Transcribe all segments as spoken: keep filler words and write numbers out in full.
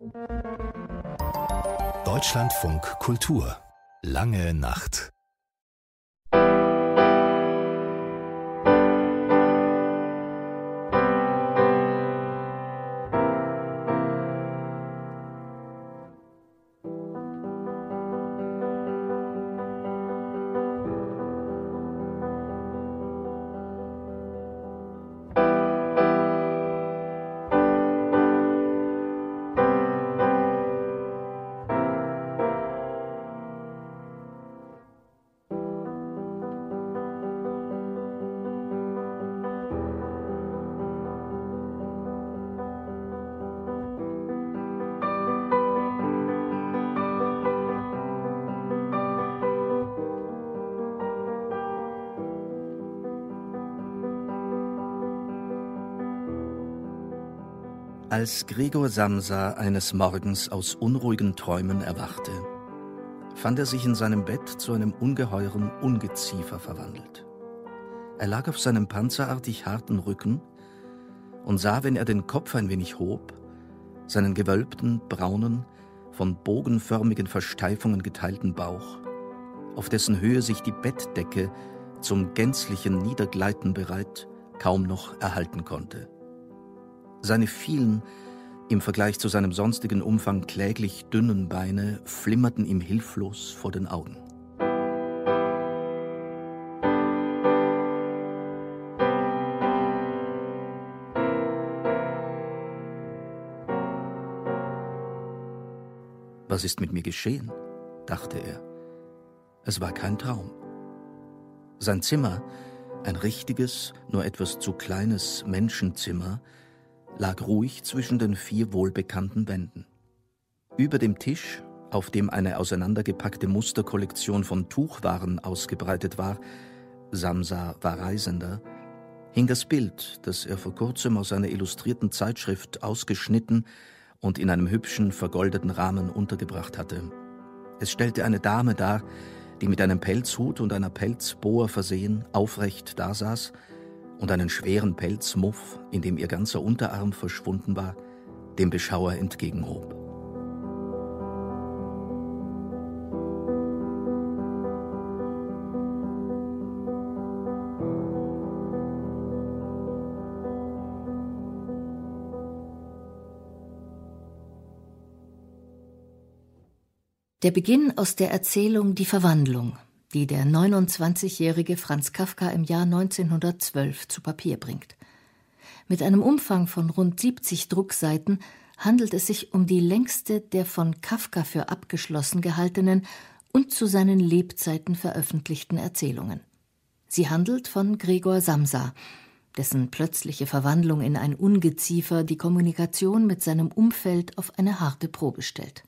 Deutschlandfunk Kultur. Lange Nacht. Als Gregor Samsa eines Morgens aus unruhigen Träumen erwachte, fand er sich in seinem Bett zu einem ungeheuren Ungeziefer verwandelt. Er lag auf seinem panzerartig harten Rücken und sah, wenn er den Kopf ein wenig hob, seinen gewölbten, braunen, von bogenförmigen Versteifungen geteilten Bauch, auf dessen Höhe sich die Bettdecke zum gänzlichen Niedergleiten bereit kaum noch erhalten konnte. Seine vielen, im Vergleich zu seinem sonstigen Umfang kläglich dünnen Beine flimmerten ihm hilflos vor den Augen. Was ist mit mir geschehen? Dachte er. Es war kein Traum. Sein Zimmer, ein richtiges, nur etwas zu kleines Menschenzimmer, lag ruhig zwischen den vier wohlbekannten Wänden. Über dem Tisch, auf dem eine auseinandergepackte Musterkollektion von Tuchwaren ausgebreitet war, Samsa war Reisender, hing das Bild, das er vor kurzem aus einer illustrierten Zeitschrift ausgeschnitten und in einem hübschen, vergoldeten Rahmen untergebracht hatte. Es stellte eine Dame dar, die mit einem Pelzhut und einer Pelzboa versehen aufrecht dasaß und einen schweren Pelzmuff, in dem ihr ganzer Unterarm verschwunden war, dem Beschauer entgegenhob. Der Beginn aus der Erzählung Die Verwandlung, die der neunundzwanzigjährige Franz Kafka im Jahr neunzehnhundertzwölf zu Papier bringt. Mit einem Umfang von rund siebzig Druckseiten handelt es sich um die längste der von Kafka für abgeschlossen gehaltenen und zu seinen Lebzeiten veröffentlichten Erzählungen. Sie handelt von Gregor Samsa, dessen plötzliche Verwandlung in ein Ungeziefer die Kommunikation mit seinem Umfeld auf eine harte Probe stellt.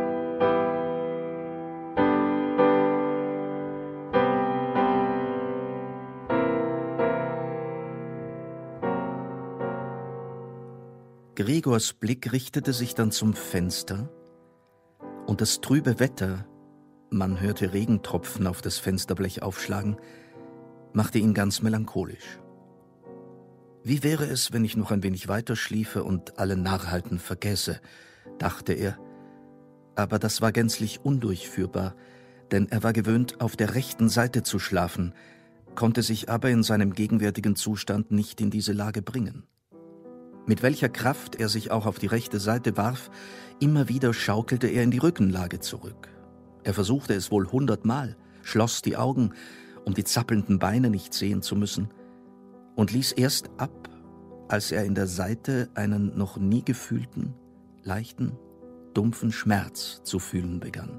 Gregors Blick richtete sich dann zum Fenster, und das trübe Wetter, man hörte Regentropfen auf das Fensterblech aufschlagen, machte ihn ganz melancholisch. Wie wäre es, wenn ich noch ein wenig weiter schliefe und alle Narrheiten vergässe, dachte er. Aber das war gänzlich undurchführbar, denn er war gewöhnt, auf der rechten Seite zu schlafen, konnte sich aber in seinem gegenwärtigen Zustand nicht in diese Lage bringen. Mit welcher Kraft er sich auch auf die rechte Seite warf, immer wieder schaukelte er in die Rückenlage zurück. Er versuchte es wohl hundertmal, schloss die Augen, um die zappelnden Beine nicht sehen zu müssen, und ließ erst ab, als er in der Seite einen noch nie gefühlten, leichten, dumpfen Schmerz zu fühlen begann.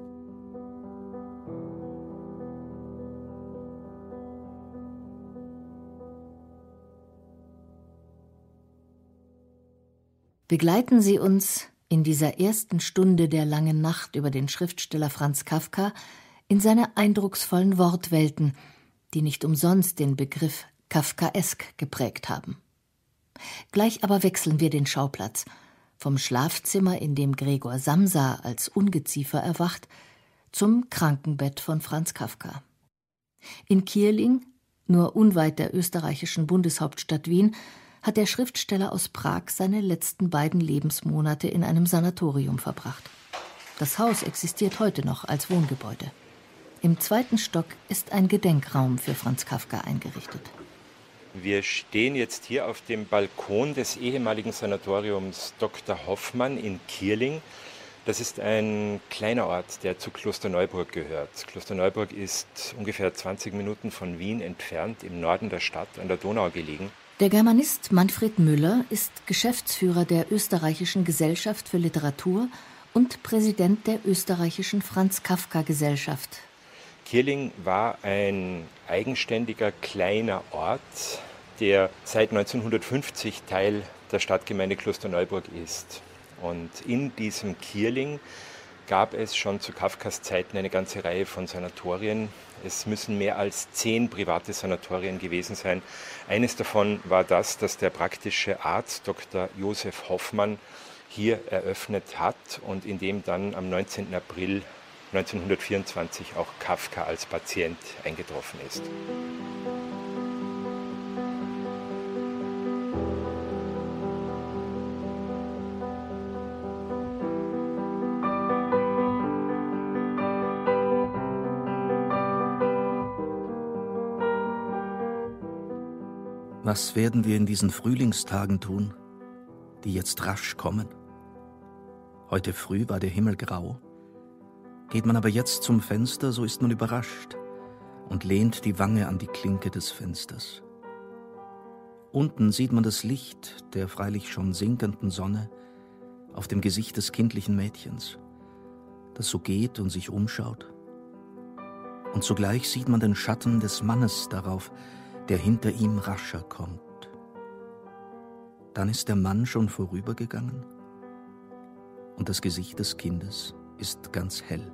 Begleiten Sie uns in dieser ersten Stunde der langen Nacht über den Schriftsteller Franz Kafka in seine eindrucksvollen Wortwelten, die nicht umsonst den Begriff Kafkaesk geprägt haben. Gleich aber wechseln wir den Schauplatz, vom Schlafzimmer, in dem Gregor Samsa als Ungeziefer erwacht, zum Krankenbett von Franz Kafka. In Kierling, nur unweit der österreichischen Bundeshauptstadt Wien, hat der Schriftsteller aus Prag seine letzten beiden Lebensmonate in einem Sanatorium verbracht. Das Haus existiert heute noch als Wohngebäude. Im zweiten Stock ist ein Gedenkraum für Franz Kafka eingerichtet. Wir stehen jetzt hier auf dem Balkon des ehemaligen Sanatoriums Doktor Hoffmann in Kierling. Das ist ein kleiner Ort, der zu Klosterneuburg gehört. Klosterneuburg ist ungefähr zwanzig Minuten von Wien entfernt, im Norden der Stadt, an der Donau gelegen. Der Germanist Manfred Müller ist Geschäftsführer der Österreichischen Gesellschaft für Literatur und Präsident der Österreichischen Franz-Kafka-Gesellschaft. Kierling war ein eigenständiger kleiner Ort, der seit neunzehnhundertfünfzig Teil der Stadtgemeinde Klosterneuburg ist. Und in diesem Kierling gab es schon zu Kafkas Zeiten eine ganze Reihe von Sanatorien. Es müssen mehr als zehn private Sanatorien gewesen sein. Eines davon war das, das der praktische Arzt Doktor Josef Hoffmann hier eröffnet hat und in dem dann am neunzehnten April neunzehnhundertvierundzwanzig auch Kafka als Patient eingetroffen ist. Was werden wir in diesen Frühlingstagen tun, die jetzt rasch kommen? Heute früh war der Himmel grau. Geht man aber jetzt zum Fenster, so ist man überrascht und lehnt die Wange an die Klinke des Fensters. Unten sieht man das Licht der freilich schon sinkenden Sonne auf dem Gesicht des kindlichen Mädchens, das so geht und sich umschaut. Und zugleich sieht man den Schatten des Mannes darauf, der hinter ihm rascher kommt. Dann ist der Mann schon vorübergegangen und das Gesicht des Kindes ist ganz hell.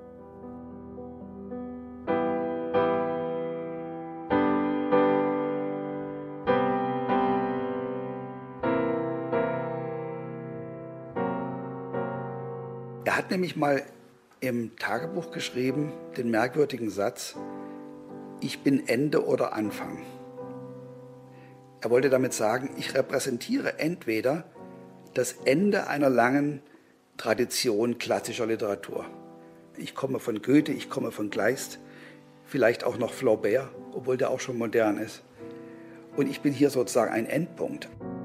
Er hat nämlich mal im Tagebuch geschrieben, den merkwürdigen Satz: Ich bin Ende oder Anfang. Er wollte damit sagen, ich repräsentiere entweder das Ende einer langen Tradition klassischer Literatur. Ich komme von Goethe, ich komme von Kleist, vielleicht auch noch Flaubert, obwohl der auch schon modern ist. Und ich bin hier sozusagen ein Endpunkt.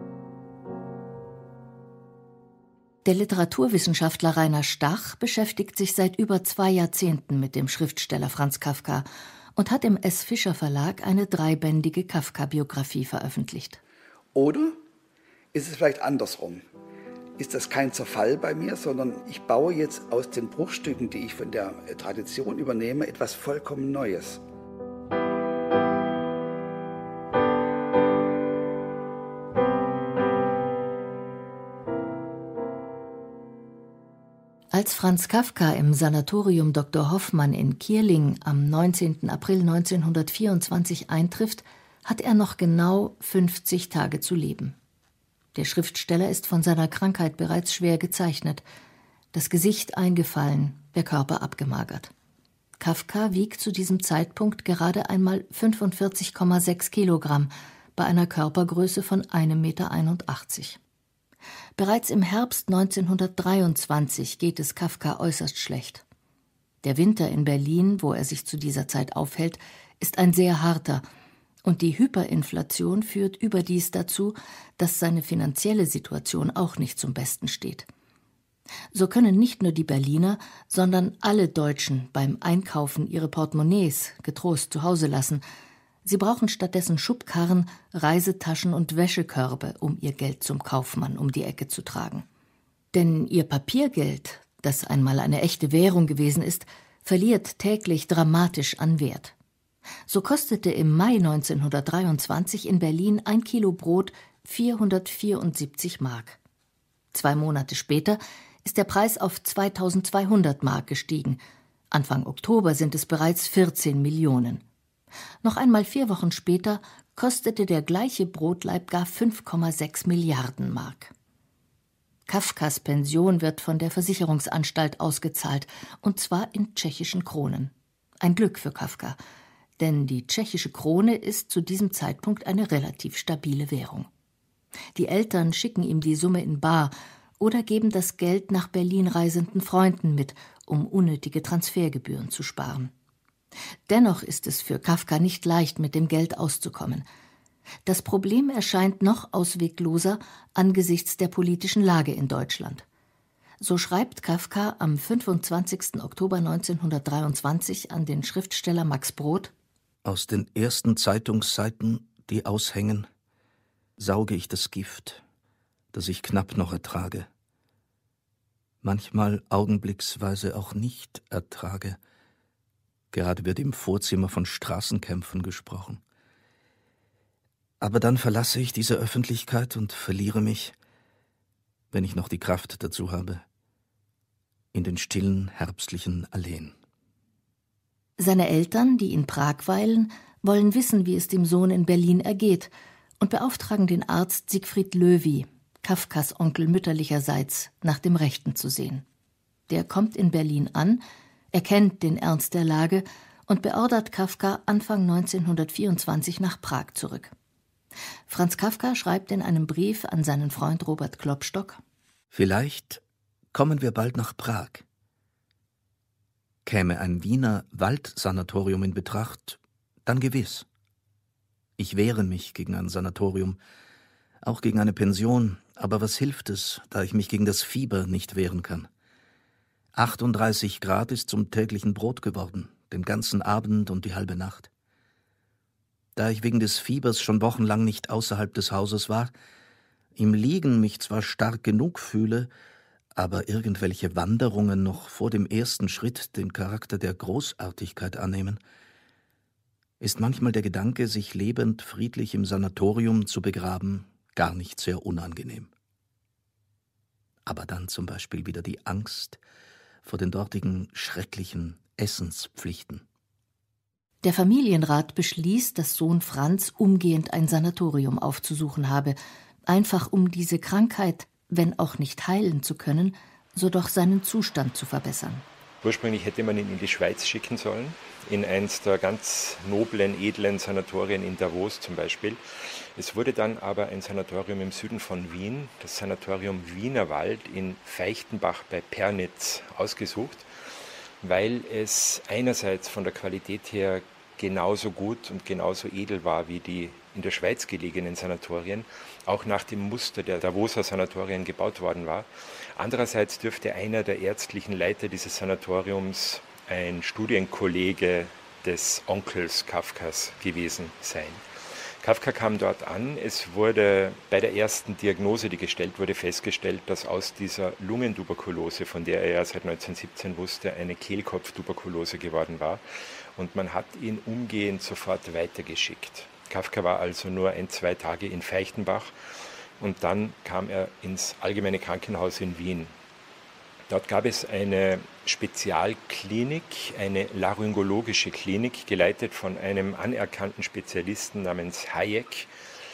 Der Literaturwissenschaftler Rainer Stach beschäftigt sich seit über zwei Jahrzehnten mit dem Schriftsteller Franz Kafka und hat im S. Fischer Verlag eine dreibändige Kafka-Biografie veröffentlicht. Oder ist es vielleicht andersrum? Ist das kein Zerfall bei mir, sondern ich baue jetzt aus den Bruchstücken, die ich von der Tradition übernehme, etwas vollkommen Neues. Als Franz Kafka im Sanatorium Doktor Hoffmann in Kierling am neunzehnten April neunzehnhundertvierundzwanzig eintrifft, hat er noch genau fünfzig Tage zu leben. Der Schriftsteller ist von seiner Krankheit bereits schwer gezeichnet, das Gesicht eingefallen, der Körper abgemagert. Kafka wiegt zu diesem Zeitpunkt gerade einmal fünfundvierzig Komma sechs Kilogramm bei einer Körpergröße von einem Meter einundachtzig. Bereits im Herbst neunzehnhundertdreiundzwanzig geht es Kafka äußerst schlecht. Der Winter in Berlin, wo er sich zu dieser Zeit aufhält, ist ein sehr harter, und die Hyperinflation führt überdies dazu, dass seine finanzielle Situation auch nicht zum Besten steht. So können nicht nur die Berliner, sondern alle Deutschen beim Einkaufen ihre Portemonnaies getrost zu Hause lassen. Sie brauchen stattdessen Schubkarren, Reisetaschen und Wäschekörbe, um ihr Geld zum Kaufmann um die Ecke zu tragen. Denn ihr Papiergeld, das einmal eine echte Währung gewesen ist, verliert täglich dramatisch an Wert. So kostete im Mai neunzehnhundertdreiundzwanzig in Berlin ein Kilo Brot vierhundertvierundsiebzig Mark. Zwei Monate später ist der Preis auf zweitausendzweihundert Mark gestiegen. Anfang Oktober sind es bereits vierzehn Millionen. Noch einmal vier Wochen später kostete der gleiche Brotlaib gar fünf Komma sechs Milliarden Mark. Kafkas Pension wird von der Versicherungsanstalt ausgezahlt, und zwar in tschechischen Kronen. Ein Glück für Kafka, denn die tschechische Krone ist zu diesem Zeitpunkt eine relativ stabile Währung. Die Eltern schicken ihm die Summe in bar oder geben das Geld nach Berlin reisenden Freunden mit, um unnötige Transfergebühren zu sparen. Dennoch ist es für Kafka nicht leicht, mit dem Geld auszukommen. Das Problem erscheint noch auswegloser angesichts der politischen Lage in Deutschland. So schreibt Kafka am fünfundzwanzigsten Oktober neunzehnhundertdreiundzwanzig an den Schriftsteller Max Brod: Aus den ersten Zeitungsseiten, die aushängen, sauge ich das Gift, das ich knapp noch ertrage, manchmal augenblicksweise auch nicht ertrage. Gerade wird im Vorzimmer von Straßenkämpfen gesprochen. Aber dann verlasse ich diese Öffentlichkeit und verliere mich, wenn ich noch die Kraft dazu habe, in den stillen, herbstlichen Alleen. Seine Eltern, die in Prag weilen, wollen wissen, wie es dem Sohn in Berlin ergeht, und beauftragen den Arzt Siegfried Loewy, Kafkas Onkel mütterlicherseits, nach dem Rechten zu sehen. Der kommt in Berlin an, erkennt den Ernst der Lage und beordert Kafka Anfang neunzehnhundertvierundzwanzig nach Prag zurück. Franz Kafka schreibt in einem Brief an seinen Freund Robert Klopstock: Vielleicht kommen wir bald nach Prag. Käme ein Wiener Waldsanatorium in Betracht, dann gewiss. Ich wehre mich gegen ein Sanatorium, auch gegen eine Pension, aber was hilft es, da ich mich gegen das Fieber nicht wehren kann? achtunddreißig Grad ist zum täglichen Brot geworden, den ganzen Abend und die halbe Nacht. Da ich wegen des Fiebers schon wochenlang nicht außerhalb des Hauses war, im Liegen mich zwar stark genug fühle, aber irgendwelche Wanderungen noch vor dem ersten Schritt den Charakter der Großartigkeit annehmen, ist manchmal der Gedanke, sich lebend friedlich im Sanatorium zu begraben, gar nicht sehr unangenehm. Aber dann zum Beispiel wieder die Angst vor den dortigen schrecklichen Essenspflichten. Der Familienrat beschließt, dass Sohn Franz umgehend ein Sanatorium aufzusuchen habe, einfach um diese Krankheit, wenn auch nicht heilen zu können, so doch seinen Zustand zu verbessern. Ursprünglich hätte man ihn in die Schweiz schicken sollen, in eins der ganz noblen, edlen Sanatorien in Davos zum Beispiel. Es wurde dann aber ein Sanatorium im Süden von Wien, das Sanatorium Wienerwald in Feichtenbach bei Pernitz, ausgesucht, weil es einerseits von der Qualität her genauso gut und genauso edel war wie die in der Schweiz gelegenen Sanatorien, auch nach dem Muster der Davoser Sanatorien gebaut worden war. Andererseits dürfte einer der ärztlichen Leiter dieses Sanatoriums ein Studienkollege des Onkels Kafkas gewesen sein. Kafka kam dort an. Es wurde bei der ersten Diagnose, die gestellt wurde, festgestellt, dass aus dieser Lungentuberkulose, von der er ja seit neunzehnhundertsiebzehn wusste, eine Kehlkopftuberkulose geworden war. Und man hat ihn umgehend sofort weitergeschickt. Kafka war also nur ein, zwei Tage in Feichtenbach und dann kam er ins Allgemeine Krankenhaus in Wien. Dort gab es eine Spezialklinik, eine laryngologische Klinik, geleitet von einem anerkannten Spezialisten namens Hayek.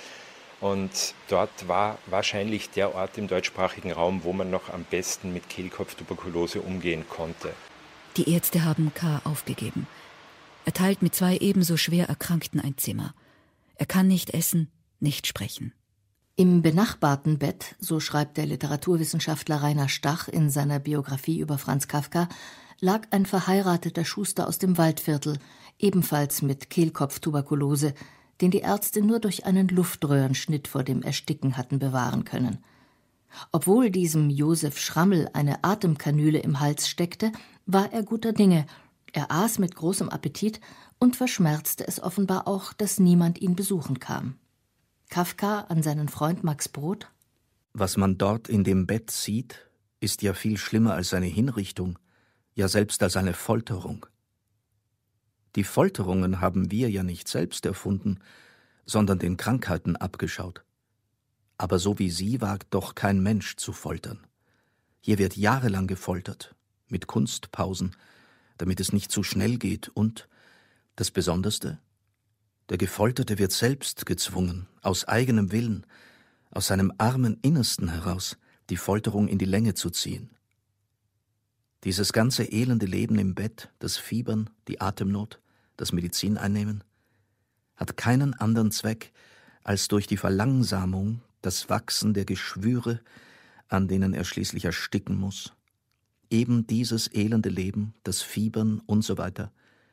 Und dort war wahrscheinlich der Ort im deutschsprachigen Raum, wo man noch am besten mit Kehlkopftuberkulose umgehen konnte. Die Ärzte haben K. aufgegeben. Er teilt mit zwei ebenso schwer Erkrankten ein Zimmer. Er kann nicht essen, nicht sprechen. Im benachbarten Bett, so schreibt der Literaturwissenschaftler Rainer Stach in seiner Biografie über Franz Kafka, lag ein verheirateter Schuster aus dem Waldviertel, ebenfalls mit Kehlkopftuberkulose, den die Ärzte nur durch einen Luftröhrenschnitt vor dem Ersticken hatten bewahren können. Obwohl diesem Josef Schrammel eine Atemkanüle im Hals steckte, war er guter Dinge. Er aß mit großem Appetit und verschmerzte es offenbar auch, dass niemand ihn besuchen kam. Kafka an seinen Freund Max Brod: Was man dort in dem Bett sieht, ist ja viel schlimmer als eine Hinrichtung, ja selbst als eine Folterung. Die Folterungen haben wir ja nicht selbst erfunden, sondern den Krankheiten abgeschaut. Aber so wie sie wagt doch kein Mensch zu foltern. Hier wird jahrelang gefoltert, mit Kunstpausen, damit es nicht zu schnell geht, und das Besonderste: Der Gefolterte wird selbst gezwungen, aus eigenem Willen, aus seinem armen Innersten heraus, die Folterung in die Länge zu ziehen. Dieses ganze elende Leben im Bett, das Fiebern, die Atemnot, das Medizineinnehmen, hat keinen anderen Zweck, als durch die Verlangsamung das Wachsen der Geschwüre, an denen er schließlich ersticken muss, eben dieses elende Leben, das Fiebern und so weiter,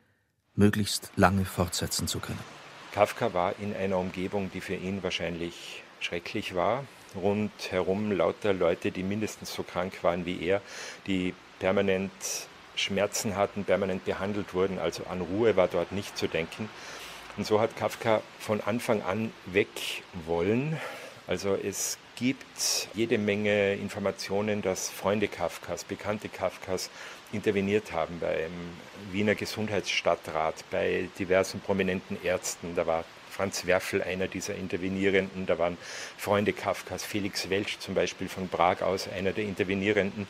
möglichst lange fortsetzen zu können. Kafka war in einer Umgebung, die für ihn wahrscheinlich schrecklich war. Rundherum lauter Leute, die mindestens so krank waren wie er, die permanent Schmerzen hatten, permanent behandelt wurden, also an Ruhe war dort nicht zu denken. Und so hat Kafka von Anfang an weg wollen. Also es gibt jede Menge Informationen, dass Freunde Kafkas, Bekannte Kafkas interveniert haben beim Wiener Gesundheitsstadtrat, bei diversen prominenten Ärzten. Da war Franz Werfel einer dieser Intervenierenden, da waren Freunde Kafkas, Felix Welsch zum Beispiel von Prag aus, einer der Intervenierenden.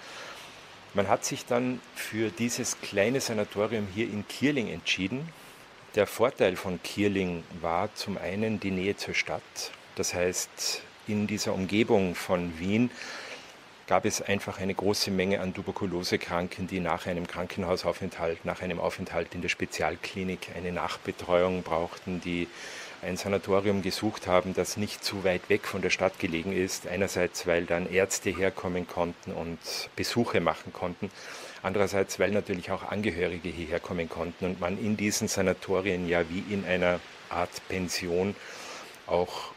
Man hat sich dann für dieses kleine Sanatorium hier in Kierling entschieden. Der Vorteil von Kierling war zum einen die Nähe zur Stadt. Das heißt, in dieser Umgebung von Wien gab es einfach eine große Menge an Tuberkulosekranken, die nach einem Krankenhausaufenthalt, nach einem Aufenthalt in der Spezialklinik eine Nachbetreuung brauchten, die ein Sanatorium gesucht haben, das nicht zu weit weg von der Stadt gelegen ist. Einerseits, weil dann Ärzte herkommen konnten und Besuche machen konnten. Andererseits, weil natürlich auch Angehörige hierher kommen konnten und man in diesen Sanatorien ja wie in einer Art Pension auch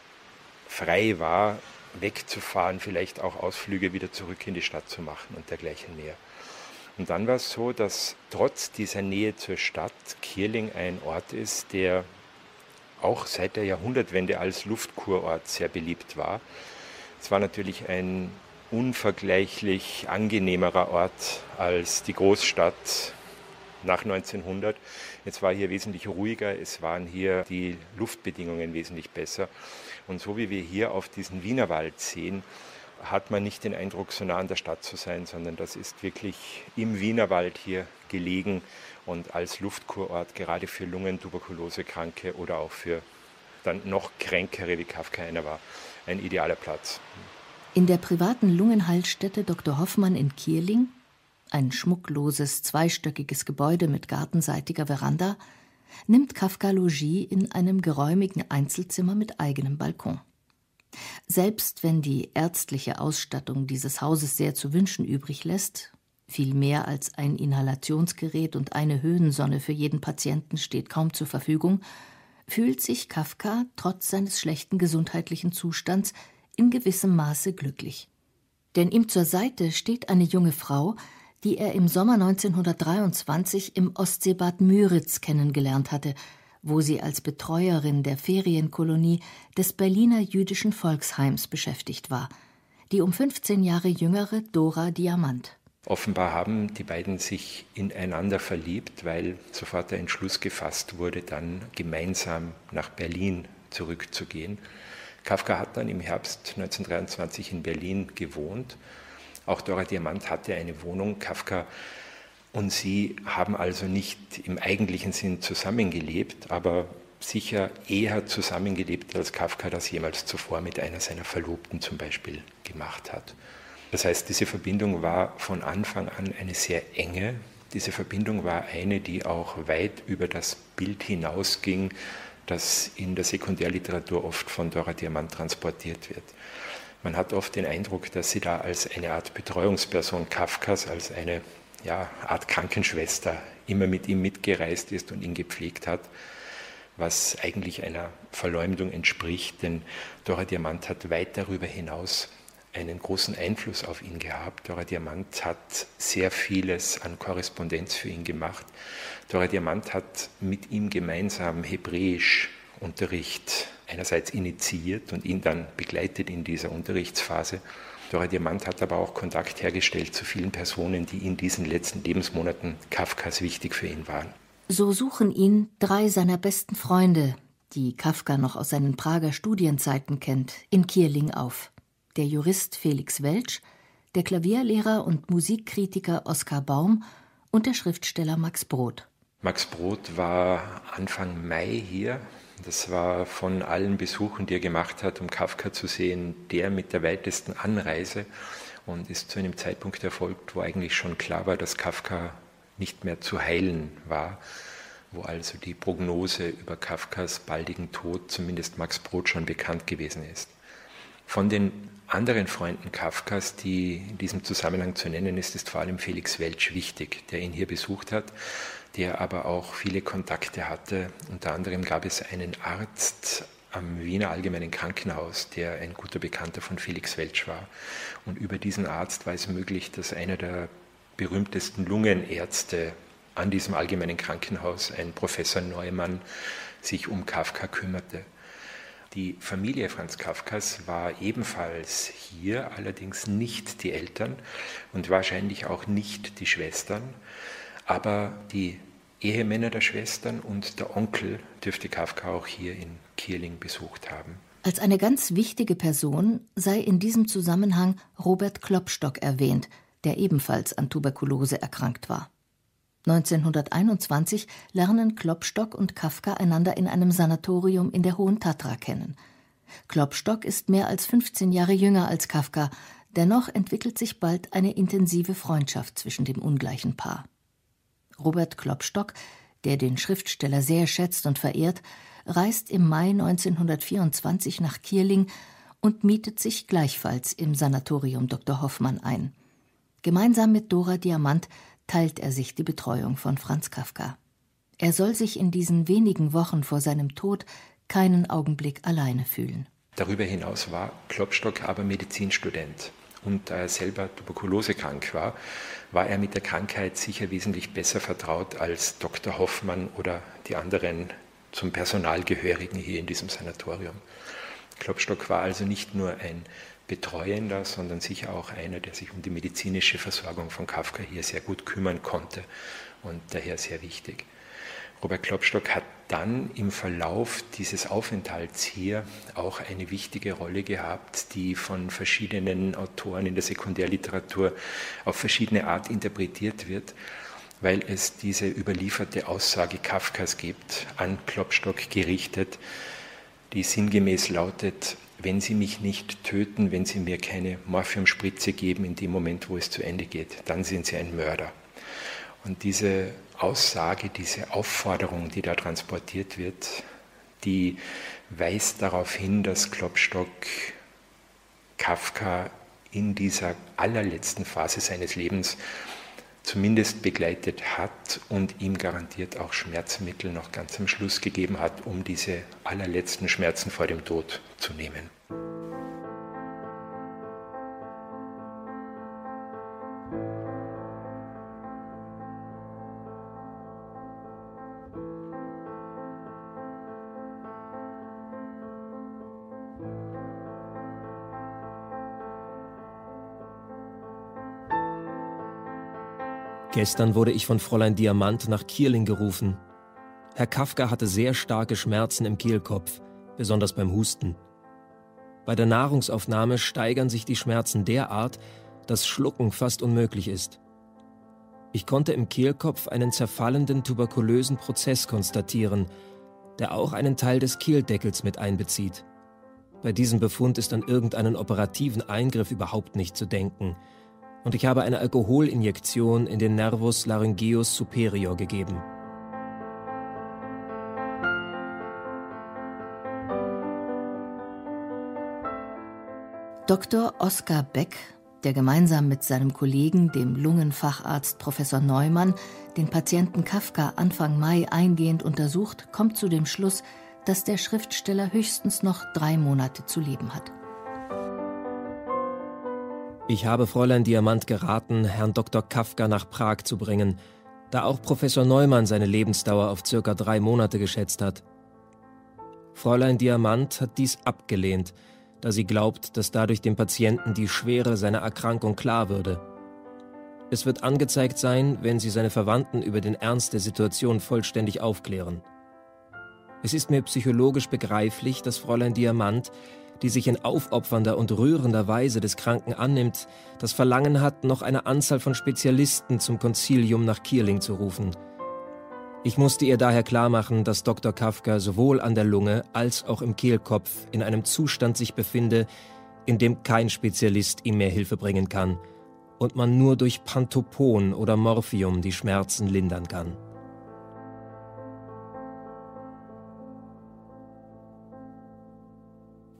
frei war, wegzufahren, vielleicht auch Ausflüge wieder zurück in die Stadt zu machen und dergleichen mehr. Und dann war es so, dass trotz dieser Nähe zur Stadt Kierling ein Ort ist, der auch seit der Jahrhundertwende als Luftkurort sehr beliebt war. Es war natürlich ein unvergleichlich angenehmerer Ort als die Großstadt nach neunzehnhundert. Jetzt war hier wesentlich ruhiger, es waren hier die Luftbedingungen wesentlich besser. Und so wie wir hier auf diesen Wienerwald sehen, hat man nicht den Eindruck, so nah an der Stadt zu sein, sondern das ist wirklich im Wienerwald hier gelegen und als Luftkurort gerade für Lungentuberkulosekranke oder auch für dann noch kränkere, wie Kafka einer war, ein idealer Platz. In der privaten Lungenheilstätte Doktor Hoffmann in Kierling, ein schmuckloses, zweistöckiges Gebäude mit gartenseitiger Veranda, nimmt Kafka Logis in einem geräumigen Einzelzimmer mit eigenem Balkon. Selbst wenn die ärztliche Ausstattung dieses Hauses sehr zu wünschen übrig lässt, viel mehr als ein Inhalationsgerät und eine Höhensonne für jeden Patienten steht kaum zur Verfügung, fühlt sich Kafka trotz seines schlechten gesundheitlichen Zustands in gewissem Maße glücklich. Denn ihm zur Seite steht eine junge Frau, die er im Sommer neunzehnhundertdreiundzwanzig im Ostseebad Müritz kennengelernt hatte, wo sie als Betreuerin der Ferienkolonie des Berliner Jüdischen Volksheims beschäftigt war, die um fünfzehn Jahre jüngere Dora Diamant. Offenbar haben die beiden sich ineinander verliebt, weil sofort der Entschluss gefasst wurde, dann gemeinsam nach Berlin zurückzugehen. Kafka hat dann im Herbst neunzehnhundertdreiundzwanzig in Berlin gewohnt. Auch Dora Diamant hatte eine Wohnung. Kafka und sie haben also nicht im eigentlichen Sinn zusammengelebt, aber sicher eher zusammengelebt, als Kafka das jemals zuvor mit einer seiner Verlobten zum Beispiel gemacht hat. Das heißt, diese Verbindung war von Anfang an eine sehr enge. Diese Verbindung war eine, die auch weit über das Bild hinausging, das in der Sekundärliteratur oft von Dora Diamant transportiert wird. Man hat oft den Eindruck, dass sie da als eine Art Betreuungsperson Kafkas, als eine ja, Art Krankenschwester immer mit ihm mitgereist ist und ihn gepflegt hat, was eigentlich einer Verleumdung entspricht, denn Dora Diamant hat weit darüber hinaus einen großen Einfluss auf ihn gehabt. Dora Diamant hat sehr vieles an Korrespondenz für ihn gemacht. Dora Diamant hat mit ihm gemeinsam Hebräischunterricht einerseits initiiert und ihn dann begleitet in dieser Unterrichtsphase. Dora Diamant hat aber auch Kontakt hergestellt zu vielen Personen, die in diesen letzten Lebensmonaten Kafkas wichtig für ihn waren. So suchen ihn drei seiner besten Freunde, die Kafka noch aus seinen Prager Studienzeiten kennt, in Kierling auf. Der Jurist Felix Welsch, der Klavierlehrer und Musikkritiker Oskar Baum und der Schriftsteller Max Brod. Max Brod war Anfang Mai hier. Das war von allen Besuchen, die er gemacht hat, um Kafka zu sehen, der mit der weitesten Anreise und ist zu einem Zeitpunkt erfolgt, wo eigentlich schon klar war, dass Kafka nicht mehr zu heilen war, wo also die Prognose über Kafkas baldigen Tod zumindest Max Brod schon bekannt gewesen ist. Von den anderen Freunden Kafkas, die in diesem Zusammenhang zu nennen ist, ist vor allem Felix Weltsch wichtig, der ihn hier besucht hat, der aber auch viele Kontakte hatte. Unter anderem gab es einen Arzt am Wiener Allgemeinen Krankenhaus, der ein guter Bekannter von Felix Weltsch war. Und über diesen Arzt war es möglich, dass einer der berühmtesten Lungenärzte an diesem Allgemeinen Krankenhaus, ein Professor Neumann, sich um Kafka kümmerte. Die Familie Franz Kafkas war ebenfalls hier, allerdings nicht die Eltern und wahrscheinlich auch nicht die Schwestern, aber die Ehemänner der Schwestern und der Onkel dürfte Kafka auch hier in Kierling besucht haben. Als eine ganz wichtige Person sei in diesem Zusammenhang Robert Klopstock erwähnt, der ebenfalls an Tuberkulose erkrankt war. neunzehnhunderteinundzwanzig lernen Klopstock und Kafka einander in einem Sanatorium in der Hohen Tatra kennen. Klopstock ist mehr als fünfzehn Jahre jünger als Kafka, dennoch entwickelt sich bald eine intensive Freundschaft zwischen dem ungleichen Paar. Robert Klopstock, der den Schriftsteller sehr schätzt und verehrt, reist im Mai neunzehnhundertvierundzwanzig nach Kierling und mietet sich gleichfalls im Sanatorium Doktor Hoffmann ein. Gemeinsam mit Dora Diamant teilt er sich die Betreuung von Franz Kafka. Er soll sich in diesen wenigen Wochen vor seinem Tod keinen Augenblick alleine fühlen. Darüber hinaus war Klopstock aber Medizinstudent. Und da er selber tuberkulosekrank war, war er mit der Krankheit sicher wesentlich besser vertraut als Doktor Hoffmann oder die anderen zum Personal Gehörigen hier in diesem Sanatorium. Klopstock war also nicht nur ein Betreuender, sondern sicher auch einer, der sich um die medizinische Versorgung von Kafka hier sehr gut kümmern konnte und daher sehr wichtig. Robert Klopstock hat dann im Verlauf dieses Aufenthalts hier auch eine wichtige Rolle gehabt, die von verschiedenen Autoren in der Sekundärliteratur auf verschiedene Art interpretiert wird, weil es diese überlieferte Aussage Kafkas gibt, an Klopstock gerichtet, die sinngemäß lautet: Wenn Sie mich nicht töten, wenn Sie mir keine Morphiumspritze geben in dem Moment, wo es zu Ende geht, dann sind Sie ein Mörder. Und diese Aussage, diese Aufforderung, die da transportiert wird, die weist darauf hin, dass Klopstock Kafka in dieser allerletzten Phase seines Lebens zumindest begleitet hat und ihm garantiert auch Schmerzmittel noch ganz am Schluss gegeben hat, um diese allerletzten Schmerzen vor dem Tod zu nehmen. Gestern wurde ich von Fräulein Diamant nach Kierling gerufen. Herr Kafka hatte sehr starke Schmerzen im Kehlkopf, besonders beim Husten. Bei der Nahrungsaufnahme steigern sich die Schmerzen derart, dass Schlucken fast unmöglich ist. Ich konnte im Kehlkopf einen zerfallenden tuberkulösen Prozess konstatieren, der auch einen Teil des Kehldeckels mit einbezieht. Bei diesem Befund ist an irgendeinen operativen Eingriff überhaupt nicht zu denken. Und ich habe eine Alkoholinjektion in den Nervus laryngeus superior gegeben. Doktor Oskar Beck, der gemeinsam mit seinem Kollegen, dem Lungenfacharzt Professor Neumann, den Patienten Kafka Anfang Mai eingehend untersucht, kommt zu dem Schluss, dass der Schriftsteller höchstens noch drei Monate zu leben hat. Ich habe Fräulein Diamant geraten, Herrn Doktor Kafka nach Prag zu bringen, da auch Professor Neumann seine Lebensdauer auf circa drei Monate geschätzt hat. Fräulein Diamant hat dies abgelehnt, da sie glaubt, dass dadurch dem Patienten die Schwere seiner Erkrankung klar würde. Es wird angezeigt sein, wenn sie seine Verwandten über den Ernst der Situation vollständig aufklären. Es ist mir psychologisch begreiflich, dass Fräulein Diamant, die sich in aufopfernder und rührender Weise des Kranken annimmt, das Verlangen hat, noch eine Anzahl von Spezialisten zum Konzilium nach Kierling zu rufen. Ich musste ihr daher klarmachen, dass Doktor Kafka sowohl an der Lunge als auch im Kehlkopf in einem Zustand sich befinde, in dem kein Spezialist ihm mehr Hilfe bringen kann und man nur durch Pantopon oder Morphium die Schmerzen lindern kann.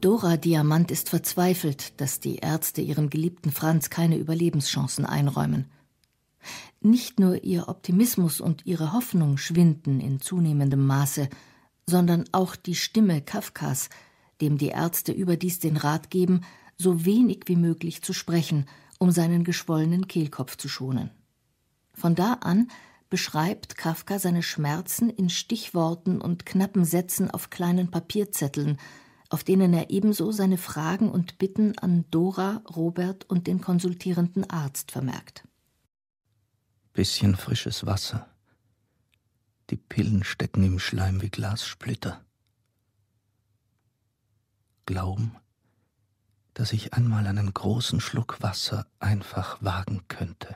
Dora Diamant ist verzweifelt, dass die Ärzte ihrem geliebten Franz keine Überlebenschancen einräumen. Nicht nur ihr Optimismus und ihre Hoffnung schwinden in zunehmendem Maße, sondern auch die Stimme Kafkas, dem die Ärzte überdies den Rat geben, so wenig wie möglich zu sprechen, um seinen geschwollenen Kehlkopf zu schonen. Von da an beschreibt Kafka seine Schmerzen in Stichworten und knappen Sätzen auf kleinen Papierzetteln, auf denen er ebenso seine Fragen und Bitten an Dora, Robert und den konsultierenden Arzt vermerkt. Bisschen frisches Wasser. Die Pillen stecken im Schleim wie Glassplitter. Glauben, dass ich einmal einen großen Schluck Wasser einfach wagen könnte.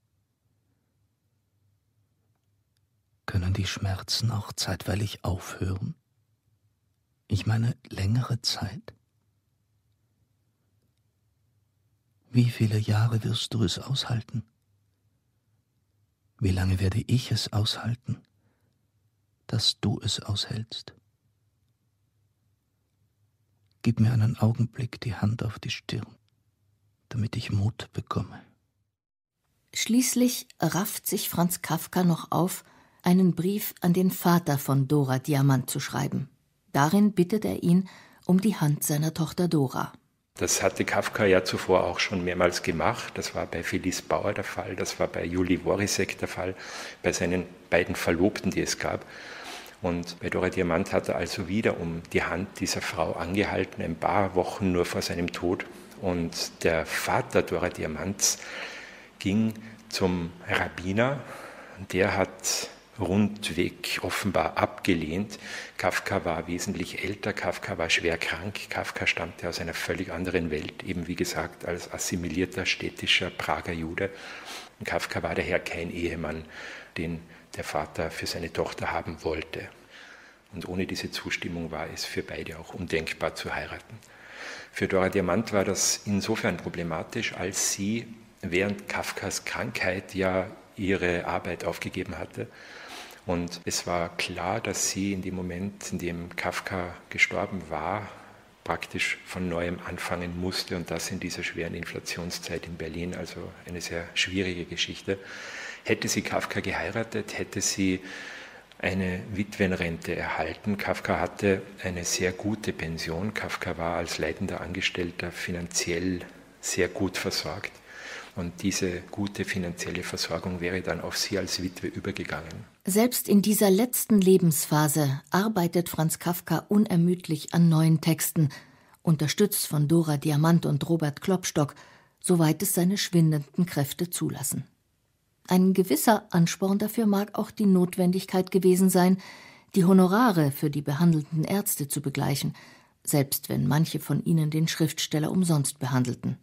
Können die Schmerzen auch zeitweilig aufhören? Ich meine, längere Zeit? Wie viele Jahre wirst du es aushalten? Wie lange werde ich es aushalten, dass du es aushältst? Gib mir einen Augenblick die Hand auf die Stirn, damit ich Mut bekomme. Schließlich rafft sich Franz Kafka noch auf, einen Brief an den Vater von Dora Diamant zu schreiben. Darin bittet er ihn um die Hand seiner Tochter Dora. Das hatte Kafka ja zuvor auch schon mehrmals gemacht. Das war bei Felice Bauer der Fall, das war bei Juli Worisek der Fall, bei seinen beiden Verlobten, die es gab. Und bei Dora Diamant hat er also wieder um die Hand dieser Frau angehalten, ein paar Wochen nur vor seinem Tod. Und der Vater Dora Diamants ging zum Rabbiner, der hat rundweg offenbar abgelehnt. Kafka war wesentlich älter, Kafka war schwer krank, Kafka stammte aus einer völlig anderen Welt, eben wie gesagt als assimilierter städtischer Prager Jude. Und Kafka war daher kein Ehemann, den der Vater für seine Tochter haben wollte. Und ohne diese Zustimmung war es für beide auch undenkbar zu heiraten. Für Dora Diamant war das insofern problematisch, als sie während Kafkas Krankheit ja ihre Arbeit aufgegeben hatte. Und es war klar, dass sie in dem Moment, in dem Kafka gestorben war, praktisch von neuem anfangen musste und das in dieser schweren Inflationszeit in Berlin, also eine sehr schwierige Geschichte. Hätte sie Kafka geheiratet, hätte sie eine Witwenrente erhalten. Kafka hatte eine sehr gute Pension. Kafka war als leitender Angestellter finanziell sehr gut versorgt. Und diese gute finanzielle Versorgung wäre dann auf sie als Witwe übergegangen. Selbst in dieser letzten Lebensphase arbeitet Franz Kafka unermüdlich an neuen Texten, unterstützt von Dora Diamant und Robert Klopstock, soweit es seine schwindenden Kräfte zulassen. Ein gewisser Ansporn dafür mag auch die Notwendigkeit gewesen sein, die Honorare für die behandelnden Ärzte zu begleichen, selbst wenn manche von ihnen den Schriftsteller umsonst behandelten.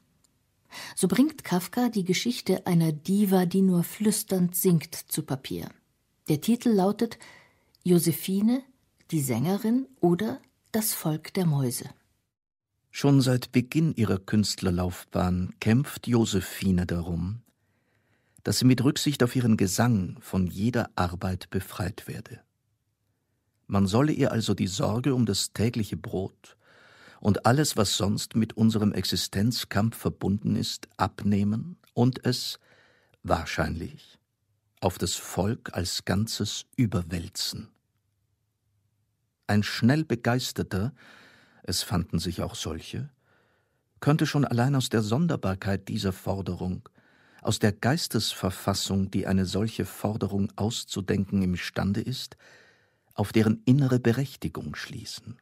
So bringt Kafka die Geschichte einer Diva, die nur flüsternd singt, zu Papier. Der Titel lautet Josephine, die Sängerin oder Das Volk der Mäuse. Schon seit Beginn ihrer Künstlerlaufbahn kämpft Josephine darum, dass sie mit Rücksicht auf ihren Gesang von jeder Arbeit befreit werde. Man solle ihr also die Sorge um das tägliche Brot und alles, was sonst mit unserem Existenzkampf verbunden ist, abnehmen und es, wahrscheinlich, auf das Volk als Ganzes überwälzen. Ein schnell Begeisterter, es fanden sich auch solche, könnte schon allein aus der Sonderbarkeit dieser Forderung, aus der Geistesverfassung, die eine solche Forderung auszudenken imstande ist, auf deren innere Berechtigung schließen.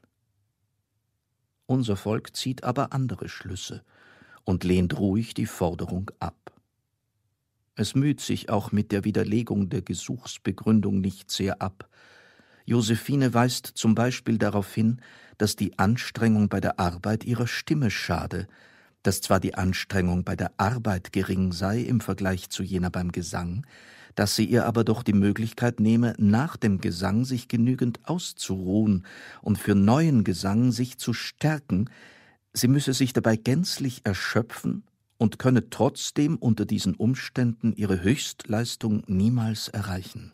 Unser Volk zieht aber andere Schlüsse und lehnt ruhig die Forderung ab. Es müht sich auch mit der Widerlegung der Gesuchsbegründung nicht sehr ab. Josephine weist zum Beispiel darauf hin, dass die Anstrengung bei der Arbeit ihrer Stimme schade, dass zwar die Anstrengung bei der Arbeit gering sei im Vergleich zu jener beim Gesang, dass sie ihr aber doch die Möglichkeit nehme, nach dem Gesang sich genügend auszuruhen und für neuen Gesang sich zu stärken, sie müsse sich dabei gänzlich erschöpfen und könne trotzdem unter diesen Umständen ihre Höchstleistung niemals erreichen.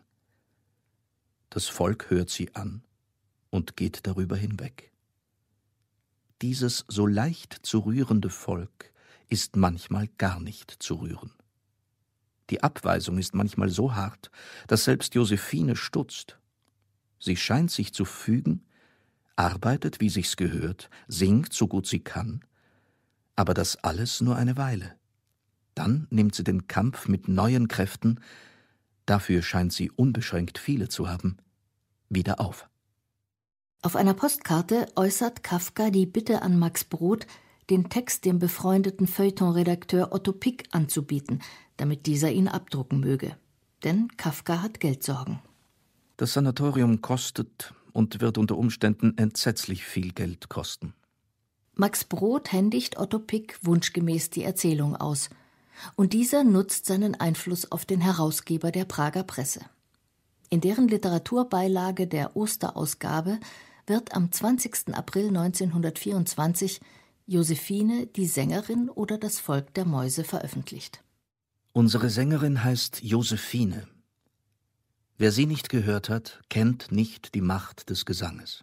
Das Volk hört sie an und geht darüber hinweg. Dieses so leicht zu rührende Volk ist manchmal gar nicht zu rühren. Die Abweisung ist manchmal so hart, dass selbst Josephine stutzt. Sie scheint sich zu fügen, arbeitet, wie sich's gehört, singt, so gut sie kann, aber das alles nur eine Weile. Dann nimmt sie den Kampf mit neuen Kräften, dafür scheint sie unbeschränkt viele zu haben, wieder auf. Auf einer Postkarte äußert Kafka die Bitte an Max Brod, den Text dem befreundeten Feuilleton-Redakteur Otto Pick anzubieten, damit dieser ihn abdrucken möge. Denn Kafka hat Geldsorgen. Das Sanatorium kostet und wird unter Umständen entsetzlich viel Geld kosten. Max Brod händigt Otto Pick wunschgemäß die Erzählung aus. Und dieser nutzt seinen Einfluss auf den Herausgeber der Prager Presse. In deren Literaturbeilage der Osterausgabe wird am zwanzigsten April neunzehnhundertvierundzwanzig Josephine, die Sängerin oder das Volk der Mäuse veröffentlicht. Unsere Sängerin heißt Josephine. Wer sie nicht gehört hat, kennt nicht die Macht des Gesanges.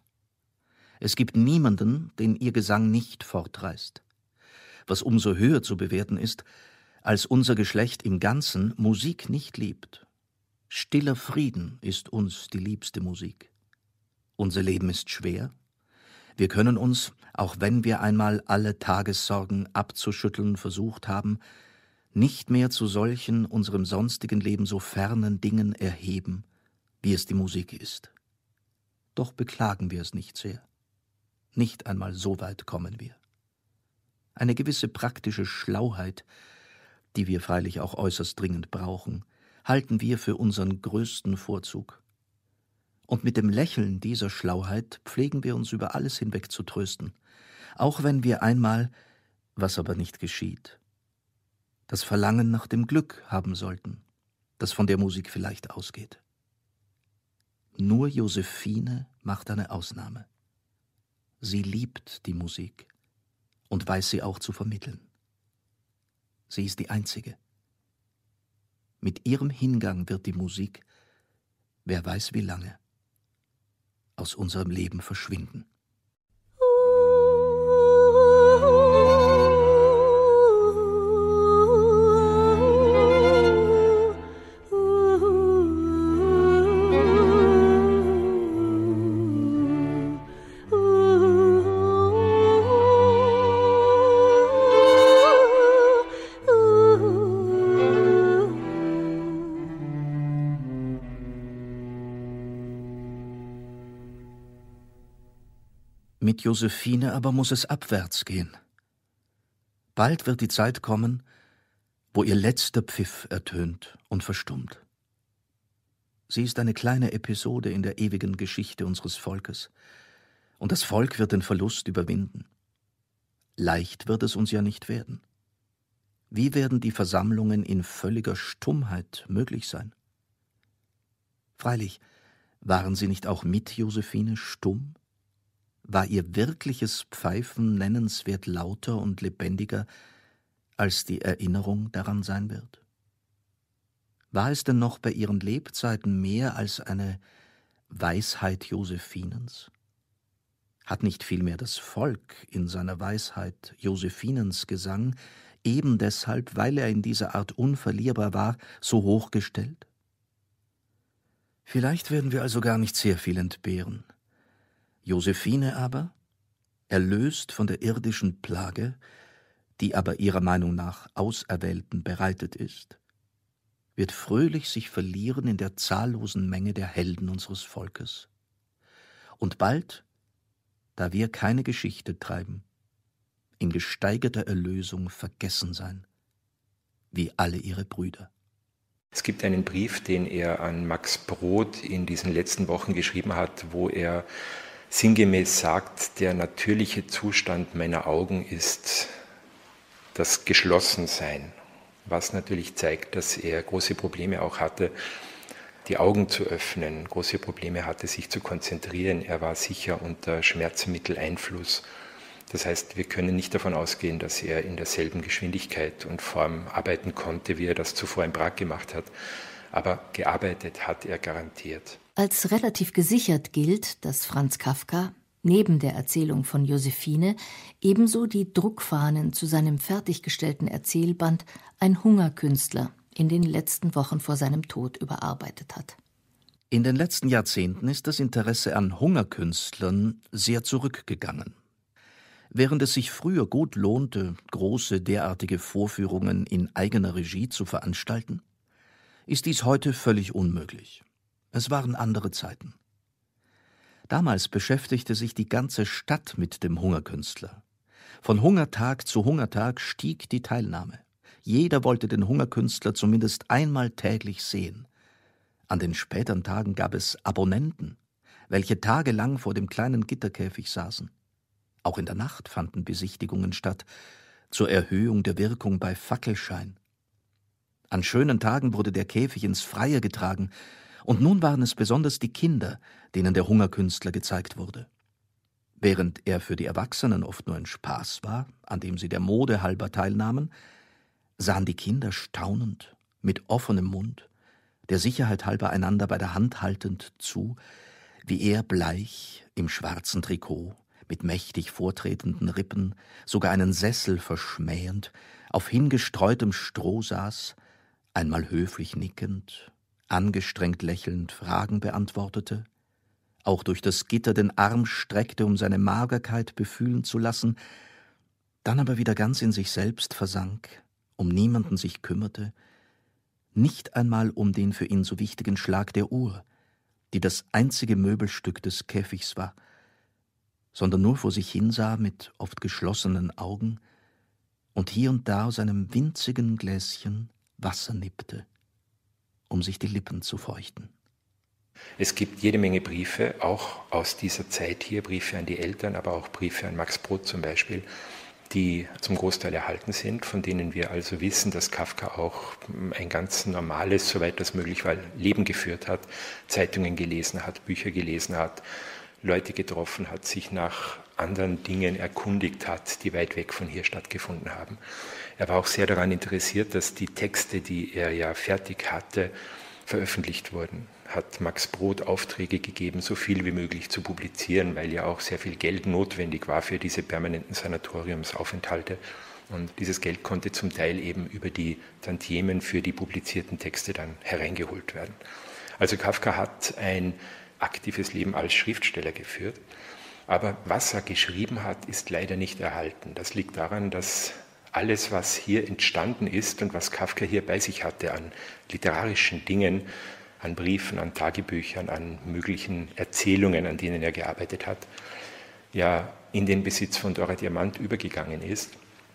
Es gibt niemanden, den ihr Gesang nicht fortreißt. Was umso höher zu bewerten ist, als unser Geschlecht im Ganzen Musik nicht liebt. Stiller Frieden ist uns die liebste Musik. Unser Leben ist schwer. Wir können uns, auch wenn wir einmal alle Tagessorgen abzuschütteln versucht haben, nicht mehr zu solchen unserem sonstigen Leben so fernen Dingen erheben, wie es die Musik ist. Doch beklagen wir es nicht sehr. Nicht einmal so weit kommen wir. Eine gewisse praktische Schlauheit, die wir freilich auch äußerst dringend brauchen, halten wir für unseren größten Vorzug. Und mit dem Lächeln dieser Schlauheit pflegen wir uns über alles hinweg zu trösten, auch wenn wir einmal, was aber nicht geschieht, das Verlangen nach dem Glück haben sollten, das von der Musik vielleicht ausgeht. Nur Josephine macht eine Ausnahme. Sie liebt die Musik und weiß sie auch zu vermitteln. Sie ist die Einzige. Mit ihrem Hingang wird die Musik, wer weiß wie lange, aus unserem Leben verschwinden. Mit Josephine aber muss es abwärts gehen. Bald wird die Zeit kommen, wo ihr letzter Pfiff ertönt und verstummt. Sie ist eine kleine Episode in der ewigen Geschichte unseres Volkes, und das Volk wird den Verlust überwinden. Leicht wird es uns ja nicht werden. Wie werden die Versammlungen in völliger Stummheit möglich sein? Freilich, waren sie nicht auch mit Josephine stumm? War ihr wirkliches Pfeifen nennenswert lauter und lebendiger, als die Erinnerung daran sein wird? War es denn noch bei ihren Lebzeiten mehr als eine Weisheit Josephinens? Hat nicht vielmehr das Volk in seiner Weisheit Josephinens Gesang eben deshalb, weil er in dieser Art unverlierbar war, so hoch gestellt? Vielleicht werden wir also gar nicht sehr viel entbehren. Josephine aber, erlöst von der irdischen Plage, die aber ihrer Meinung nach Auserwählten bereitet ist, wird fröhlich sich verlieren in der zahllosen Menge der Helden unseres Volkes. Und bald, da wir keine Geschichte treiben, in gesteigerter Erlösung vergessen sein, wie alle ihre Brüder. Es gibt einen Brief, den er an Max Brod in diesen letzten Wochen geschrieben hat, wo er sinngemäß sagt, der natürliche Zustand meiner Augen ist das Geschlossensein, was natürlich zeigt, dass er große Probleme auch hatte, die Augen zu öffnen, große Probleme hatte, sich zu konzentrieren. Er war sicher unter Schmerzmitteleinfluss. Das heißt, wir können nicht davon ausgehen, dass er in derselben Geschwindigkeit und Form arbeiten konnte, wie er das zuvor in Prag gemacht hat. Aber gearbeitet hat er garantiert. Als relativ gesichert gilt, dass Franz Kafka Neben der Erzählung von Josephine ebenso die Druckfahnen zu seinem fertiggestellten Erzählband Ein Hungerkünstler in den letzten Wochen vor seinem Tod überarbeitet hat. In den letzten Jahrzehnten ist das Interesse an Hungerkünstlern sehr zurückgegangen. Während es sich früher gut lohnte, große derartige Vorführungen in eigener Regie zu veranstalten, ist dies heute völlig unmöglich. Es waren andere Zeiten. Damals beschäftigte sich die ganze Stadt mit dem Hungerkünstler. Von Hungertag zu Hungertag stieg die Teilnahme. Jeder wollte den Hungerkünstler zumindest einmal täglich sehen. An den späteren Tagen gab es Abonnenten, welche tagelang vor dem kleinen Gitterkäfig saßen. Auch in der Nacht fanden Besichtigungen statt, zur Erhöhung der Wirkung bei Fackelschein. An schönen Tagen wurde der Käfig ins Freie getragen, und nun waren es besonders die Kinder, denen der Hungerkünstler gezeigt wurde. Während er für die Erwachsenen oft nur ein Spaß war, an dem sie der Mode halber teilnahmen, sahen die Kinder staunend, mit offenem Mund, der Sicherheit halber einander bei der Hand haltend zu, wie er bleich im schwarzen Trikot, mit mächtig vortretenden Rippen, sogar einen Sessel verschmähend, auf hingestreutem Stroh saß, einmal höflich nickend, angestrengt lächelnd Fragen beantwortete, auch durch das Gitter den Arm streckte, um seine Magerkeit befühlen zu lassen, dann aber wieder ganz in sich selbst versank, um niemanden sich kümmerte, nicht einmal um den für ihn so wichtigen Schlag der Uhr, die das einzige Möbelstück des Käfigs war, sondern nur vor sich hinsah mit oft geschlossenen Augen und hier und da aus einem winzigen Gläschen Wasser nippte, um sich die Lippen zu feuchten. Es gibt jede Menge Briefe, auch aus dieser Zeit hier, Briefe an die Eltern, aber auch Briefe an Max Brod zum Beispiel, die zum Großteil erhalten sind, von denen wir also wissen, dass Kafka auch ein ganz normales, soweit das möglich war, Leben geführt hat, Zeitungen gelesen hat, Bücher gelesen hat, Leute getroffen hat, sich nach anderen Dingen erkundigt hat, die weit weg von hier stattgefunden haben. Er war auch sehr daran interessiert, dass die Texte, die er ja fertig hatte, veröffentlicht wurden. Hat Max Brod Aufträge gegeben, so viel wie möglich zu publizieren, weil ja auch sehr viel Geld notwendig war für diese permanenten Sanatoriumsaufenthalte. Und dieses Geld konnte zum Teil eben über die Tantiemen für die publizierten Texte dann hereingeholt werden. Also Kafka hat ein aktives Leben als Schriftsteller geführt. Aber was er geschrieben hat, ist leider nicht erhalten. Das liegt daran, dass alles, was hier entstanden ist und was Kafka hier bei sich hatte an literarischen Dingen, an Briefen, an Tagebüchern, an möglichen Erzählungen, an denen er gearbeitet hat, ja in den Besitz von Dora Diamant übergegangen ist.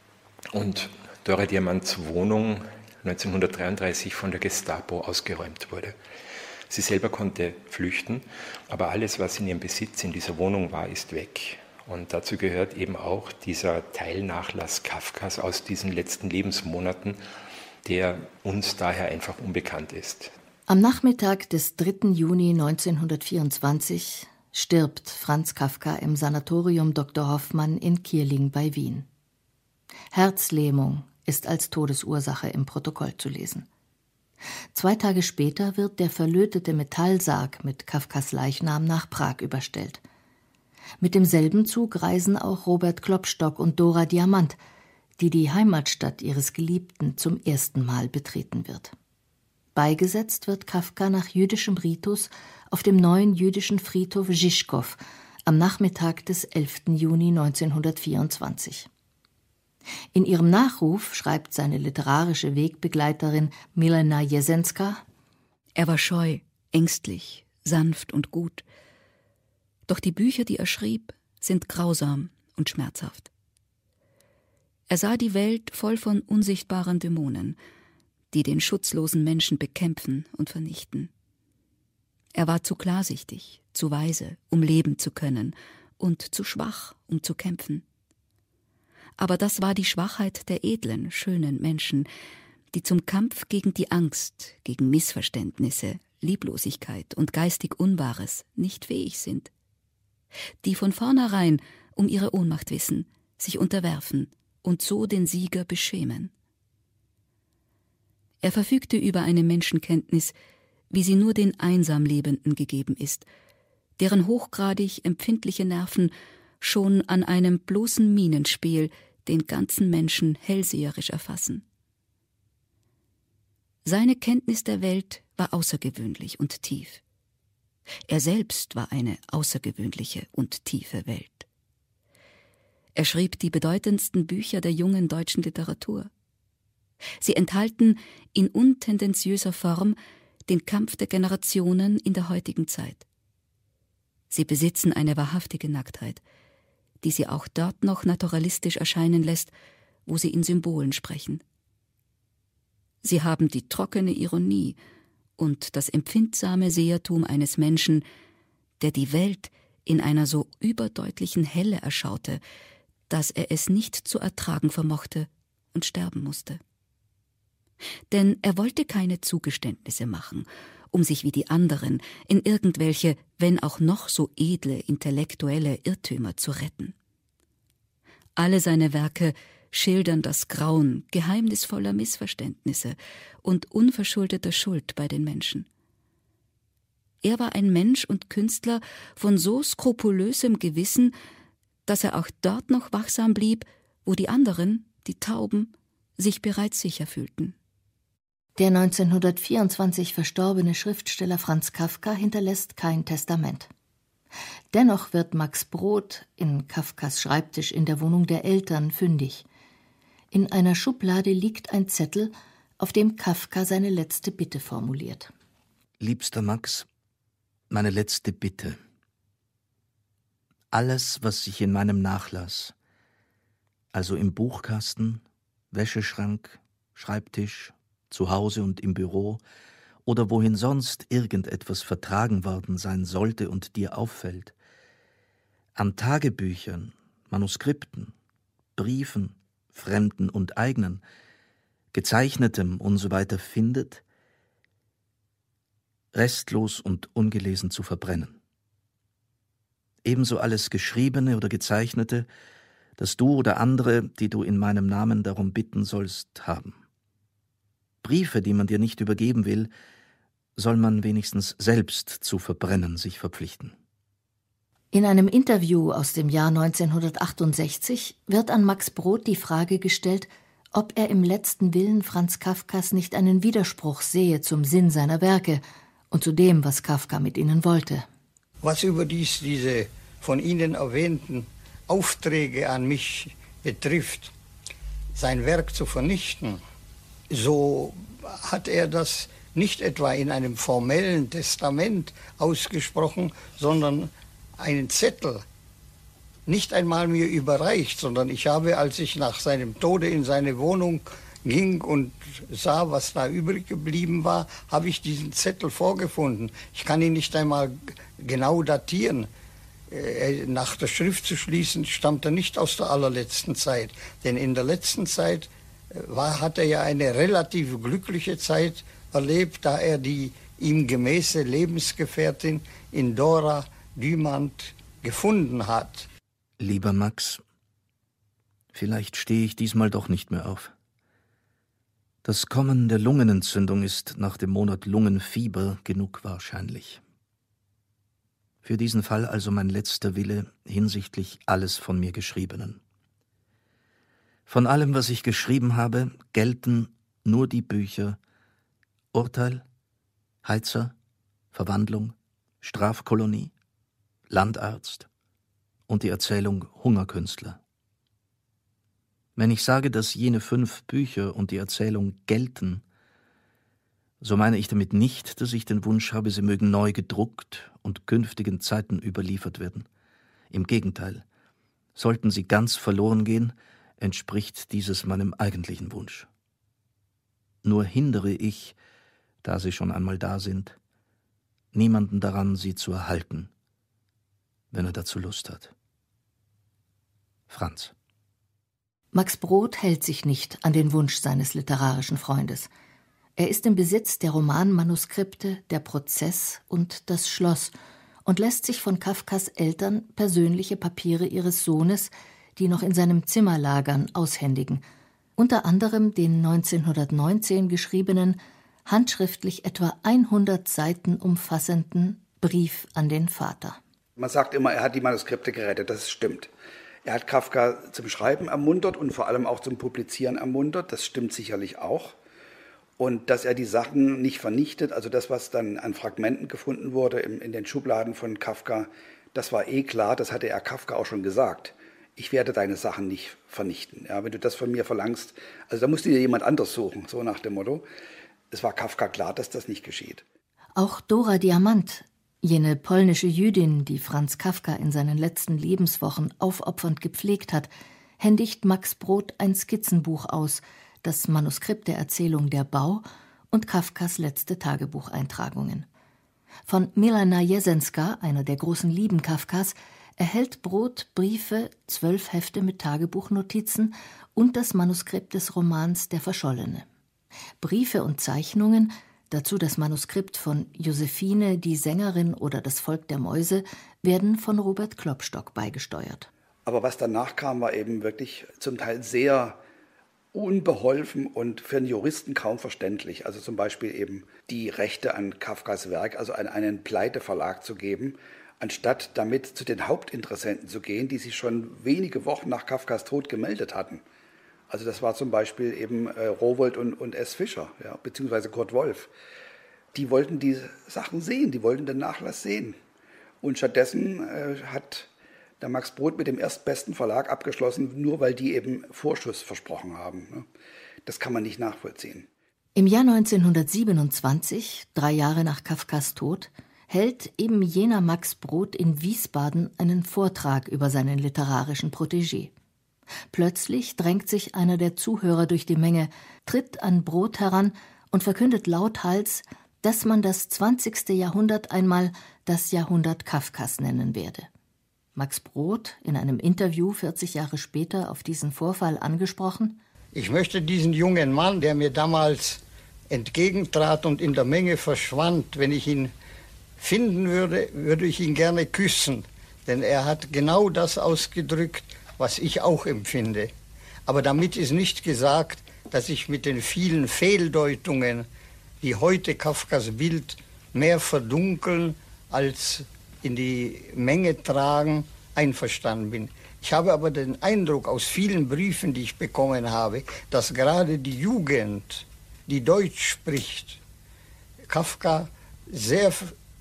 Und Dora Diamants Wohnung neunzehnhundertdreiunddreißig von der Gestapo ausgeräumt wurde. Sie selber konnte flüchten, aber alles, was in ihrem Besitz in dieser Wohnung war, ist weg. Und dazu gehört eben auch dieser Teilnachlass Kafkas aus diesen letzten Lebensmonaten, der uns daher einfach unbekannt ist. Am Nachmittag des dritten Juni neunzehnhundertvierundzwanzig stirbt Franz Kafka im Sanatorium Doktor Hoffmann in Kierling bei Wien. Herzlähmung ist als Todesursache im Protokoll zu lesen. Zwei Tage später wird der verlötete Metallsarg mit Kafkas Leichnam nach Prag überstellt. Mit demselben Zug reisen auch Robert Klopstock und Dora Diamant, die die Heimatstadt ihres Geliebten zum ersten Mal betreten wird. Beigesetzt wird Kafka nach jüdischem Ritus auf dem neuen jüdischen Friedhof Žižkov am Nachmittag des elften Juni neunzehnhundertvierundzwanzig. In ihrem Nachruf schreibt seine literarische Wegbegleiterin Milena Jesenska: Er war scheu, ängstlich, sanft und gut. Doch die Bücher, die er schrieb, sind grausam und schmerzhaft. Er sah die Welt voll von unsichtbaren Dämonen, die den schutzlosen Menschen bekämpfen und vernichten. Er war zu klarsichtig, zu weise, um leben zu können, und zu schwach, um zu kämpfen. Aber das war die Schwachheit der edlen, schönen Menschen, die zum Kampf gegen die Angst, gegen Missverständnisse, Lieblosigkeit und geistig Unwahres nicht fähig sind. Die von vornherein um ihre Ohnmacht wissen, sich unterwerfen und so den Sieger beschämen. Er verfügte über eine Menschenkenntnis, wie sie nur den einsam Lebenden gegeben ist, deren hochgradig empfindliche Nerven schon an einem bloßen Mienenspiel den ganzen Menschen hellseherisch erfassen. Seine Kenntnis der Welt war außergewöhnlich und tief. Er selbst war eine außergewöhnliche und tiefe Welt. Er schrieb die bedeutendsten Bücher der jungen deutschen Literatur. Sie enthalten in untendenziöser Form den Kampf der Generationen in der heutigen Zeit. Sie besitzen eine wahrhaftige Nacktheit, die sie auch dort noch naturalistisch erscheinen lässt, wo sie in Symbolen sprechen. Sie haben die trockene Ironie und das empfindsame Sehertum eines Menschen, der die Welt in einer so überdeutlichen Helle erschaute, dass er es nicht zu ertragen vermochte und sterben musste. Denn er wollte keine Zugeständnisse machen, um sich wie die anderen in irgendwelche, wenn auch noch so edle intellektuelle Irrtümer zu retten. Alle seine Werke schildern das Grauen geheimnisvoller Missverständnisse und unverschuldeter Schuld bei den Menschen. Er war ein Mensch und Künstler von so skrupulösem Gewissen, dass er auch dort noch wachsam blieb, wo die anderen, die Tauben, sich bereits sicher fühlten. Der neunzehnhundertvierundzwanzig verstorbene Schriftsteller Franz Kafka hinterlässt kein Testament. Dennoch wird Max Brod in Kafkas Schreibtisch in der Wohnung der Eltern fündig. In einer Schublade liegt ein Zettel, auf dem Kafka seine letzte Bitte formuliert. Liebster Max, meine letzte Bitte. Alles, was sich in meinem Nachlass, also im Buchkasten, Wäscheschrank, Schreibtisch, zu Hause und im Büro oder wohin sonst irgendetwas vertragen worden sein sollte und dir auffällt, an Tagebüchern, Manuskripten, Briefen, fremden und eigenen, gezeichnetem und so weiter findet, restlos und ungelesen zu verbrennen. Ebenso alles Geschriebene oder Gezeichnete, das du oder andere, die du in meinem Namen darum bitten sollst, haben. Briefe, die man dir nicht übergeben will, soll man wenigstens selbst zu verbrennen sich verpflichten. In einem Interview aus dem Jahr neunzehnhundertachtundsechzig wird an Max Brod die Frage gestellt, ob er im letzten Willen Franz Kafkas nicht einen Widerspruch sehe zum Sinn seiner Werke und zu dem, was Kafka mit ihnen wollte. Was überdies diese von Ihnen erwähnten Aufträge an mich betrifft, sein Werk zu vernichten, so hat er das nicht etwa in einem formellen Testament ausgesprochen, sondern einen Zettel nicht einmal mir überreicht, sondern ich habe, als ich nach seinem Tode in seine Wohnung ging und sah, was da übrig geblieben war, habe ich diesen Zettel vorgefunden. Ich kann ihn nicht einmal genau datieren. Nach der Schrift zu schließen, stammt er nicht aus der allerletzten Zeit. Denn in der letzten Zeit war, hat er ja eine relativ glückliche Zeit erlebt, da er die ihm gemäße Lebensgefährtin in Dora Dümand gefunden hat. Lieber Max, vielleicht stehe ich diesmal doch nicht mehr auf. Das Kommen der Lungenentzündung ist nach dem Monat Lungenfieber genug wahrscheinlich. Für diesen Fall also mein letzter Wille hinsichtlich alles von mir Geschriebenen. Von allem, was ich geschrieben habe, gelten nur die Bücher Urteil, Heizer, Verwandlung, Strafkolonie, Landarzt und die Erzählung Hungerkünstler. Wenn ich sage, dass jene fünf Bücher und die Erzählung gelten, so meine ich damit nicht, dass ich den Wunsch habe, sie mögen neu gedruckt und künftigen Zeiten überliefert werden. Im Gegenteil, sollten sie ganz verloren gehen, entspricht dieses meinem eigentlichen Wunsch. Nur hindere ich, da sie schon einmal da sind, niemanden daran, sie zu erhalten, wenn er dazu Lust hat. Franz. Max Brod hält sich nicht an den Wunsch seines literarischen Freundes. Er ist im Besitz der Romanmanuskripte Der Prozess und Das Schloss und lässt sich von Kafkas Eltern persönliche Papiere ihres Sohnes, die noch in seinem Zimmer lagern, aushändigen, unter anderem den neunzehnhundertneunzehn geschriebenen, handschriftlich etwa hundert Seiten umfassenden Brief an den Vater. Man sagt immer, er hat die Manuskripte gerettet, das stimmt. Er hat Kafka zum Schreiben ermuntert und vor allem auch zum Publizieren ermuntert, das stimmt sicherlich auch. Und dass er die Sachen nicht vernichtet, also das, was dann an Fragmenten gefunden wurde in, in den Schubladen von Kafka, das war eh klar, das hatte er Kafka auch schon gesagt. Ich werde deine Sachen nicht vernichten. Ja, wenn du das von mir verlangst, also da musst du dir jemand anders suchen, so nach dem Motto. Es war Kafka klar, dass das nicht geschieht. Auch Dora Diamant, jene polnische Jüdin, die Franz Kafka in seinen letzten Lebenswochen aufopfernd gepflegt hat, händigt Max Brod ein Skizzenbuch aus, das Manuskript der Erzählung Der Bau und Kafkas letzte Tagebucheintragungen. Von Milana Jesenska, einer der großen Lieben Kafkas, erhält Brod Briefe, zwölf Hefte mit Tagebuchnotizen und das Manuskript des Romans Der Verschollene. Briefe und Zeichnungen, dazu das Manuskript von Josephine, die Sängerin oder Das Volk der Mäuse, werden von Robert Klopstock beigesteuert. Aber was danach kam, war eben wirklich zum Teil sehr unbeholfen und für einen Juristen kaum verständlich. Also zum Beispiel eben die Rechte an Kafkas Werk, also an einen Pleiteverlag zu geben, anstatt damit zu den Hauptinteressenten zu gehen, die sich schon wenige Wochen nach Kafkas Tod gemeldet hatten. Also das war zum Beispiel eben äh, Rowohlt und, und S. Fischer, ja, beziehungsweise Kurt Wolf. Die wollten die Sachen sehen, die wollten den Nachlass sehen. Und stattdessen äh, hat der Max Brod mit dem erstbesten Verlag abgeschlossen, nur weil die eben Vorschuss versprochen haben. Ne? Das kann man nicht nachvollziehen. Im Jahr neunzehnhundertsiebenundzwanzig, drei Jahre nach Kafkas Tod, hält eben jener Max Brod in Wiesbaden einen Vortrag über seinen literarischen Protégé. Plötzlich drängt sich einer der Zuhörer durch die Menge, tritt an Brod heran und verkündet lauthals, dass man das zwanzigste Jahrhundert einmal das Jahrhundert Kafkas nennen werde. Max Brod, in einem Interview vierzig Jahre später auf diesen Vorfall angesprochen: Ich möchte diesen jungen Mann, der mir damals entgegentrat und in der Menge verschwand, wenn ich ihn finden würde, würde ich ihn gerne küssen, denn er hat genau das ausgedrückt, was ich auch empfinde. Aber damit ist nicht gesagt, dass ich mit den vielen Fehldeutungen, die heute Kafkas Bild mehr verdunkeln als in die Menge tragen, einverstanden bin. Ich habe aber den Eindruck aus vielen Briefen, die ich bekommen habe, dass gerade die Jugend, die Deutsch spricht, Kafka sehr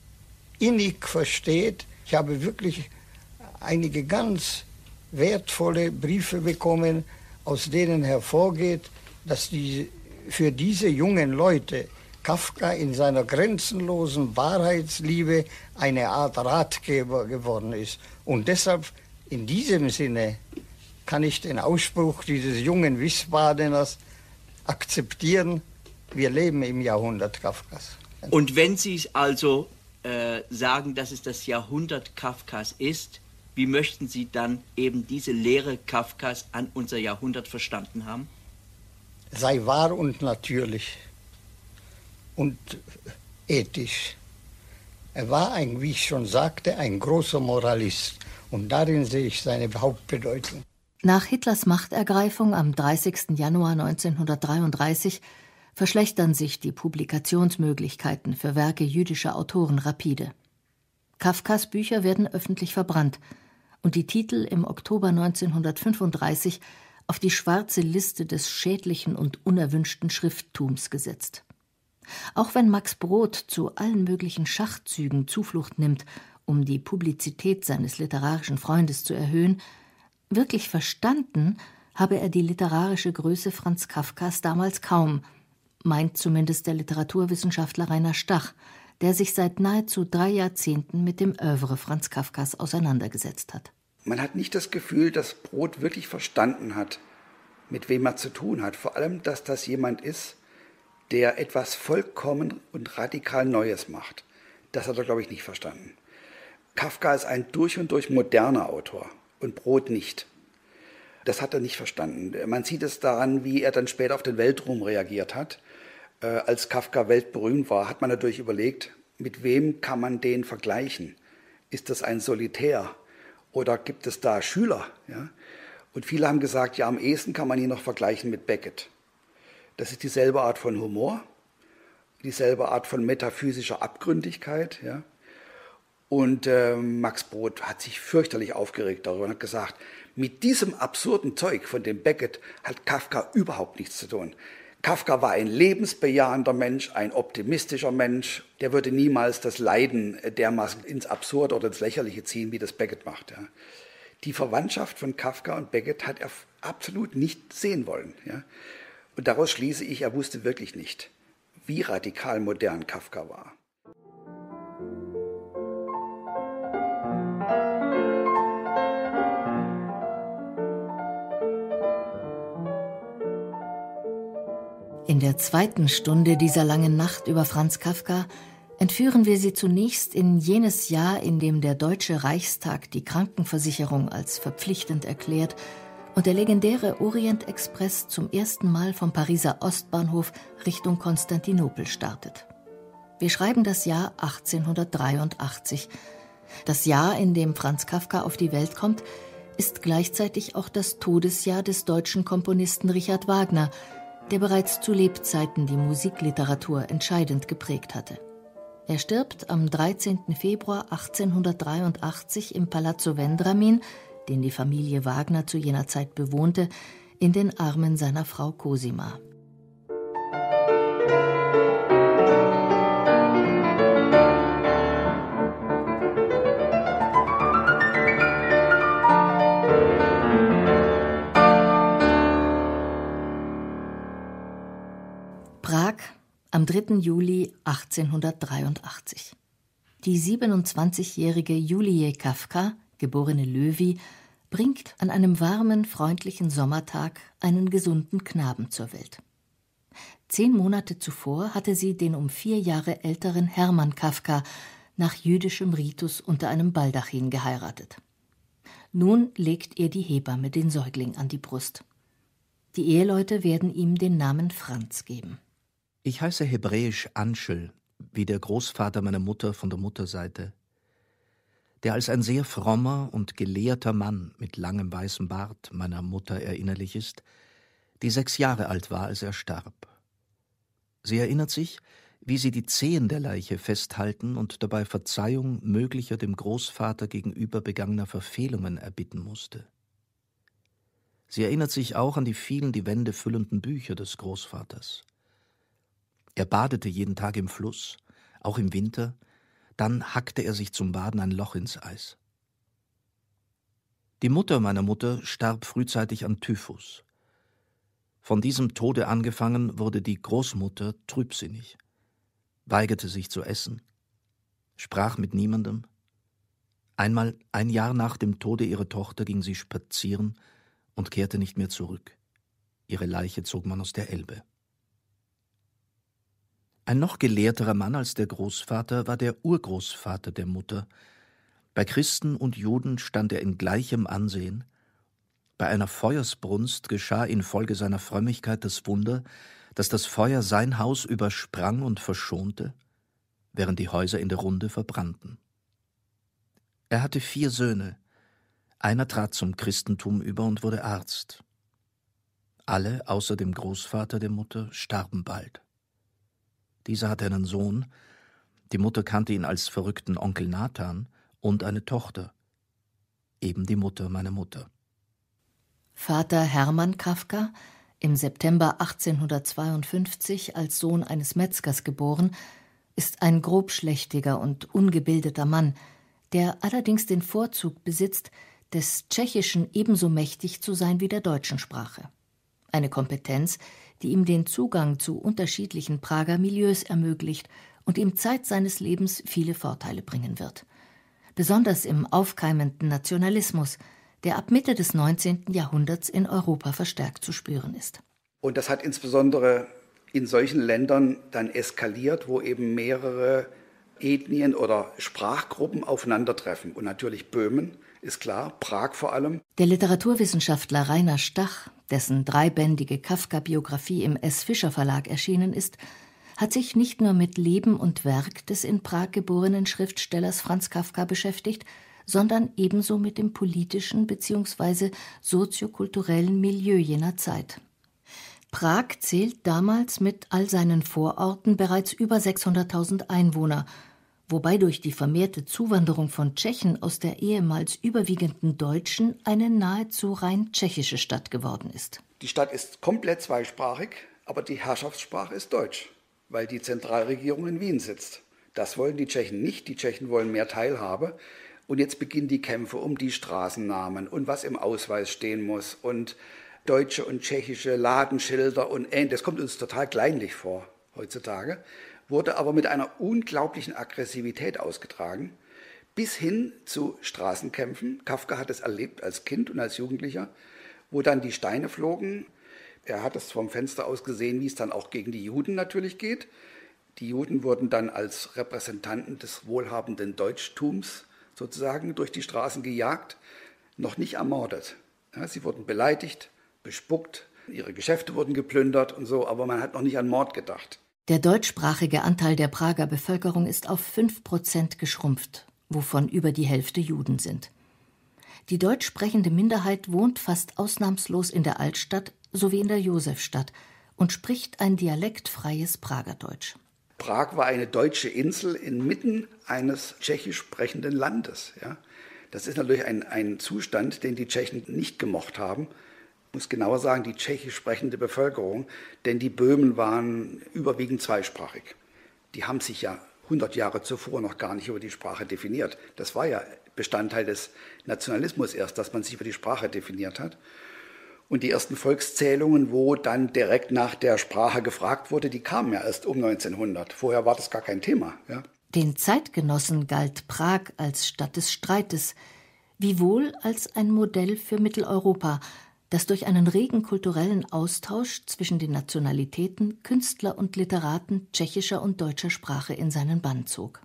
innig versteht. Ich habe wirklich einige ganz wertvolle Briefe bekommen, aus denen hervorgeht, dass die, für diese jungen Leute Kafka in seiner grenzenlosen Wahrheitsliebe eine Art Ratgeber geworden ist. Und deshalb, in diesem Sinne, kann ich den Ausspruch dieses jungen Wiesbadeners akzeptieren: Wir leben im Jahrhundert Kafkas. Und wenn Sie also äh, sagen, dass es das Jahrhundert Kafkas ist, wie möchten Sie dann eben diese Lehre Kafkas an unser Jahrhundert verstanden haben? Sei wahr und natürlich und ethisch. Er war, ein, wie ich schon sagte, ein großer Moralist. Und darin sehe ich seine Hauptbedeutung. Nach Hitlers Machtergreifung am dreißigsten Januar neunzehnhundertdreiunddreißig verschlechtern sich die Publikationsmöglichkeiten für Werke jüdischer Autoren rapide. Kafkas Bücher werden öffentlich verbrannt und die Titel im Oktober neunzehnhundertfünfunddreißig auf die schwarze Liste des schädlichen und unerwünschten Schrifttums gesetzt. Auch wenn Max Brod zu allen möglichen Schachzügen Zuflucht nimmt, um die Publizität seines literarischen Freundes zu erhöhen, wirklich verstanden habe er die literarische Größe Franz Kafkas damals kaum, meint zumindest der Literaturwissenschaftler Rainer Stach, der sich seit nahezu drei Jahrzehnten mit dem Œuvre Franz Kafkas auseinandergesetzt hat. Man hat nicht das Gefühl, dass Brod wirklich verstanden hat, mit wem er zu tun hat. Vor allem, dass das jemand ist, der etwas vollkommen und radikal Neues macht. Das hat er, glaube ich, nicht verstanden. Kafka ist ein durch und durch moderner Autor und Brod nicht. Das hat er nicht verstanden. Man sieht es daran, wie er dann später auf den Weltruhm reagiert hat. Äh, als Kafka weltberühmt war, hat man natürlich überlegt, mit wem kann man den vergleichen? Ist das ein Solitär oder gibt es da Schüler? Ja? Und viele haben gesagt, ja, am ehesten kann man ihn noch vergleichen mit Beckett. Das ist dieselbe Art von Humor, dieselbe Art von metaphysischer Abgründigkeit. Ja? Und äh, Max Brod hat sich fürchterlich aufgeregt darüber und hat gesagt, mit diesem absurden Zeug von dem Beckett hat Kafka überhaupt nichts zu tun. Kafka war ein lebensbejahender Mensch, ein optimistischer Mensch. Der würde niemals das Leiden dermaßen ins Absurde oder ins Lächerliche ziehen, wie das Beckett macht. Ja. Die Verwandtschaft von Kafka und Beckett hat er absolut nicht sehen wollen. Ja. Und daraus schließe ich, er wusste wirklich nicht, wie radikal modern Kafka war. In der zweiten Stunde dieser langen Nacht über Franz Kafka entführen wir Sie zunächst in jenes Jahr, in dem der Deutsche Reichstag die Krankenversicherung als verpflichtend erklärt und der legendäre Orient-Express zum ersten Mal vom Pariser Ostbahnhof Richtung Konstantinopel startet. Wir schreiben das Jahr achtzehnhundertdreiundachtzig. Das Jahr, in dem Franz Kafka auf die Welt kommt, ist gleichzeitig auch das Todesjahr des deutschen Komponisten Richard Wagner, der bereits zu Lebzeiten die Musikliteratur entscheidend geprägt hatte. Er stirbt am dreizehnten Februar achtzehnhundertdreiundachtzig im Palazzo Vendramin, den die Familie Wagner zu jener Zeit bewohnte, in den Armen seiner Frau Cosima. Prag am dritten Juli achtzehnhundertdreiundachtzig. Die siebenundzwanzigjährige Julie Kafka, geborene Löwy, bringt an einem warmen, freundlichen Sommertag einen gesunden Knaben zur Welt. Zehn Monate zuvor hatte sie den um vier Jahre älteren Hermann Kafka nach jüdischem Ritus unter einem Baldachin geheiratet. Nun legt ihr die Hebamme den Säugling an die Brust. Die Eheleute werden ihm den Namen Franz geben. Ich heiße hebräisch Anschel, wie der Großvater meiner Mutter von der Mutterseite, der als ein sehr frommer und gelehrter Mann mit langem weißem Bart meiner Mutter erinnerlich ist, die sechs Jahre alt war, als er starb. Sie erinnert sich, wie sie die Zehen der Leiche festhalten und dabei Verzeihung möglicher dem Großvater gegenüber begangener Verfehlungen erbitten musste. Sie erinnert sich auch an die vielen die Wände füllenden Bücher des Großvaters. Er badete jeden Tag im Fluss, auch im Winter, dann hackte er sich zum Baden ein Loch ins Eis. Die Mutter meiner Mutter starb frühzeitig an Typhus. Von diesem Tode angefangen wurde die Großmutter trübsinnig, weigerte sich zu essen, sprach mit niemandem. Einmal, ein Jahr nach dem Tode ihrer Tochter, ging sie spazieren und kehrte nicht mehr zurück. Ihre Leiche zog man aus der Elbe. Ein noch gelehrterer Mann als der Großvater war der Urgroßvater der Mutter. Bei Christen und Juden stand er in gleichem Ansehen. Bei einer Feuersbrunst geschah infolge seiner Frömmigkeit das Wunder, dass das Feuer sein Haus übersprang und verschonte, während die Häuser in der Runde verbrannten. Er hatte vier Söhne. Einer trat zum Christentum über und wurde Arzt. Alle, außer dem Großvater der Mutter, starben bald. Dieser hatte einen Sohn, die Mutter kannte ihn als verrückten Onkel Nathan, und eine Tochter, eben die Mutter meiner Mutter. Vater Hermann Kafka, im September achtzehnhundertzweiundfünfzig als Sohn eines Metzgers geboren, ist ein grobschlächtiger und ungebildeter Mann, der allerdings den Vorzug besitzt, des Tschechischen ebenso mächtig zu sein wie der deutschen Sprache. Eine Kompetenz, die ihm den Zugang zu unterschiedlichen Prager Milieus ermöglicht und ihm Zeit seines Lebens viele Vorteile bringen wird. Besonders im aufkeimenden Nationalismus, der ab Mitte des neunzehnten Jahrhunderts in Europa verstärkt zu spüren ist. Und das hat insbesondere in solchen Ländern dann eskaliert, wo eben mehrere Ethnien oder Sprachgruppen aufeinandertreffen. Und natürlich Böhmen, ist klar, Prag vor allem. Der Literaturwissenschaftler Rainer Stach, dessen dreibändige Kafka-Biografie im S. Fischer Verlag erschienen ist, hat sich nicht nur mit Leben und Werk des in Prag geborenen Schriftstellers Franz Kafka beschäftigt, sondern ebenso mit dem politischen bzw. soziokulturellen Milieu jener Zeit. Prag zählt damals mit all seinen Vororten bereits über sechshunderttausend Einwohner, wobei durch die vermehrte Zuwanderung von Tschechen aus der ehemals überwiegenden Deutschen eine nahezu rein tschechische Stadt geworden ist. Die Stadt ist komplett zweisprachig, aber die Herrschaftssprache ist Deutsch, weil die Zentralregierung in Wien sitzt. Das wollen die Tschechen nicht. Die Tschechen wollen mehr Teilhabe. Und jetzt beginnen die Kämpfe um die Straßennamen und was im Ausweis stehen muss und deutsche und tschechische Ladenschilder und ähnliches. Das kommt uns total kleinlich vor heutzutage, wurde aber mit einer unglaublichen Aggressivität ausgetragen, bis hin zu Straßenkämpfen. Kafka hat es erlebt als Kind und als Jugendlicher, wo dann die Steine flogen. Er hat es vom Fenster aus gesehen, wie es dann auch gegen die Juden natürlich geht. Die Juden wurden dann als Repräsentanten des wohlhabenden Deutschtums sozusagen durch die Straßen gejagt, noch nicht ermordet. Ja, sie wurden beleidigt, bespuckt, ihre Geschäfte wurden geplündert und so, aber man hat noch nicht an Mord gedacht. Der deutschsprachige Anteil der Prager Bevölkerung ist auf fünf Prozent geschrumpft, wovon über die Hälfte Juden sind. Die deutsch sprechende Minderheit wohnt fast ausnahmslos in der Altstadt sowie in der Josefstadt und spricht ein dialektfreies Pragerdeutsch. Prag war eine deutsche Insel inmitten eines tschechisch sprechenden Landes. Ja. Das ist natürlich ein, ein Zustand, den die Tschechen nicht gemocht haben. Ich muss genauer sagen, die tschechisch sprechende Bevölkerung, denn die Böhmen waren überwiegend zweisprachig. Die haben sich ja hundert Jahre zuvor noch gar nicht über die Sprache definiert. Das war ja Bestandteil des Nationalismus erst, dass man sich über die Sprache definiert hat. Und die ersten Volkszählungen, wo dann direkt nach der Sprache gefragt wurde, die kamen ja erst um neunzehnhundert. Vorher war das gar kein Thema. Ja. Den Zeitgenossen galt Prag als Stadt des Streites, wiewohl als ein Modell für Mitteleuropa, das durch einen regen kulturellen Austausch zwischen den Nationalitäten Künstler und Literaten tschechischer und deutscher Sprache in seinen Bann zog.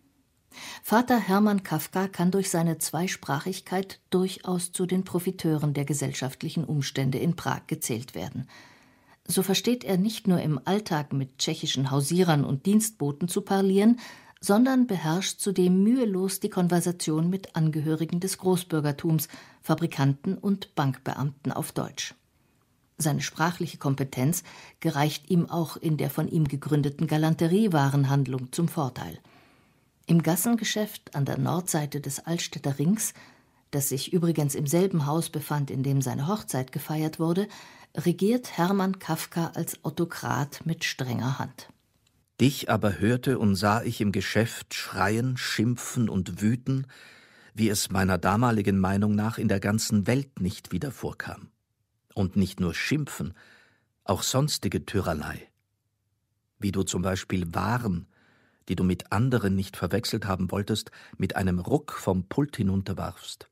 Vater Hermann Kafka kann durch seine Zweisprachigkeit durchaus zu den Profiteuren der gesellschaftlichen Umstände in Prag gezählt werden. So versteht er nicht nur im Alltag mit tschechischen Hausierern und Dienstboten zu parlieren, sondern beherrscht zudem mühelos die Konversation mit Angehörigen des Großbürgertums, Fabrikanten und Bankbeamten auf Deutsch. Seine sprachliche Kompetenz gereicht ihm auch in der von ihm gegründeten Galanteriewarenhandlung zum Vorteil. Im Gassengeschäft an der Nordseite des Altstädter Rings, das sich übrigens im selben Haus befand, in dem seine Hochzeit gefeiert wurde, regiert Hermann Kafka als Autokrat mit strenger Hand. Dich aber hörte und sah ich im Geschäft schreien, schimpfen und wüten, wie es meiner damaligen Meinung nach in der ganzen Welt nicht wieder vorkam. Und nicht nur schimpfen, auch sonstige Tyrannei. Wie du zum Beispiel Waren, die du mit anderen nicht verwechselt haben wolltest, mit einem Ruck vom Pult hinunterwarfst.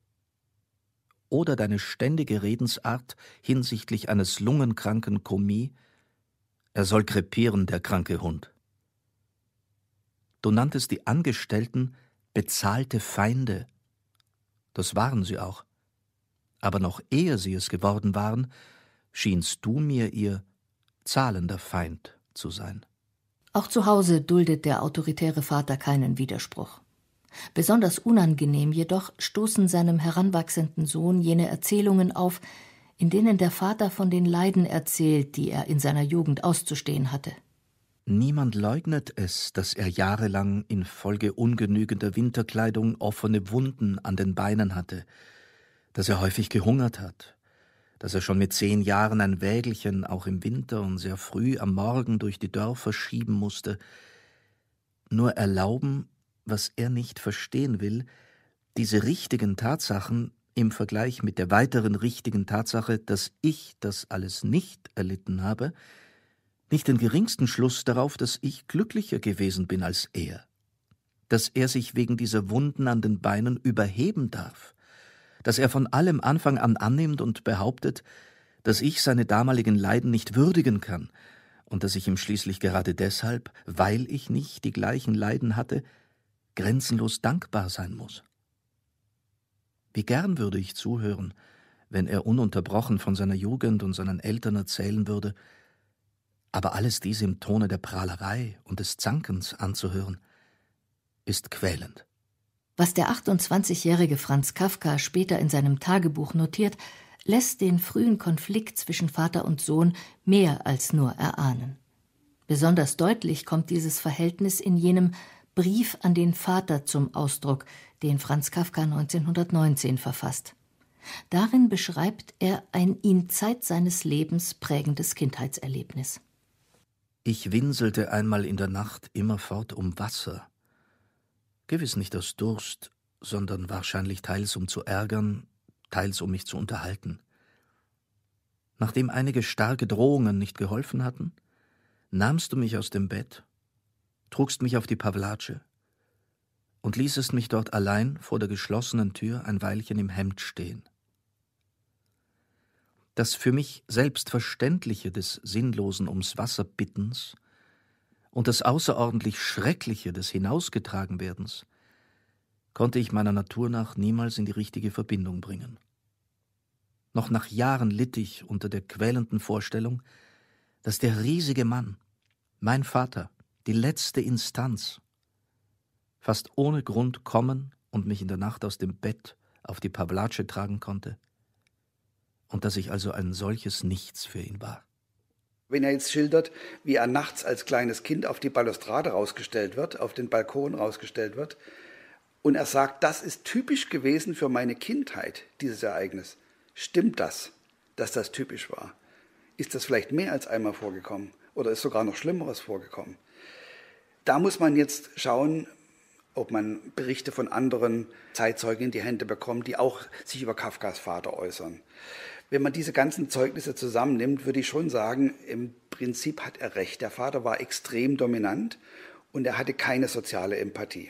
Oder deine ständige Redensart hinsichtlich eines lungenkranken Kommis, er soll krepieren, der kranke Hund. Du nanntest die Angestellten bezahlte Feinde. Das waren sie auch. Aber noch ehe sie es geworden waren, schienst du mir ihr zahlender Feind zu sein. Auch zu Hause duldet der autoritäre Vater keinen Widerspruch. Besonders unangenehm jedoch stoßen seinem heranwachsenden Sohn jene Erzählungen auf, in denen der Vater von den Leiden erzählt, die er in seiner Jugend auszustehen hatte. Niemand leugnet es, dass er jahrelang infolge ungenügender Winterkleidung offene Wunden an den Beinen hatte, dass er häufig gehungert hat, dass er schon mit zehn Jahren ein Wägelchen auch im Winter und sehr früh am Morgen durch die Dörfer schieben musste. Nur erlauben, was er nicht verstehen will, diese richtigen Tatsachen im Vergleich mit der weiteren richtigen Tatsache, dass ich das alles nicht erlitten habe, nicht den geringsten Schluss darauf, dass ich glücklicher gewesen bin als er, dass er sich wegen dieser Wunden an den Beinen überheben darf, dass er von allem Anfang an annimmt und behauptet, dass ich seine damaligen Leiden nicht würdigen kann und dass ich ihm schließlich gerade deshalb, weil ich nicht die gleichen Leiden hatte, grenzenlos dankbar sein muss. Wie gern würde ich zuhören, wenn er ununterbrochen von seiner Jugend und seinen Eltern erzählen würde, aber alles dies im Tone der Prahlerei und des Zankens anzuhören, ist quälend. Was der achtundzwanzigjährige Franz Kafka später in seinem Tagebuch notiert, lässt den frühen Konflikt zwischen Vater und Sohn mehr als nur erahnen. Besonders deutlich kommt dieses Verhältnis in jenem Brief an den Vater zum Ausdruck, den Franz Kafka neunzehnhundertneunzehn verfasst. Darin beschreibt er ein ihn Zeit seines Lebens prägendes Kindheitserlebnis. Ich winselte einmal in der Nacht immerfort um Wasser. Gewiss nicht aus Durst, sondern wahrscheinlich teils um zu ärgern, teils um mich zu unterhalten. Nachdem einige starke Drohungen nicht geholfen hatten, nahmst du mich aus dem Bett, trugst mich auf die Pawlatsche und ließest mich dort allein vor der geschlossenen Tür ein Weilchen im Hemd stehen. Das für mich Selbstverständliche des sinnlosen ums Wasser Bittens und das außerordentlich Schreckliche des Hinausgetragenwerdens konnte ich meiner Natur nach niemals in die richtige Verbindung bringen. Noch nach Jahren litt ich unter der quälenden Vorstellung, dass der riesige Mann, mein Vater, die letzte Instanz, fast ohne Grund kommen und mich in der Nacht aus dem Bett auf die Pawlatsche tragen konnte, und dass ich also ein solches Nichts für ihn war. Wenn er jetzt schildert, wie er nachts als kleines Kind auf die Balustrade rausgestellt wird, auf den Balkon rausgestellt wird, und er sagt, das ist typisch gewesen für meine Kindheit, dieses Ereignis. Stimmt das, dass das typisch war? Ist das vielleicht mehr als einmal vorgekommen? Oder ist sogar noch Schlimmeres vorgekommen? Da muss man jetzt schauen, ob man Berichte von anderen Zeitzeugen in die Hände bekommt, die auch sich über Kafkas Vater äußern. Wenn man diese ganzen Zeugnisse zusammennimmt, würde ich schon sagen, im Prinzip hat er recht. Der Vater war extrem dominant und er hatte keine soziale Empathie.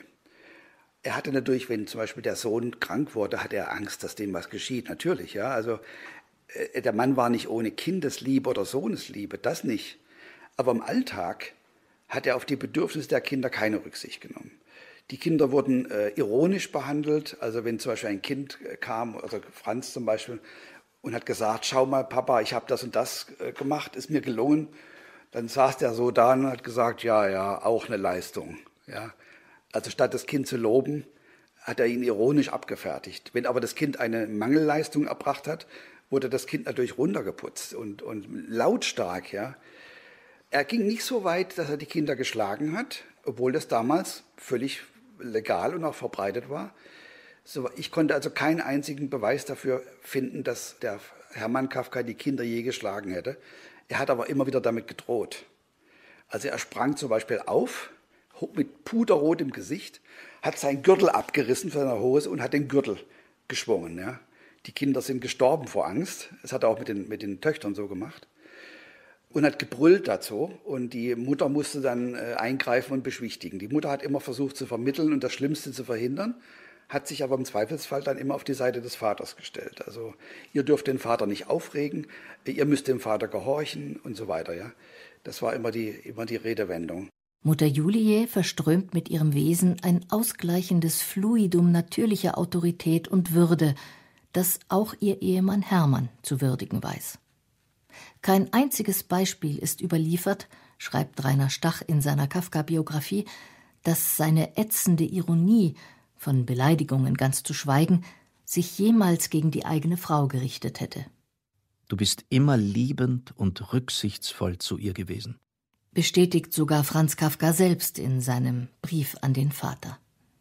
Er hatte natürlich, wenn zum Beispiel der Sohn krank wurde, hatte er Angst, dass dem was geschieht. Natürlich, ja. Also äh, der Mann war nicht ohne Kindesliebe oder Sohnesliebe, das nicht. Aber im Alltag hat er auf die Bedürfnisse der Kinder keine Rücksicht genommen. Die Kinder wurden äh, ironisch behandelt. Also wenn zum Beispiel ein Kind äh, kam, also Franz zum Beispiel, und hat gesagt, schau mal, Papa, ich habe das und das äh, gemacht, ist mir gelungen. Dann saß der so da und hat gesagt, ja, ja, auch eine Leistung. Ja. Also statt das Kind zu loben, hat er ihn ironisch abgefertigt. Wenn aber das Kind eine Mangelleistung erbracht hat, wurde das Kind natürlich runtergeputzt und, und lautstark. Ja. Er ging nicht so weit, dass er die Kinder geschlagen hat, obwohl das damals völlig legal und auch verbreitet war. So, ich konnte also keinen einzigen Beweis dafür finden, dass der Hermann Kafka die Kinder je geschlagen hätte. Er hat aber immer wieder damit gedroht. Also er sprang zum Beispiel auf, mit puderrot im Gesicht, hat seinen Gürtel abgerissen von seiner Hose und hat den Gürtel geschwungen. Ja. Die Kinder sind gestorben vor Angst. Das hat er auch mit den, mit den Töchtern so gemacht. Und hat gebrüllt dazu. Und die Mutter musste dann äh, eingreifen und beschwichtigen. Die Mutter hat immer versucht zu vermitteln und das Schlimmste zu verhindern, hat sich aber im Zweifelsfall dann immer auf die Seite des Vaters gestellt. Also ihr dürft den Vater nicht aufregen, ihr müsst dem Vater gehorchen und so weiter. Ja. Das war immer die, immer die Redewendung. Mutter Julie verströmt mit ihrem Wesen ein ausgleichendes Fluidum natürlicher Autorität und Würde, das auch ihr Ehemann Hermann zu würdigen weiß. Kein einziges Beispiel ist überliefert, schreibt Rainer Stach in seiner Kafka-Biografie, dass seine ätzende Ironie, von Beleidigungen ganz zu schweigen, sich jemals gegen die eigene Frau gerichtet hätte. Du bist immer liebend und rücksichtsvoll zu ihr gewesen. Bestätigt sogar Franz Kafka selbst in seinem Brief an den Vater.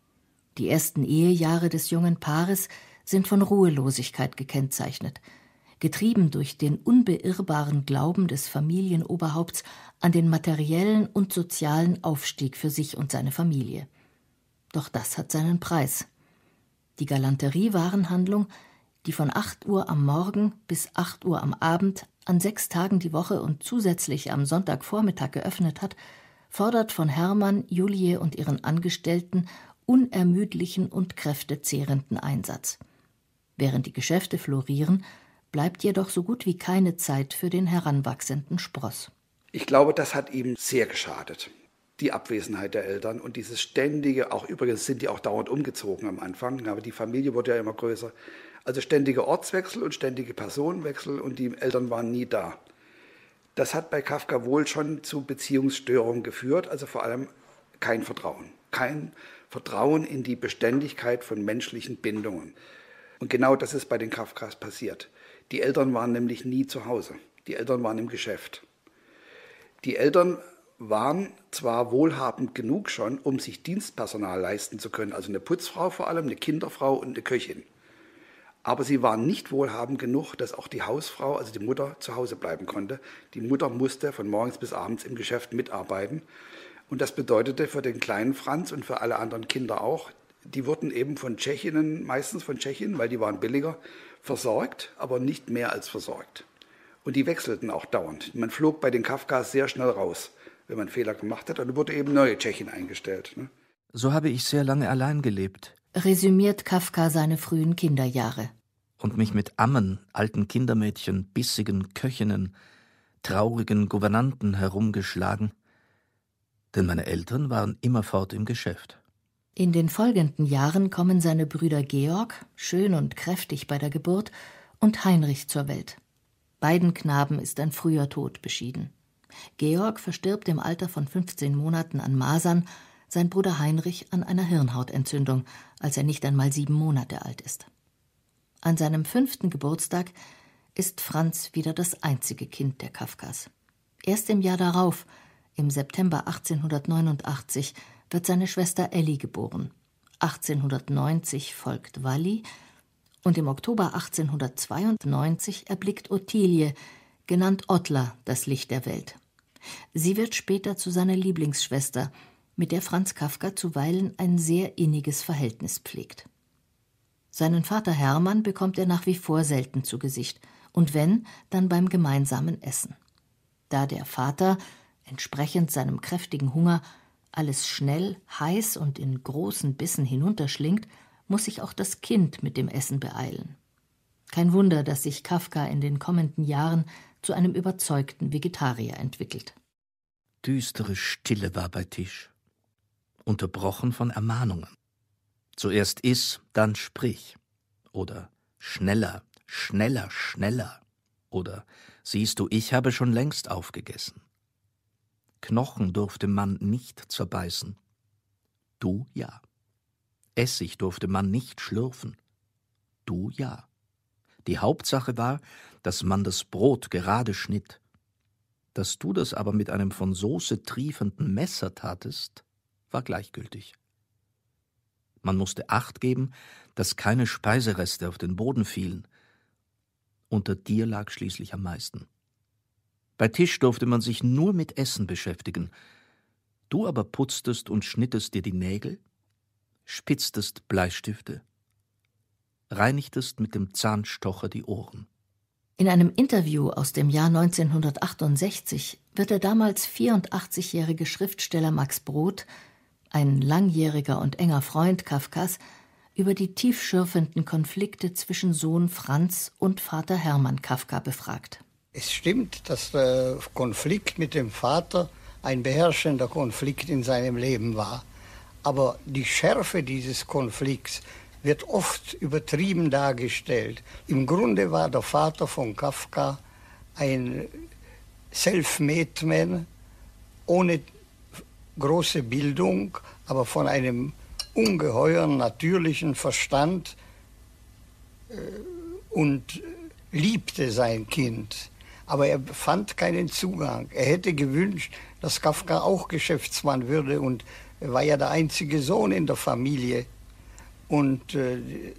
Die ersten Ehejahre des jungen Paares sind von Ruhelosigkeit gekennzeichnet, getrieben durch den unbeirrbaren Glauben des Familienoberhaupts an den materiellen und sozialen Aufstieg für sich und seine Familie. Doch das hat seinen Preis. Die Galanterie-Warenhandlung, die von acht Uhr am Morgen bis acht Uhr am Abend an sechs Tagen die Woche und zusätzlich am Sonntagvormittag geöffnet hat, fordert von Hermann, Julie und ihren Angestellten unermüdlichen und kräftezehrenden Einsatz. Während die Geschäfte florieren, bleibt jedoch so gut wie keine Zeit für den heranwachsenden Spross. Ich glaube, das hat ihm sehr geschadet. Die Abwesenheit der Eltern und dieses ständige, auch übrigens sind die auch dauernd umgezogen am Anfang, aber die Familie wurde ja immer größer. Also ständige Ortswechsel und ständige Personenwechsel und die Eltern waren nie da. Das hat bei Kafka wohl schon zu Beziehungsstörungen geführt, also vor allem kein Vertrauen. Kein Vertrauen in die Beständigkeit von menschlichen Bindungen. Und genau das ist bei den Kafkas passiert. Die Eltern waren nämlich nie zu Hause. Die Eltern waren im Geschäft. Die Eltern waren zwar wohlhabend genug schon, um sich Dienstpersonal leisten zu können, also eine Putzfrau vor allem, eine Kinderfrau und eine Köchin. Aber sie waren nicht wohlhabend genug, dass auch die Hausfrau, also die Mutter, zu Hause bleiben konnte. Die Mutter musste von morgens bis abends im Geschäft mitarbeiten. Und das bedeutete für den kleinen Franz und für alle anderen Kinder auch, die wurden eben von Tschechinnen, meistens von Tschechinnen, weil die waren billiger, versorgt, aber nicht mehr als versorgt. Und die wechselten auch dauernd. Man flog bei den Kafkas sehr schnell raus, wenn man Fehler gemacht hat. Und dann wurde eben neue Tschechin eingestellt. Ne? So habe ich sehr lange allein gelebt, resümiert Kafka seine frühen Kinderjahre. Und mich mit Ammen, alten Kindermädchen, bissigen Köchinnen, traurigen Gouvernanten herumgeschlagen. Denn meine Eltern waren immerfort im Geschäft. In den folgenden Jahren kommen seine Brüder Georg, schön und kräftig bei der Geburt, und Heinrich zur Welt. Beiden Knaben ist ein früher Tod beschieden. Georg verstirbt im Alter von fünfzehn Monaten an Masern, sein Bruder Heinrich an einer Hirnhautentzündung, als er nicht einmal sieben Monate alt ist. An seinem fünften Geburtstag ist Franz wieder das einzige Kind der Kafkas. Erst im Jahr darauf, im September achtzehnhundertneunundachtzig, wird seine Schwester Elli geboren. achtzehnhundertneunzig folgt Walli und im Oktober achtzehnhundertzweiundneunzig erblickt Ottilie, genannt Ottla, das Licht der Welt. Sie wird später zu seiner Lieblingsschwester, mit der Franz Kafka zuweilen ein sehr inniges Verhältnis pflegt. Seinen Vater Hermann bekommt er nach wie vor selten zu Gesicht, und wenn, dann beim gemeinsamen Essen. Da der Vater, entsprechend seinem kräftigen Hunger, alles schnell, heiß und in großen Bissen hinunterschlingt, muss sich auch das Kind mit dem Essen beeilen. Kein Wunder, dass sich Kafka in den kommenden Jahren zu einem überzeugten Vegetarier entwickelt. Düstere Stille war bei Tisch, unterbrochen von Ermahnungen. Zuerst iss, dann sprich. Oder schneller, schneller, schneller. Oder siehst du, ich habe schon längst aufgegessen. Knochen durfte man nicht zerbeißen. Du ja. Essig durfte man nicht schlürfen. Du ja. Die Hauptsache war, dass man das Brot gerade schnitt. Dass du das aber mit einem von Soße triefenden Messer tatest, war gleichgültig. Man musste Acht geben, dass keine Speisereste auf den Boden fielen. Unter dir lag schließlich am meisten. Bei Tisch durfte man sich nur mit Essen beschäftigen. Du aber putztest und schnittest dir die Nägel, spitztest Bleistifte, reinigtest mit dem Zahnstocher die Ohren. In einem Interview aus dem Jahr neunzehnhundertachtundsechzig wird der damals vierundachtzigjährige Schriftsteller Max Brod, ein langjähriger und enger Freund Kafkas, über die tiefschürfenden Konflikte zwischen Sohn Franz und Vater Hermann Kafka befragt. Es stimmt, dass der Konflikt mit dem Vater ein beherrschender Konflikt in seinem Leben war. Aber die Schärfe dieses Konflikts wird oft übertrieben dargestellt. Im Grunde war der Vater von Kafka ein Self-made Man, ohne große Bildung, aber von einem ungeheuren natürlichen Verstand äh, und liebte sein Kind. Aber er fand keinen Zugang. Er hätte gewünscht, dass Kafka auch Geschäftsmann würde, und er war ja der einzige Sohn in der Familie. Und äh,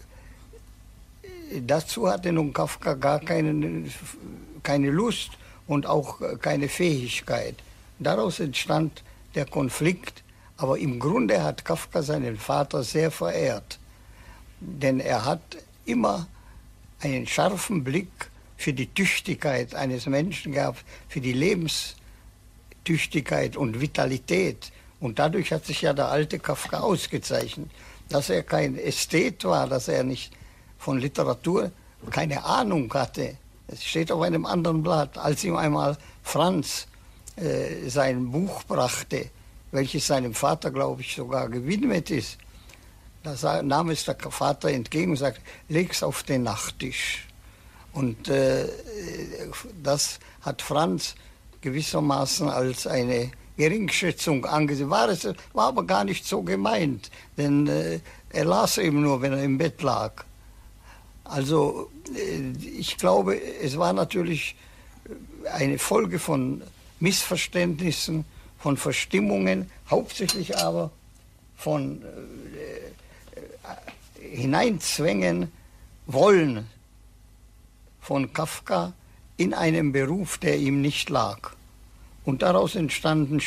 dazu hatte nun Kafka gar keine, keine Lust und auch keine Fähigkeit. Daraus entstand der Konflikt, aber im Grunde hat Kafka seinen Vater sehr verehrt. Denn er hat immer einen scharfen Blick für die Tüchtigkeit eines Menschen gehabt, für die Lebenstüchtigkeit und Vitalität. Und dadurch hat sich ja der alte Kafka ausgezeichnet. Dass er kein Ästhet war, dass er nicht von Literatur keine Ahnung hatte. Es steht auf einem anderen Blatt, als ihm einmal Franz äh, sein Buch brachte, welches seinem Vater, glaube ich, sogar gewidmet ist. Da nahm es der Vater entgegen und sagte, leg's auf den Nachttisch. Und äh, das hat Franz gewissermaßen als eine Geringschätzung angesehen. War, es, war aber gar nicht so gemeint, denn äh, er las eben nur, wenn er im Bett lag. Also äh, ich glaube, es war natürlich eine Folge von Missverständnissen von Verstimmungen, hauptsächlich aber von äh, äh, Hineinzwängen wollen von Kafka in einem Beruf, der ihm nicht lag. Und daraus entstanden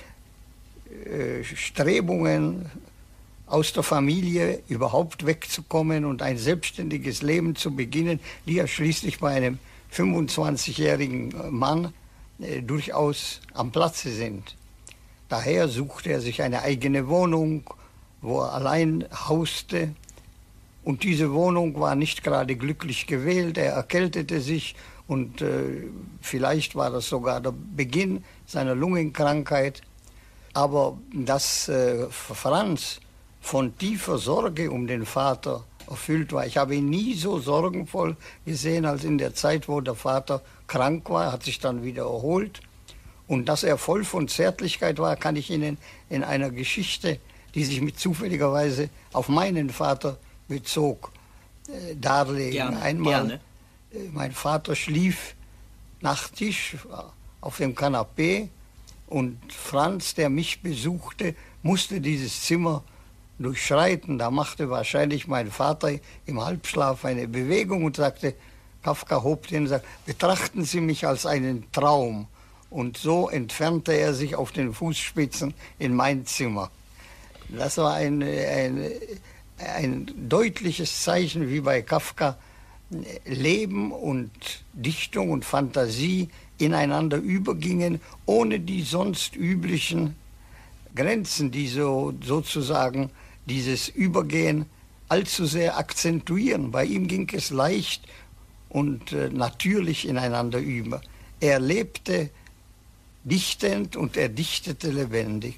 Strebungen, aus der Familie überhaupt wegzukommen und ein selbstständiges Leben zu beginnen, die ja schließlich bei einem fünfundzwanzigjährigen Mann äh, durchaus am Platze sind. Daher suchte er sich eine eigene Wohnung, wo er allein hauste. Und diese Wohnung war nicht gerade glücklich gewählt. Er erkältete sich und äh, vielleicht war das sogar der Beginn seiner Lungenkrankheit. Aber dass äh, Franz von tiefer Sorge um den Vater erfüllt war. Ich habe ihn nie so sorgenvoll gesehen als in der Zeit, wo der Vater krank war, hat sich dann wieder erholt. Und dass er voll von Zärtlichkeit war, kann ich Ihnen in einer Geschichte, die sich mit zufälligerweise auf meinen Vater bezog, äh, darlegen. Gerne, Einmal, gerne. Äh, mein Vater schlief nach Tisch auf dem Kanapee und Franz, der mich besuchte, musste dieses Zimmer durchschreiten. Da machte wahrscheinlich mein Vater im Halbschlaf eine Bewegung und sagte, Kafka hob den und sagte, betrachten Sie mich als einen Traum. Und so entfernte er sich auf den Fußspitzen in mein Zimmer. Das war ein, ein, ein deutliches Zeichen, wie bei Kafka Leben und Dichtung und Fantasie ineinander übergingen, ohne die sonst üblichen Grenzen, die so sozusagen dieses Übergehen allzu sehr akzentuieren. Bei ihm ging es leicht und äh, natürlich ineinander über. Er lebte dichtend und er dichtete lebendig.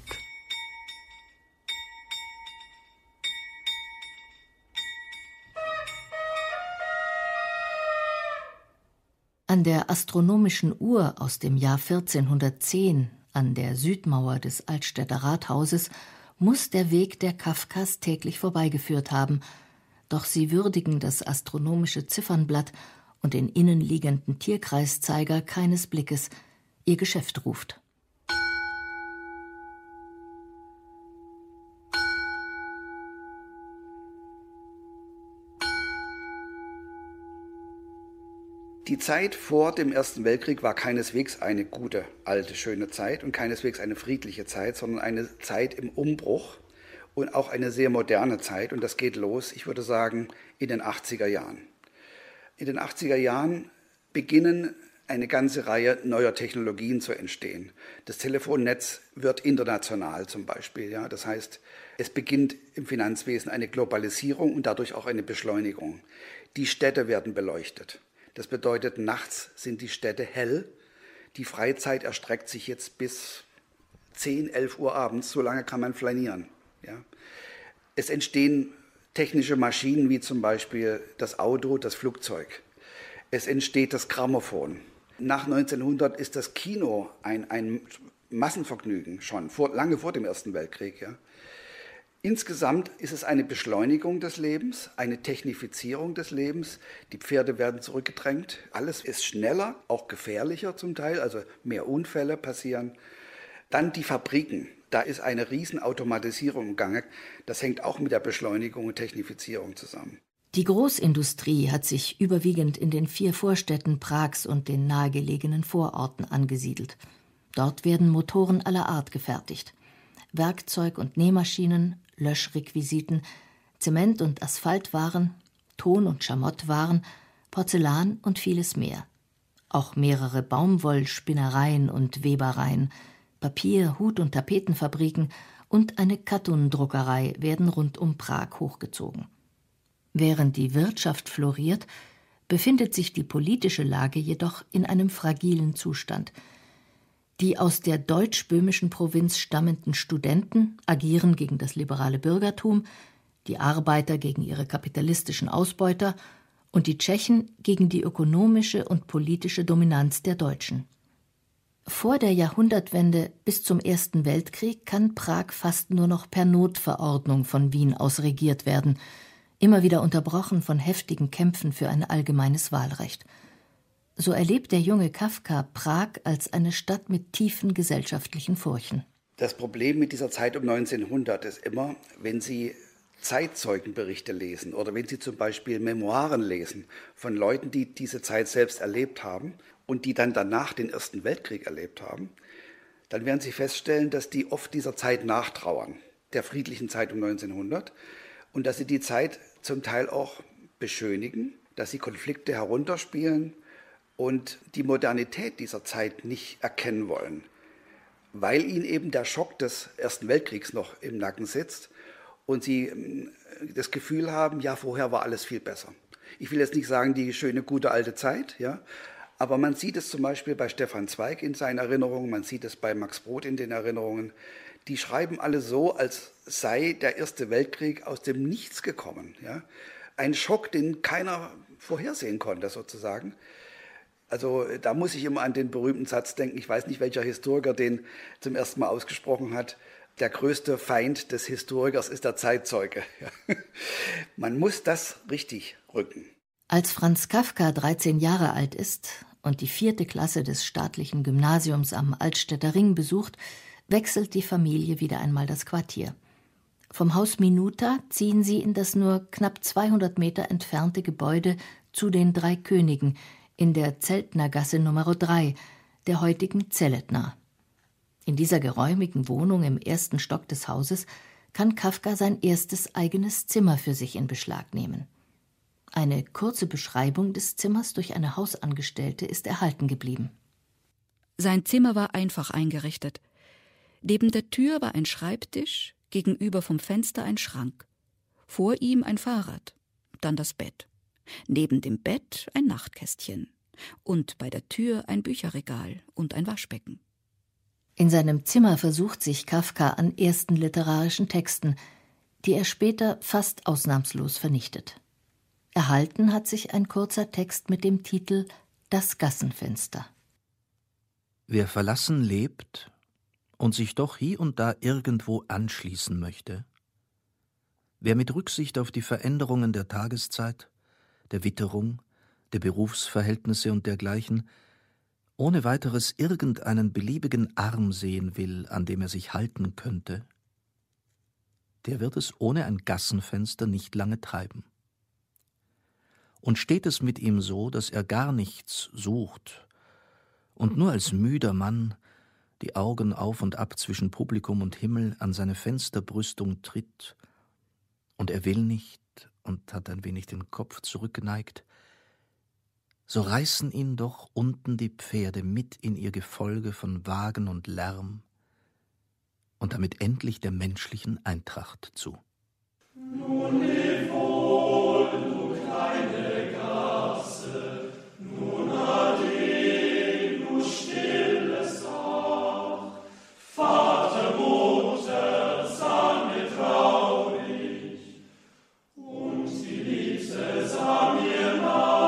An der astronomischen Uhr aus dem Jahr vierzehnhundertzehn an der Südmauer des Altstädter Rathauses muss der Weg der Kafkas täglich vorbeigeführt haben, doch sie würdigen das astronomische Ziffernblatt und den innenliegenden Tierkreiszeiger keines Blickes. Ihr Geschäft ruft. Die Zeit vor dem Ersten Weltkrieg war keineswegs eine gute, alte, schöne Zeit und keineswegs eine friedliche Zeit, sondern eine Zeit im Umbruch und auch eine sehr moderne Zeit. Und das geht los, ich würde sagen, in den achtziger Jahren. In den achtziger Jahren beginnen eine ganze Reihe neuer Technologien zu entstehen. Das Telefonnetz wird international zum Beispiel. Ja? Das heißt, es beginnt im Finanzwesen eine Globalisierung und dadurch auch eine Beschleunigung. Die Städte werden beleuchtet. Das bedeutet, nachts sind die Städte hell. Die Freizeit erstreckt sich jetzt bis zehn, elf Uhr abends. So lange kann man flanieren. Ja. Es entstehen technische Maschinen wie zum Beispiel das Auto, das Flugzeug. Es entsteht das Grammophon. Nach neunzehnhundert ist das Kino ein, ein Massenvergnügen schon, vor, lange vor dem Ersten Weltkrieg. Ja. Insgesamt ist es eine Beschleunigung des Lebens, eine Technifizierung des Lebens. Die Pferde werden zurückgedrängt. Alles ist schneller, auch gefährlicher zum Teil, also mehr Unfälle passieren. Dann die Fabriken. Da ist eine Riesenautomatisierung im Gange. Das hängt auch mit der Beschleunigung und Technifizierung zusammen. Die Großindustrie hat sich überwiegend in den vier Vorstädten Prags und den nahegelegenen Vororten angesiedelt. Dort werden Motoren aller Art gefertigt. Werkzeug- und Nähmaschinen, Löschrequisiten, Zement- und Asphaltwaren, Ton- und Schamottwaren, Porzellan und vieles mehr. Auch mehrere Baumwollspinnereien und Webereien, Papier-, Hut- und Tapetenfabriken und eine Kattun-Druckerei werden rund um Prag hochgezogen. Während die Wirtschaft floriert, befindet sich die politische Lage jedoch in einem fragilen Zustand. Die aus der deutsch-böhmischen Provinz stammenden Studenten agieren gegen das liberale Bürgertum, die Arbeiter gegen ihre kapitalistischen Ausbeuter und die Tschechen gegen die ökonomische und politische Dominanz der Deutschen. Vor der Jahrhundertwende bis zum Ersten Weltkrieg kann Prag fast nur noch per Notverordnung von Wien aus regiert werden, immer wieder unterbrochen von heftigen Kämpfen für ein allgemeines Wahlrecht. So erlebt der junge Kafka Prag als eine Stadt mit tiefen gesellschaftlichen Furchen. Das Problem mit dieser Zeit um neunzehnhundert ist immer, wenn Sie Zeitzeugenberichte lesen oder wenn Sie zum Beispiel Memoiren lesen von Leuten, die diese Zeit selbst erlebt haben und die dann danach den Ersten Weltkrieg erlebt haben, dann werden Sie feststellen, dass die oft dieser Zeit nachtrauern, der friedlichen Zeit um neunzehnhundert, und dass sie die Zeit zum Teil auch beschönigen, dass sie Konflikte herunterspielen und die Modernität dieser Zeit nicht erkennen wollen, weil ihnen eben der Schock des Ersten Weltkriegs noch im Nacken sitzt und sie das Gefühl haben, ja, vorher war alles viel besser. Ich will jetzt nicht sagen, die schöne, gute alte Zeit, ja, aber man sieht es zum Beispiel bei Stefan Zweig in seinen Erinnerungen, man sieht es bei Max Brod in den Erinnerungen. Die schreiben alle so, als sei der Erste Weltkrieg aus dem Nichts gekommen. Ja? Ein Schock, den keiner vorhersehen konnte, sozusagen. Also da muss ich immer an den berühmten Satz denken, ich weiß nicht, welcher Historiker den zum ersten Mal ausgesprochen hat, der größte Feind des Historikers ist der Zeitzeuge. Ja? Man muss das richtig rücken. Als Franz Kafka dreizehn Jahre alt ist und die vierte Klasse des staatlichen Gymnasiums am Altstädter Ring besucht, wechselt die Familie wieder einmal das Quartier. Vom Haus Minuta ziehen sie in das nur knapp zweihundert Meter entfernte Gebäude zu den Drei Königen in der Zeltnergasse Nummer drei, der heutigen Zeletna. In dieser geräumigen Wohnung im ersten Stock des Hauses kann Kafka sein erstes eigenes Zimmer für sich in Beschlag nehmen. Eine kurze Beschreibung des Zimmers durch eine Hausangestellte ist erhalten geblieben. Sein Zimmer war einfach eingerichtet. Neben der Tür war ein Schreibtisch, gegenüber vom Fenster ein Schrank. Vor ihm ein Fahrrad, dann das Bett. Neben dem Bett ein Nachtkästchen. Und bei der Tür ein Bücherregal und ein Waschbecken. In seinem Zimmer versucht sich Kafka an ersten literarischen Texten, die er später fast ausnahmslos vernichtet. Erhalten hat sich ein kurzer Text mit dem Titel »Das Gassenfenster«. Wer verlassen lebt und sich doch hie und da irgendwo anschließen möchte, wer mit Rücksicht auf die Veränderungen der Tageszeit, der Witterung, der Berufsverhältnisse und dergleichen ohne weiteres irgendeinen beliebigen Arm sehen will, an dem er sich halten könnte, der wird es ohne ein Gassenfenster nicht lange treiben. Und steht es mit ihm so, dass er gar nichts sucht und nur als müder Mann die Augen auf und ab zwischen Publikum und Himmel an seine Fensterbrüstung tritt, und er will nicht und hat ein wenig den Kopf zurückgeneigt, so reißen ihn doch unten die Pferde mit in ihr Gefolge von Wagen und Lärm und damit endlich der menschlichen Eintracht zu. Nun leb wohl, du kleine Gasse, nun ade, du stilles Ach. Vater, Mutter, sang mir traurig, und die Liebste sah mir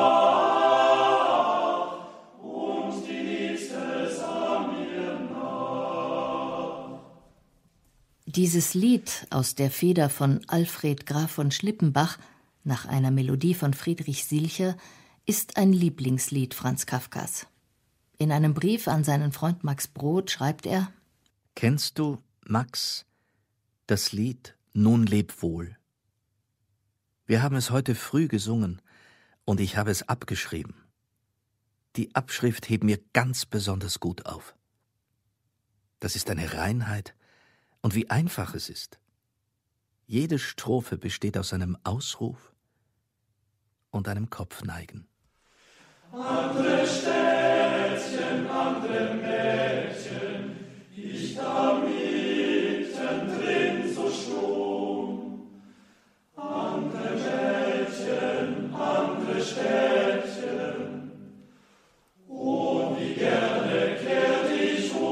nach, und die Liebste sah mir nach. Dieses Lied aus der Feder von Alfred Graf von Schlippenbach nach einer Melodie von Friedrich Silcher ist ein Lieblingslied Franz Kafkas. In einem Brief an seinen Freund Max Brod schreibt er: Kennst du, Max, das Lied »Nun leb wohl«? Wir haben es heute früh gesungen und ich habe es abgeschrieben. Die Abschrift hebt mir ganz besonders gut auf. Das ist eine Reinheit und wie einfach es ist. Jede Strophe besteht aus einem Ausruf und einem Kopfneigen. Andere Städtchen, andere Mädchen, ich da mittendrin so stumm. Andere Mädchen, andere Städtchen, oh, wie gerne kehrt ich um,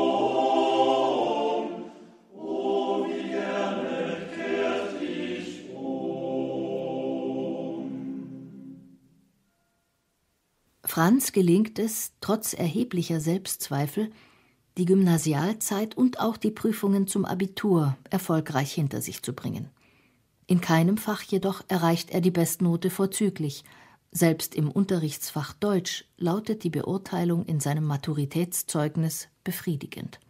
oh, wie gerne kehrt ich um. Franz gelingt es, trotz erheblicher Selbstzweifel, die Gymnasialzeit und auch die Prüfungen zum Abitur erfolgreich hinter sich zu bringen. In keinem Fach jedoch erreicht er die Bestnote vorzüglich Selbst im Unterrichtsfach Deutsch lautet die Beurteilung in seinem Maturitätszeugnis befriedigend.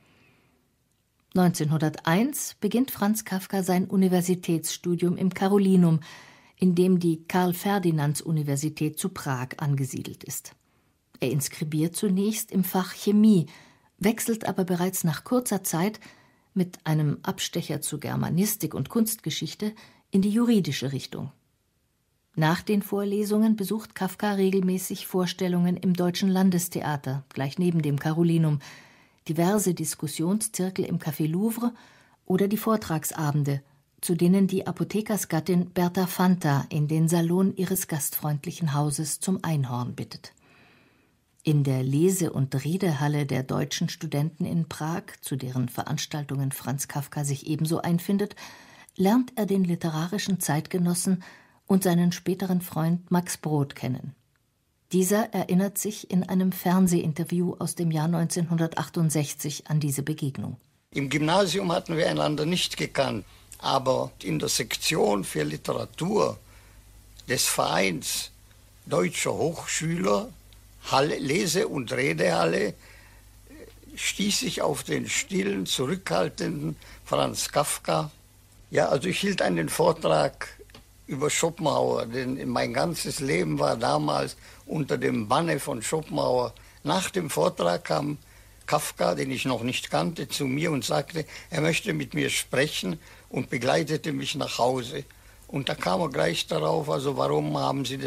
neunzehnhunderteins beginnt Franz Kafka sein Universitätsstudium im Carolinum, in dem die Karl-Ferdinands-Universität zu Prag angesiedelt ist. Er inskribiert zunächst im Fach Chemie, wechselt aber bereits nach kurzer Zeit mit einem Abstecher zu Germanistik und Kunstgeschichte in die juridische Richtung. Nach den Vorlesungen besucht Kafka regelmäßig Vorstellungen im Deutschen Landestheater, gleich neben dem Carolinum, diverse Diskussionszirkel im Café Louvre oder die Vortragsabende, zu denen die Apothekersgattin Berta Fanta in den Salon ihres gastfreundlichen Hauses zum Einhorn bittet. In der Lese- und Redehalle der deutschen Studenten in Prag, zu deren Veranstaltungen Franz Kafka sich ebenso einfindet, lernt er den literarischen Zeitgenossen und seinen späteren Freund Max Brod kennen. Dieser erinnert sich in einem Fernsehinterview aus dem Jahr neunzehnhundertachtundsechzig an diese Begegnung. Im Gymnasium hatten wir einander nicht gekannt, aber in der Sektion für Literatur des Vereins Deutscher Hochschüler, Halle, Lese- und Redehalle, stieß ich auf den stillen, zurückhaltenden Franz Kafka. Ja, also ich hielt einen Vortrag über Schopenhauer, denn mein ganzes Leben war damals unter dem Banne von Schopenhauer. Nach dem Vortrag kam Kafka, den ich noch nicht kannte, zu mir und sagte, er möchte mit mir sprechen und begleitete mich nach Hause. Und da kam er gleich darauf, also warum haben Sie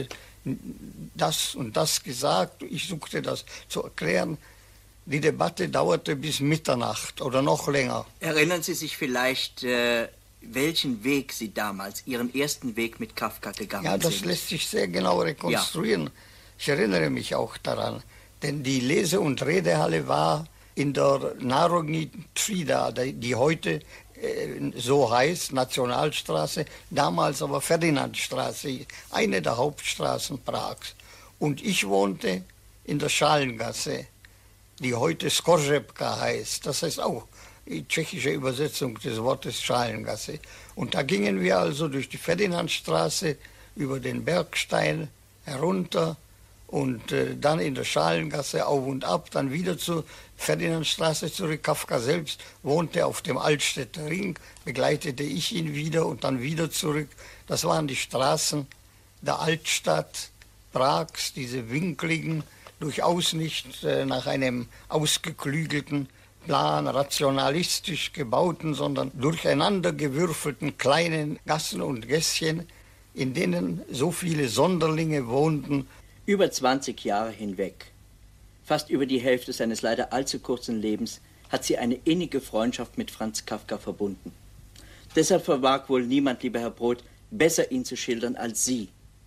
das und das gesagt? Ich suchte das zu erklären. Die Debatte dauerte bis Mitternacht oder noch länger. Erinnern Sie sich vielleicht, äh, welchen Weg Sie damals, Ihren ersten Weg mit Kafka gegangen sind? Ja, das sind? lässt sich sehr genau rekonstruieren. Ja. Ich erinnere mich auch daran, denn die Lese- und Redehalle war in der Národní třída, die heute äh, so heißt, Nationalstraße, damals aber Ferdinandstraße, eine der Hauptstraßen Prags. Und ich wohnte in der Schalengasse, die heute Skorzepka heißt, das heißt auch die tschechische Übersetzung des Wortes Schalengasse. Und da gingen wir also durch die Ferdinandstraße über den Bergstein herunter und äh, dann in der Schalengasse auf und ab, dann wieder zur Ferdinandstraße zurück. Kafka selbst wohnte auf dem Altstädter Ring, begleitete ich ihn wieder und dann wieder zurück. Das waren die Straßen der Altstadt Prags, diese winkligen, durchaus nicht äh, nach einem ausgeklügelten Plan, rationalistisch gebauten, sondern durcheinandergewürfelten kleinen Gassen und Gässchen, in denen so viele Sonderlinge wohnten. Über zwanzig Jahre hinweg, fast über die Hälfte seines leider allzu kurzen Lebens, hat sie eine innige Freundschaft mit Franz Kafka verbunden. Deshalb vermag wohl niemand, lieber Herr Brod, besser ihn zu schildern als Sie.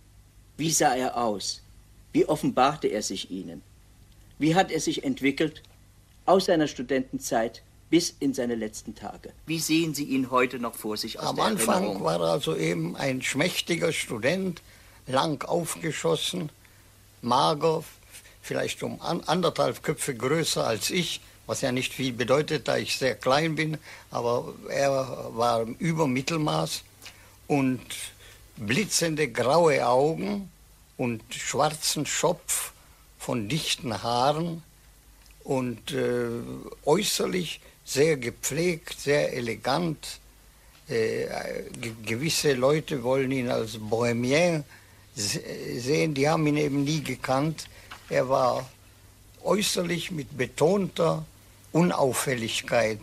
Wie sah er aus? Wie offenbarte er sich Ihnen? Wie hat er sich entwickelt aus seiner Studentenzeit bis in seine letzten Tage? Wie sehen Sie ihn heute noch vor sich aus Am der Anfang Erinnerung? war er also eben ein schmächtiger Student, lang aufgeschossen, mager, vielleicht um anderthalb Köpfe größer als ich, was ja nicht viel bedeutet, da ich sehr klein bin, aber er war über Mittelmaß und blitzende graue Augen und schwarzen Schopf von dichten Haaren und äh, äußerlich sehr gepflegt, sehr elegant. Äh, ge gewisse Leute wollen ihn als Bohemien sehen, die haben ihn eben nie gekannt. Er war äußerlich mit betonter Unauffälligkeit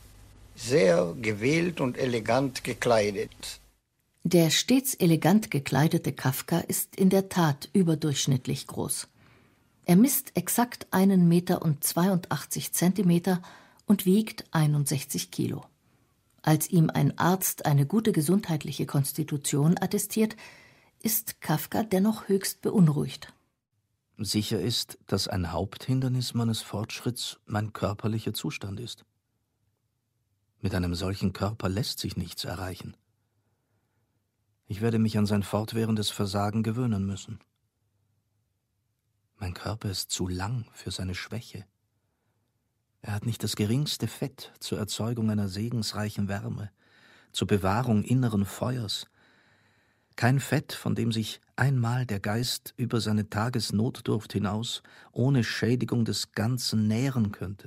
sehr gewählt und elegant gekleidet. Der stets elegant gekleidete Kafka ist in der Tat überdurchschnittlich groß. Er misst exakt einen Meter und zweiundachtzig Zentimeter und wiegt einundsechzig Kilo. Als ihm ein Arzt eine gute gesundheitliche Konstitution attestiert, ist Kafka dennoch höchst beunruhigt. Sicher ist, dass ein Haupthindernis meines Fortschritts mein körperlicher Zustand ist. Mit einem solchen Körper lässt sich nichts erreichen. Ich werde mich an sein fortwährendes Versagen gewöhnen müssen. Mein Körper ist zu lang für seine Schwäche. Er hat nicht das geringste Fett zur Erzeugung einer segensreichen Wärme, zur Bewahrung inneren Feuers. Kein Fett, von dem sich einmal der Geist über seine Tagesnotdurft hinaus ohne Schädigung des Ganzen nähren könnte.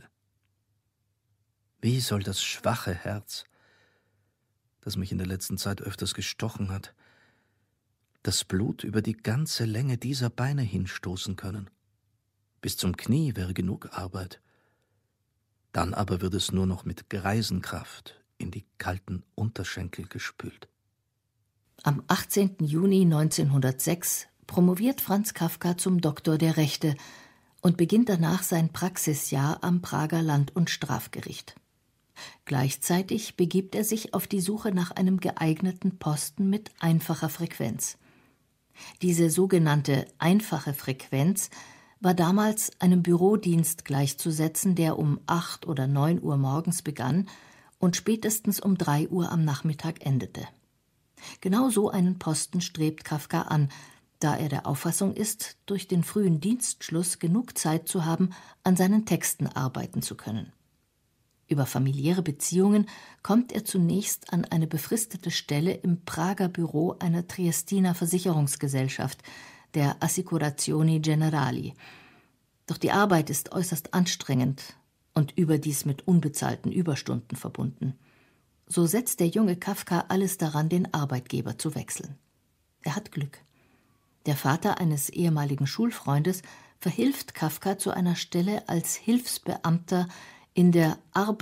Wie soll das schwache Herz, das mich in der letzten Zeit öfters gestochen hat, das Blut über die ganze Länge dieser Beine hinstoßen können? Bis zum Knie wäre genug Arbeit. Dann aber wird es nur noch mit Greisenkraft in die kalten Unterschenkel gespült. Am achtzehnten Juni neunzehnhundertsechs promoviert Franz Kafka zum Doktor der Rechte und beginnt danach sein Praxisjahr am Prager Land- und Strafgericht. Gleichzeitig begibt er sich auf die Suche nach einem geeigneten Posten mit einfacher Frequenz. Diese sogenannte einfache Frequenz war damals einem Bürodienst gleichzusetzen, der um acht oder neun Uhr morgens begann und spätestens um drei Uhr am Nachmittag endete. Genau so einen Posten strebt Kafka an, da er der Auffassung ist, durch den frühen Dienstschluss genug Zeit zu haben, an seinen Texten arbeiten zu können. Über familiäre Beziehungen kommt er zunächst an eine befristete Stelle im Prager Büro einer Triestiner Versicherungsgesellschaft, der Assicurazioni Generali. Doch die Arbeit ist äußerst anstrengend und überdies mit unbezahlten Überstunden verbunden. So setzt der junge Kafka alles daran, den Arbeitgeber zu wechseln. Er hat Glück. Der Vater eines ehemaligen Schulfreundes verhilft Kafka zu einer Stelle als Hilfsbeamter in der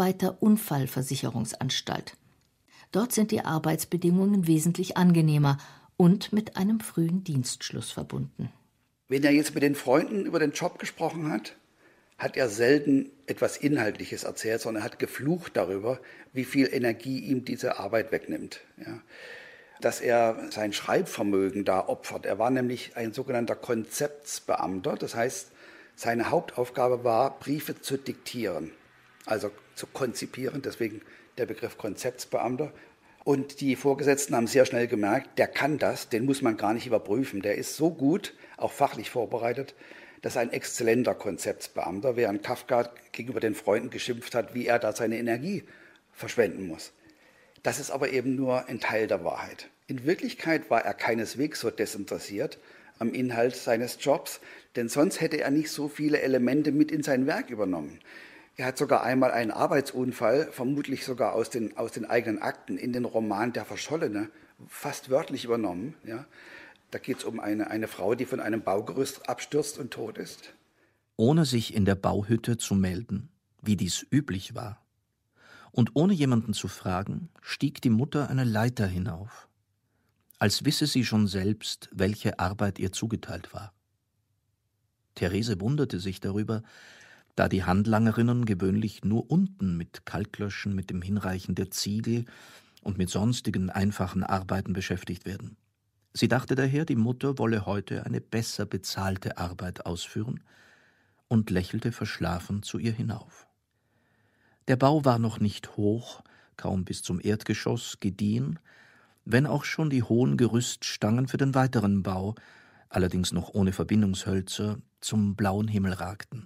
Arbeiterunfallversicherungsanstalt. Dort sind die Arbeitsbedingungen wesentlich angenehmer und mit einem frühen Dienstschluss verbunden. Wenn er jetzt mit den Freunden über den Job gesprochen hat, hat er selten etwas Inhaltliches erzählt, sondern er hat geflucht darüber, wie viel Energie ihm diese Arbeit wegnimmt. Ja. Dass er sein Schreibvermögen da opfert. Er war nämlich ein sogenannter Konzeptsbeamter. Das heißt, seine Hauptaufgabe war, Briefe zu diktieren, also zu konzipieren, deswegen der Begriff Konzeptsbeamter. Und die Vorgesetzten haben sehr schnell gemerkt, der kann das, den muss man gar nicht überprüfen. Der ist so gut, auch fachlich vorbereitet, dass ein exzellenter Konzeptsbeamter, während Kafka gegenüber den Freunden geschimpft hat, wie er da seine Energie verschwenden muss. Das ist aber eben nur ein Teil der Wahrheit. In Wirklichkeit war er keineswegs so desinteressiert am Inhalt seines Jobs, denn sonst hätte er nicht so viele Elemente mit in sein Werk übernommen. Er hat sogar einmal einen Arbeitsunfall, vermutlich sogar aus den, aus den eigenen Akten, in den Roman Der Verschollene, fast wörtlich übernommen. Ja. Da geht es um eine, eine Frau, die von einem Baugerüst abstürzt und tot ist. Ohne sich in der Bauhütte zu melden, wie dies üblich war, und ohne jemanden zu fragen, stieg die Mutter eine Leiter hinauf, als wisse sie schon selbst, welche Arbeit ihr zugeteilt war. Therese wunderte sich darüber, da die Handlangerinnen gewöhnlich nur unten mit Kalklöschen, mit dem Hinreichen der Ziegel und mit sonstigen einfachen Arbeiten beschäftigt werden. Sie dachte daher, die Mutter wolle heute eine besser bezahlte Arbeit ausführen und lächelte verschlafen zu ihr hinauf. Der Bau war noch nicht hoch, kaum bis zum Erdgeschoss gediehen, wenn auch schon die hohen Gerüststangen für den weiteren Bau, allerdings noch ohne Verbindungshölzer, zum blauen Himmel ragten.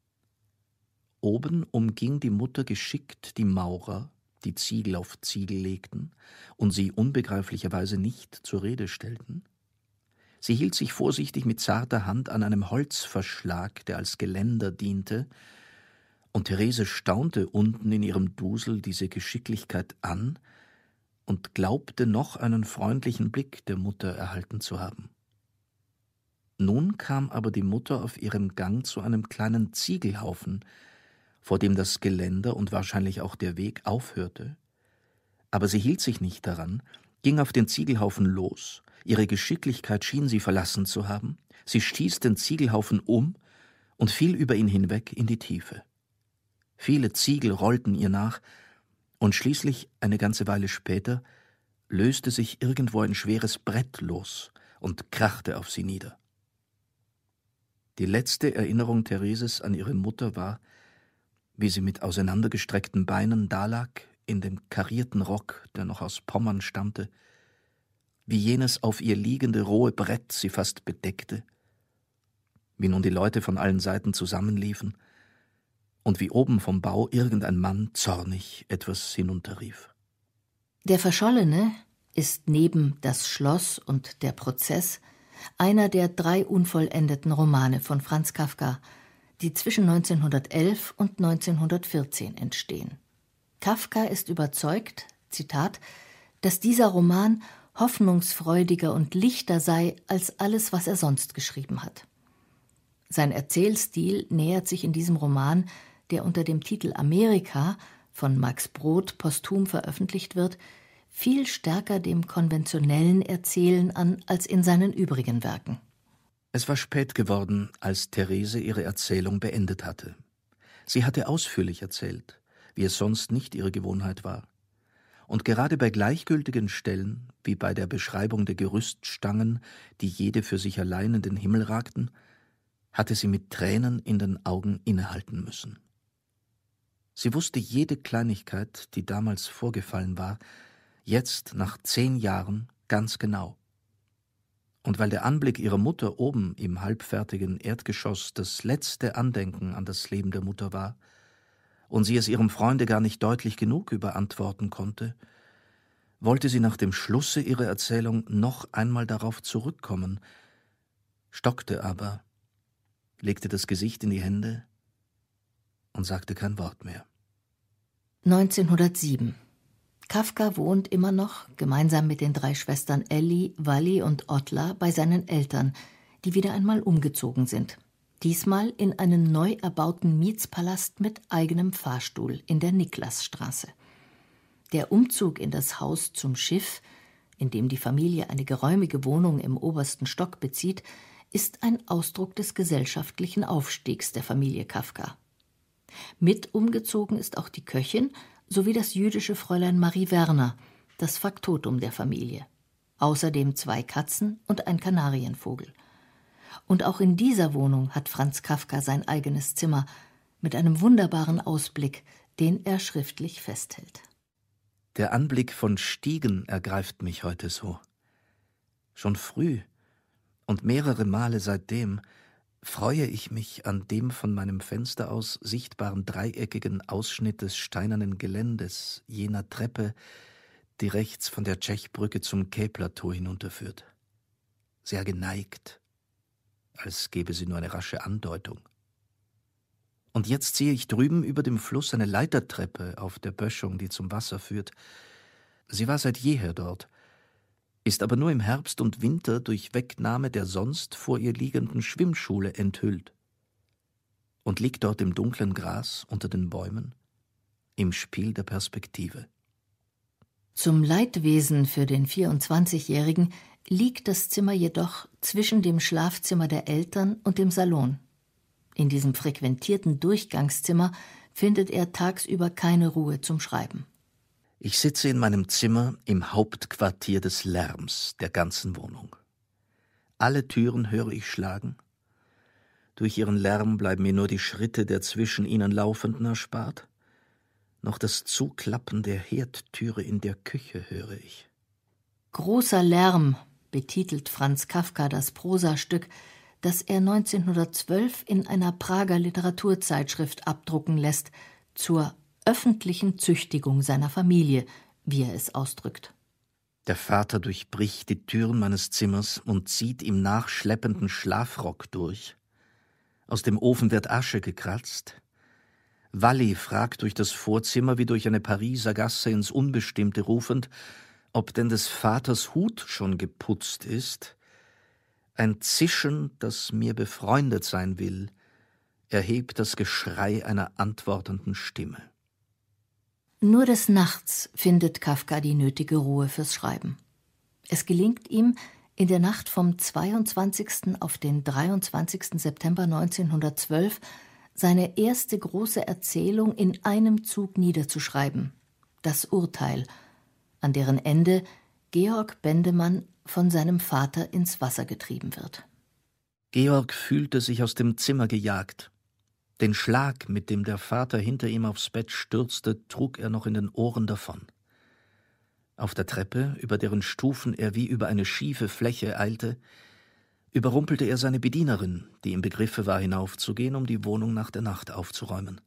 Oben umging die Mutter geschickt die Maurer, die Ziegel auf Ziegel legten und sie unbegreiflicherweise nicht zur Rede stellten. Sie hielt sich vorsichtig mit zarter Hand an einem Holzverschlag, der als Geländer diente, und Therese staunte unten in ihrem Dusel diese Geschicklichkeit an und glaubte noch einen freundlichen Blick der Mutter erhalten zu haben. Nun kam aber die Mutter auf ihrem Gang zu einem kleinen Ziegelhaufen, vor dem das Geländer und wahrscheinlich auch der Weg aufhörte. Aber sie hielt sich nicht daran, ging auf den Ziegelhaufen los, ihre Geschicklichkeit schien sie verlassen zu haben, sie stieß den Ziegelhaufen um und fiel über ihn hinweg in die Tiefe. Viele Ziegel rollten ihr nach, und schließlich, eine ganze Weile später, löste sich irgendwo ein schweres Brett los und krachte auf sie nieder. Die letzte Erinnerung Thereses an ihre Mutter war, wie sie mit auseinandergestreckten Beinen dalag, in dem karierten Rock, der noch aus Pommern stammte, wie jenes auf ihr liegende rohe Brett sie fast bedeckte, wie nun die Leute von allen Seiten zusammenliefen und wie oben vom Bau irgendein Mann zornig etwas hinunterrief. Der Verschollene, ist neben Das Schloss und Der Prozess einer der drei unvollendeten Romane von Franz Kafka, die zwischen neunzehnhundertelf und neunzehnhundertvierzehn entstehen. Kafka ist überzeugt, Zitat, dass dieser Roman hoffnungsfreudiger und lichter sei als alles, was er sonst geschrieben hat. Sein Erzählstil nähert sich in diesem Roman, der unter dem Titel Amerika von Max Brod posthum veröffentlicht wird, viel stärker dem konventionellen Erzählen an als in seinen übrigen Werken. Es war spät geworden, als Therese ihre Erzählung beendet hatte. Sie hatte ausführlich erzählt, wie es sonst nicht ihre Gewohnheit war. Und gerade bei gleichgültigen Stellen, wie bei der Beschreibung der Gerüststangen, die jede für sich allein in den Himmel ragten, hatte sie mit Tränen in den Augen innehalten müssen. Sie wusste jede Kleinigkeit, die damals vorgefallen war, jetzt nach zehn Jahren ganz genau. Und weil der Anblick ihrer Mutter oben im halbfertigen Erdgeschoss das letzte Andenken an das Leben der Mutter war und sie es ihrem Freunde gar nicht deutlich genug überantworten konnte, wollte sie nach dem Schlusse ihrer Erzählung noch einmal darauf zurückkommen, stockte aber, legte das Gesicht in die Hände und sagte kein Wort mehr. neunzehnhundertsieben. Kafka wohnt immer noch, gemeinsam mit den drei Schwestern Elli, Walli und Ottla, bei seinen Eltern, die wieder einmal umgezogen sind. Diesmal in einen neu erbauten Mietspalast mit eigenem Fahrstuhl in der Niklasstraße. Der Umzug in das Haus zum Schiff, in dem die Familie eine geräumige Wohnung im obersten Stock bezieht, ist ein Ausdruck des gesellschaftlichen Aufstiegs der Familie Kafka. Mit umgezogen ist auch die Köchin sowie das jüdische Fräulein Marie Werner, das Faktotum der Familie. Außerdem zwei Katzen und ein Kanarienvogel. Und auch in dieser Wohnung hat Franz Kafka sein eigenes Zimmer mit einem wunderbaren Ausblick, den er schriftlich festhält. Der Anblick von Stiegen ergreift mich heute so. Schon früh und mehrere Male seitdem freue ich mich an dem von meinem Fenster aus sichtbaren dreieckigen Ausschnitt des steinernen Geländes jener Treppe, die rechts von der Tschechbrücke zum Quai-Plateau hinunterführt. Sehr geneigt, als gäbe sie nur eine rasche Andeutung. Und jetzt sehe ich drüben über dem Fluss eine Leitertreppe auf der Böschung, die zum Wasser führt. Sie war seit jeher dort, ist aber nur im Herbst und Winter durch Wegnahme der sonst vor ihr liegenden Schwimmschule enthüllt und liegt dort im dunklen Gras unter den Bäumen, im Spiel der Perspektive. Zum Leidwesen für den vierundzwanzigjährigen liegt das Zimmer jedoch zwischen dem Schlafzimmer der Eltern und dem Salon. In diesem frequentierten Durchgangszimmer findet er tagsüber keine Ruhe zum Schreiben. Ich sitze in meinem Zimmer im Hauptquartier des Lärms der ganzen Wohnung. Alle Türen höre ich schlagen. Durch ihren Lärm bleiben mir nur die Schritte der zwischen ihnen Laufenden erspart. Noch das Zuklappen der Herdtüre in der Küche höre ich. Großer Lärm betitelt Franz Kafka das Prosastück, das er neunzehnhundertzwölf in einer Prager Literaturzeitschrift abdrucken lässt, zur öffentlichen Züchtigung seiner Familie, wie er es ausdrückt. Der Vater durchbricht die Türen meines Zimmers und zieht im nachschleppenden Schlafrock durch. Aus dem Ofen wird Asche gekratzt. Walli fragt durch das Vorzimmer wie durch eine Pariser Gasse ins Unbestimmte rufend, ob denn des Vaters Hut schon geputzt ist. Ein Zischen, das mir befreundet sein will, erhebt das Geschrei einer antwortenden Stimme. Nur des Nachts findet Kafka die nötige Ruhe fürs Schreiben. Es gelingt ihm, in der Nacht vom zweiundzwanzigsten auf den dreiundzwanzigsten September neunzehnhundertzwölf seine erste große Erzählung in einem Zug niederzuschreiben, Das Urteil, an deren Ende Georg Bendemann von seinem Vater ins Wasser getrieben wird. Georg fühlte sich aus dem Zimmer gejagt. Den Schlag, mit dem der Vater hinter ihm aufs Bett stürzte, trug er noch in den Ohren davon. Auf der Treppe, über deren Stufen er wie über eine schiefe Fläche eilte, überrumpelte er seine Bedienerin, die im Begriffe war, hinaufzugehen, um die Wohnung nach der Nacht aufzuräumen.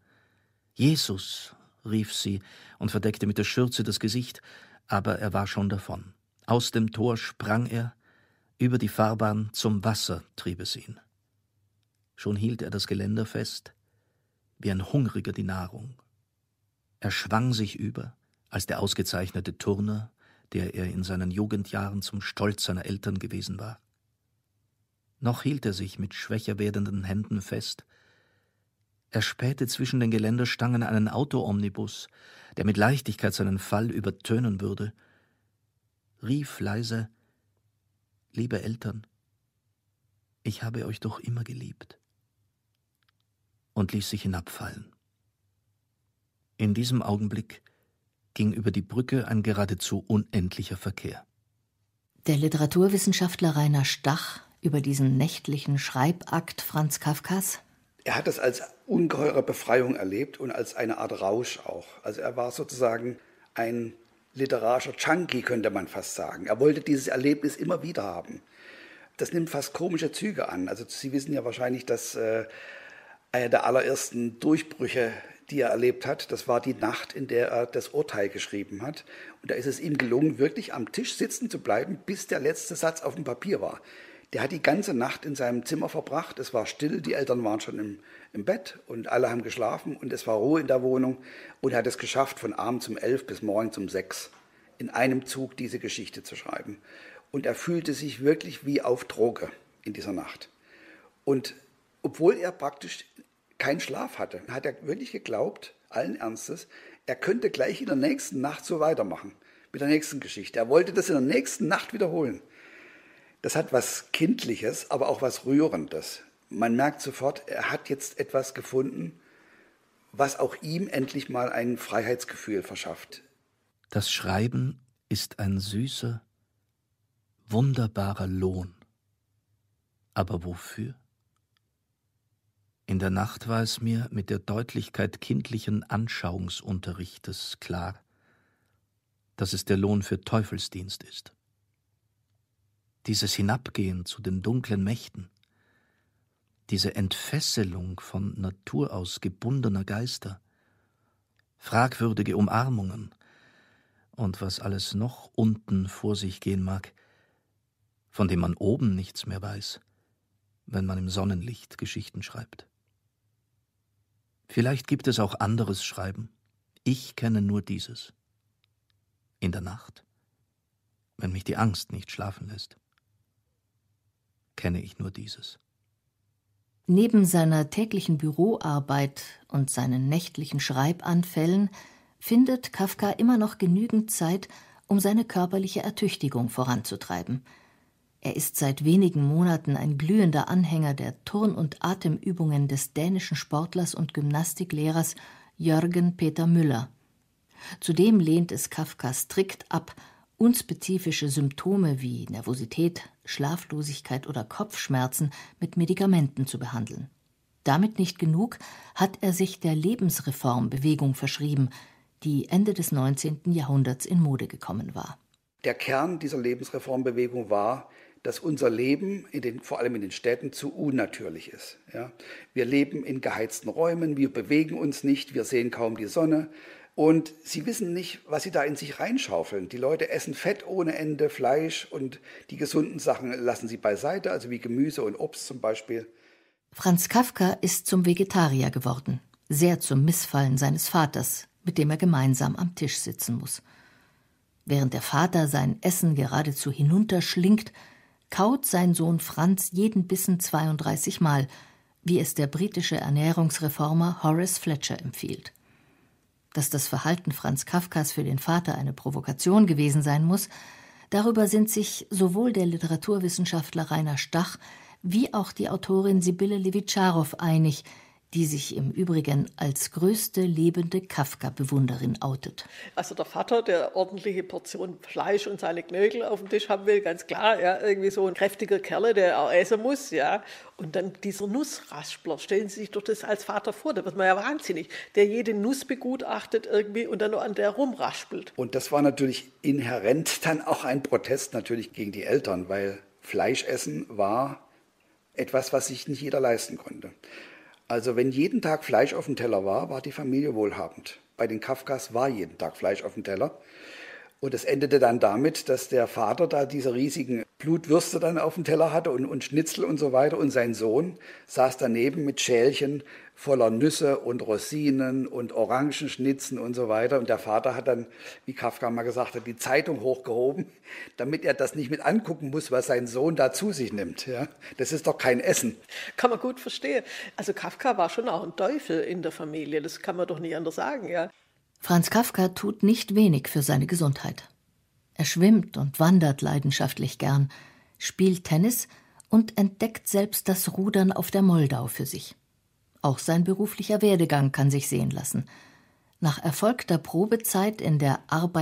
»Jesus«, rief sie und verdeckte mit der Schürze das Gesicht, aber er war schon davon. Aus dem Tor sprang er, über die Fahrbahn zum Wasser trieb es ihn. Schon hielt er das Geländer fest, wie ein Hungriger die Nahrung. Er schwang sich über, als der ausgezeichnete Turner, der er in seinen Jugendjahren zum Stolz seiner Eltern gewesen war. Noch hielt er sich mit schwächer werdenden Händen fest. Er spähte zwischen den Geländerstangen einen Auto-Omnibus, der mit Leichtigkeit seinen Fall übertönen würde, rief leise: »Liebe Eltern, ich habe euch doch immer geliebt«, und ließ sich hinabfallen. In diesem Augenblick ging über die Brücke ein geradezu unendlicher Verkehr. Der Literaturwissenschaftler Rainer Stach über diesen nächtlichen Schreibakt Franz Kafkas: Er hat es als ungeheure Befreiung erlebt und als eine Art Rausch auch. Also er war sozusagen ein literarischer Junkie, könnte man fast sagen. Er wollte dieses Erlebnis immer wieder haben. Das nimmt fast komische Züge an. Also Sie wissen ja wahrscheinlich, dass äh, einer der allerersten Durchbrüche, die er erlebt hat, das war die Nacht, in der er das Urteil geschrieben hat. Und da ist es ihm gelungen, wirklich am Tisch sitzen zu bleiben, bis der letzte Satz auf dem Papier war. Der hat die ganze Nacht in seinem Zimmer verbracht. Es war still, die Eltern waren schon im, im Bett und alle haben geschlafen und es war Ruhe in der Wohnung. Und er hat es geschafft, von abends um elf bis morgens um sechs in einem Zug diese Geschichte zu schreiben. Und er fühlte sich wirklich wie auf Droge in dieser Nacht. Und obwohl er praktisch keinen Schlaf hatte, hat er wirklich geglaubt, allen Ernstes, er könnte gleich in der nächsten Nacht so weitermachen, mit der nächsten Geschichte. Er wollte das in der nächsten Nacht wiederholen. Das hat was Kindliches, aber auch was Rührendes. Man merkt sofort, er hat jetzt etwas gefunden, was auch ihm endlich mal ein Freiheitsgefühl verschafft. Das Schreiben ist ein süßer, wunderbarer Lohn. Aber wofür? In der Nacht war es mir mit der Deutlichkeit kindlichen Anschauungsunterrichtes klar, dass es der Lohn für Teufelsdienst ist. Dieses Hinabgehen zu den dunklen Mächten, diese Entfesselung von Natur aus gebundener Geister, fragwürdige Umarmungen und was alles noch unten vor sich gehen mag, von dem man oben nichts mehr weiß, wenn man im Sonnenlicht Geschichten schreibt. Vielleicht gibt es auch anderes Schreiben. Ich kenne nur dieses. In der Nacht, wenn mich die Angst nicht schlafen lässt, kenne ich nur dieses. Neben seiner täglichen Büroarbeit und seinen nächtlichen Schreibanfällen findet Kafka immer noch genügend Zeit, um seine körperliche Ertüchtigung voranzutreiben. Er ist seit wenigen Monaten ein glühender Anhänger der Turn- und Atemübungen des dänischen Sportlers und Gymnastiklehrers Jürgen Peter Müller. Zudem lehnt es Kafka strikt ab, unspezifische Symptome wie Nervosität, Schlaflosigkeit oder Kopfschmerzen mit Medikamenten zu behandeln. Damit nicht genug, hat er sich der Lebensreformbewegung verschrieben, die Ende des neunzehnten Jahrhunderts in Mode gekommen war. Der Kern dieser Lebensreformbewegung war, dass unser Leben, in den, vor allem in den Städten, zu unnatürlich ist. Ja? Wir leben in geheizten Räumen, wir bewegen uns nicht, wir sehen kaum die Sonne. Und sie wissen nicht, was sie da in sich reinschaufeln. Die Leute essen Fett ohne Ende, Fleisch, und die gesunden Sachen lassen sie beiseite, also wie Gemüse und Obst zum Beispiel. Franz Kafka ist zum Vegetarier geworden, sehr zum Missfallen seines Vaters, mit dem er gemeinsam am Tisch sitzen muss. Während der Vater sein Essen geradezu hinunterschlingt, kaut sein Sohn Franz jeden Bissen zweiunddreißig Mal, wie es der britische Ernährungsreformer Horace Fletcher empfiehlt. Dass das Verhalten Franz Kafkas für den Vater eine Provokation gewesen sein muss, darüber sind sich sowohl der Literaturwissenschaftler Rainer Stach wie auch die Autorin Sibylle Levitscharow einig, die sich im Übrigen als größte lebende Kafka-Bewunderin outet. Also der Vater, der ordentliche Portion Fleisch und seine Knödel auf dem Tisch haben will, ganz klar, ja, irgendwie so ein kräftiger Kerl, der auch essen muss, ja. Und dann dieser Nussraspler, stellen Sie sich doch das als Vater vor, da wird man ja wahnsinnig, der jede Nuss begutachtet irgendwie und dann nur an der rumraspelt. Und das war natürlich inhärent dann auch ein Protest natürlich gegen die Eltern, weil Fleischessen war etwas, was sich nicht jeder leisten konnte. Also wenn jeden Tag Fleisch auf dem Teller war, war die Familie wohlhabend. Bei den Kafkas war jeden Tag Fleisch auf dem Teller. Und es endete dann damit, dass der Vater da diese riesigen Blutwürste dann auf dem Teller hatte und, und Schnitzel und so weiter. Und sein Sohn saß daneben mit Schälchen voller Nüsse und Rosinen und Orangenschnitzen und so weiter. Und der Vater hat dann, wie Kafka mal gesagt hat, die Zeitung hochgehoben, damit er das nicht mit angucken muss, was sein Sohn da zu sich nimmt. Ja? Das ist doch kein Essen. Kann man gut verstehen. Also Kafka war schon auch ein Teufel in der Familie. Das kann man doch nicht anders sagen, ja. Franz Kafka tut nicht wenig für seine Gesundheit. Er schwimmt und wandert leidenschaftlich gern, spielt Tennis und entdeckt selbst das Rudern auf der Moldau für sich. Auch sein beruflicher Werdegang kann sich sehen lassen. Nach erfolgter Probezeit in der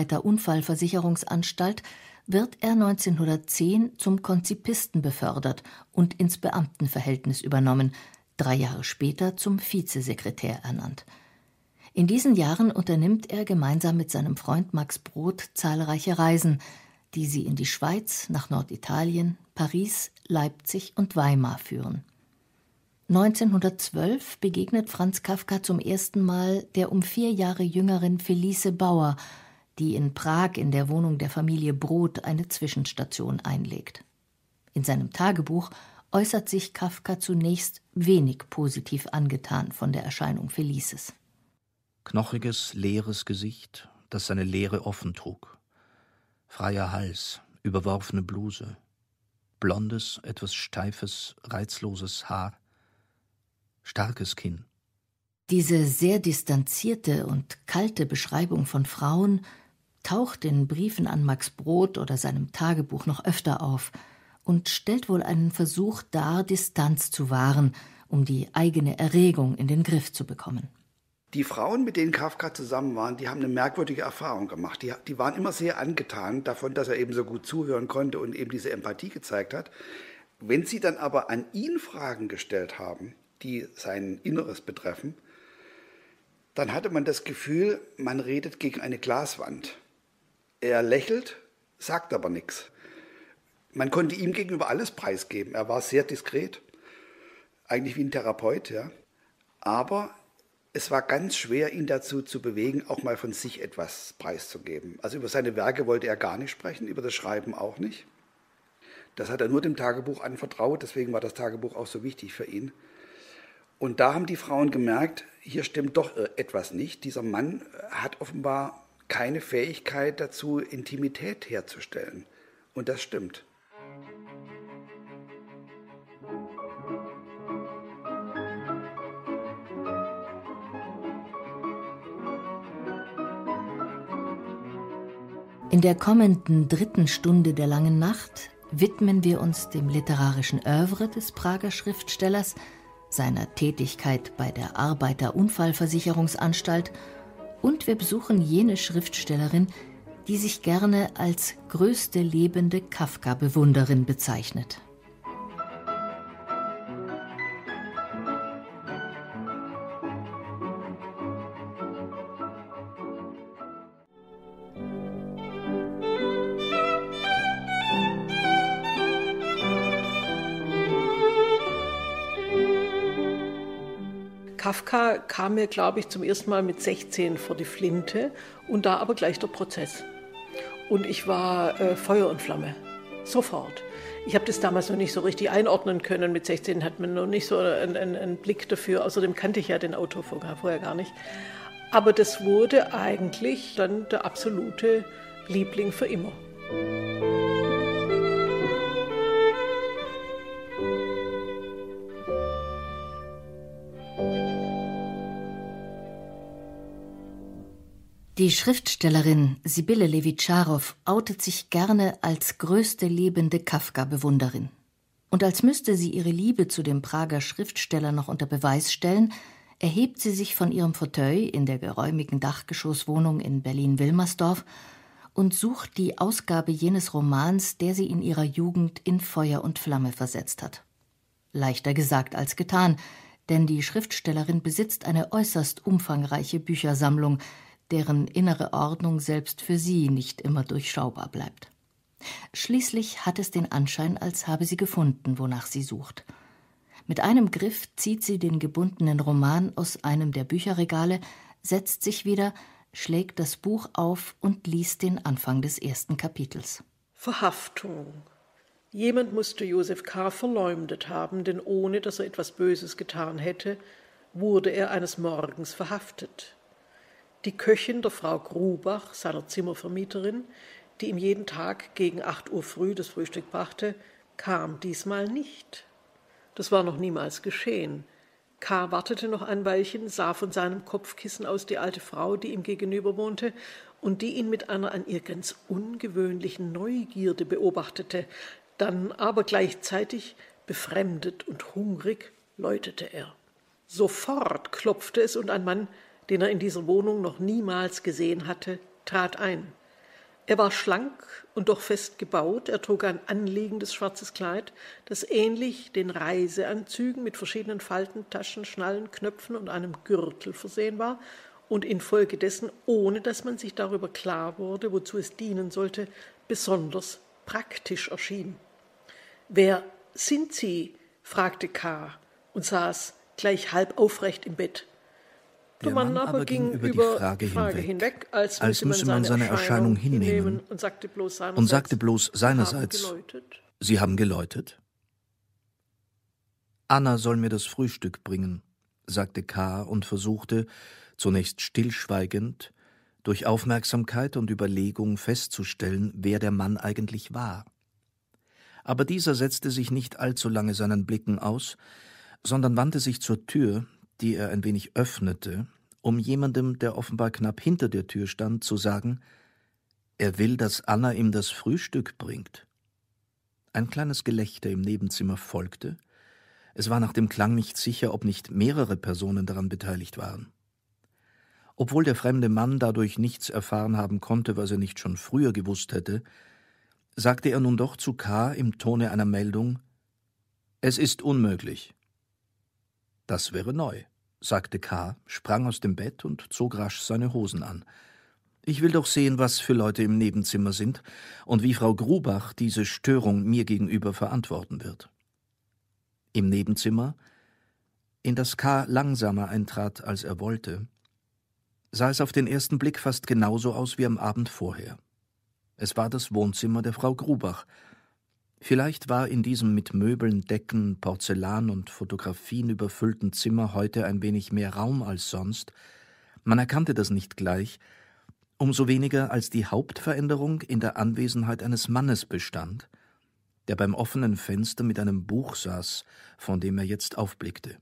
Arbeiterunfallversicherungsanstalt wird er neunzehnhundertzehn zum Konzipisten befördert und ins Beamtenverhältnis übernommen, drei Jahre später zum Vizesekretär ernannt. In diesen Jahren unternimmt er gemeinsam mit seinem Freund Max Brod zahlreiche Reisen, die sie in die Schweiz, nach Norditalien, Paris, Leipzig und Weimar führen. neunzehnhundertzwölf begegnet Franz Kafka zum ersten Mal der um vier Jahre jüngeren Felice Bauer, die in Prag in der Wohnung der Familie Brod eine Zwischenstation einlegt. In seinem Tagebuch äußert sich Kafka zunächst wenig positiv angetan von der Erscheinung Felices. Knochiges, leeres Gesicht, das seine Leere offen trug. Freier Hals, überworfene Bluse. Blondes, etwas steifes, reizloses Haar. Starkes Kinn. Diese sehr distanzierte und kalte Beschreibung von Frauen taucht in Briefen an Max Brod oder seinem Tagebuch noch öfter auf und stellt wohl einen Versuch dar, Distanz zu wahren, um die eigene Erregung in den Griff zu bekommen. Die Frauen, mit denen Kafka zusammen waren, die haben eine merkwürdige Erfahrung gemacht. Die, die waren immer sehr angetan davon, dass er eben so gut zuhören konnte und eben diese Empathie gezeigt hat. Wenn sie dann aber an ihn Fragen gestellt haben, die sein Inneres betreffen, dann hatte man das Gefühl, man redet gegen eine Glaswand. Er lächelt, sagt aber nichts. Man konnte ihm gegenüber alles preisgeben. Er war sehr diskret, eigentlich wie ein Therapeut, ja. Aber es war ganz schwer, ihn dazu zu bewegen, auch mal von sich etwas preiszugeben. Also über seine Werke wollte er gar nicht sprechen, über das Schreiben auch nicht. Das hat er nur dem Tagebuch anvertraut, deswegen war das Tagebuch auch so wichtig für ihn. Und da haben die Frauen gemerkt, hier stimmt doch etwas nicht. Dieser Mann hat offenbar keine Fähigkeit dazu, Intimität herzustellen. Und das stimmt. In der kommenden dritten Stunde der langen Nacht widmen wir uns dem literarischen Œuvre des Prager Schriftstellers, seiner Tätigkeit bei der Arbeiterunfallversicherungsanstalt und wir besuchen jene Schriftstellerin, die sich gerne als größte lebende Kafka-Bewunderin bezeichnet. Kafka kam mir, glaube ich, zum ersten Mal mit sechzehn vor die Flinte und da aber gleich der Prozess. Und ich war äh, Feuer und Flamme, sofort. Ich habe das damals noch nicht so richtig einordnen können. Mit sechzehn hat man noch nicht so einen, einen, einen Blick dafür. Außerdem kannte ich ja den Autor vorher gar nicht. Aber das wurde eigentlich dann der absolute Liebling für immer. Die Schriftstellerin Sibylle Levitscharow outet sich gerne als größte lebende Kafka-Bewunderin. Und als müsste sie ihre Liebe zu dem Prager Schriftsteller noch unter Beweis stellen, erhebt sie sich von ihrem Fauteuil in der geräumigen Dachgeschosswohnung in Berlin-Wilmersdorf und sucht die Ausgabe jenes Romans, der sie in ihrer Jugend in Feuer und Flamme versetzt hat. Leichter gesagt als getan, denn die Schriftstellerin besitzt eine äußerst umfangreiche Büchersammlung, deren innere Ordnung selbst für sie nicht immer durchschaubar bleibt. Schließlich hat es den Anschein, als habe sie gefunden, wonach sie sucht. Mit einem Griff zieht sie den gebundenen Roman aus einem der Bücherregale, setzt sich wieder, schlägt das Buch auf und liest den Anfang des ersten Kapitels. Verhaftung. Jemand musste Josef K. verleumdet haben, denn ohne dass er etwas Böses getan hätte, wurde er eines Morgens verhaftet. Die Köchin der Frau Grubach, seiner Zimmervermieterin, die ihm jeden Tag gegen acht Uhr früh das Frühstück brachte, kam diesmal nicht. Das war noch niemals geschehen. K. wartete noch ein Weilchen, sah von seinem Kopfkissen aus die alte Frau, die ihm gegenüber wohnte und die ihn mit einer an ihr ganz ungewöhnlichen Neugierde beobachtete. Dann aber gleichzeitig, befremdet und hungrig, läutete er. Sofort klopfte es und ein Mann, den er in dieser Wohnung noch niemals gesehen hatte, trat ein. Er war schlank und doch fest gebaut, er trug ein anliegendes schwarzes Kleid, das ähnlich den Reiseanzügen mit verschiedenen Falten, Taschen, Schnallen, Knöpfen und einem Gürtel versehen war und infolgedessen, ohne dass man sich darüber klar wurde, wozu es dienen sollte, besonders praktisch erschien. »Wer sind Sie?« fragte K. und saß gleich halb aufrecht im Bett. Der Mann aber ging über die Frage, Frage hinweg, hinweg als, als müsse man seine, seine Erscheinung hinnehmen und sagte bloß seinerseits, und sagte bloß seinerseits haben »Sie haben geläutet?« »Anna soll mir das Frühstück bringen«, sagte K. und versuchte, zunächst stillschweigend, durch Aufmerksamkeit und Überlegung festzustellen, wer der Mann eigentlich war. Aber dieser setzte sich nicht allzu lange seinen Blicken aus, sondern wandte sich zur Tür, die er ein wenig öffnete, um jemandem, der offenbar knapp hinter der Tür stand, zu sagen, er will, dass Anna ihm das Frühstück bringt. Ein kleines Gelächter im Nebenzimmer folgte. Es war nach dem Klang nicht sicher, ob nicht mehrere Personen daran beteiligt waren. Obwohl der fremde Mann dadurch nichts erfahren haben konnte, was er nicht schon früher gewusst hätte, sagte er nun doch zu K. im Tone einer Meldung, »Es ist unmöglich.« »Das wäre neu«, sagte K., sprang aus dem Bett und zog rasch seine Hosen an. »Ich will doch sehen, was für Leute im Nebenzimmer sind und wie Frau Grubach diese Störung mir gegenüber verantworten wird.« Im Nebenzimmer, in das K. langsamer eintrat, als er wollte, sah es auf den ersten Blick fast genauso aus wie am Abend vorher. Es war das Wohnzimmer der Frau Grubach. Vielleicht war in diesem mit Möbeln, Decken, Porzellan und Fotografien überfüllten Zimmer heute ein wenig mehr Raum als sonst. Man erkannte das nicht gleich, umso weniger als die Hauptveränderung in der Anwesenheit eines Mannes bestand, der beim offenen Fenster mit einem Buch saß, von dem er jetzt aufblickte.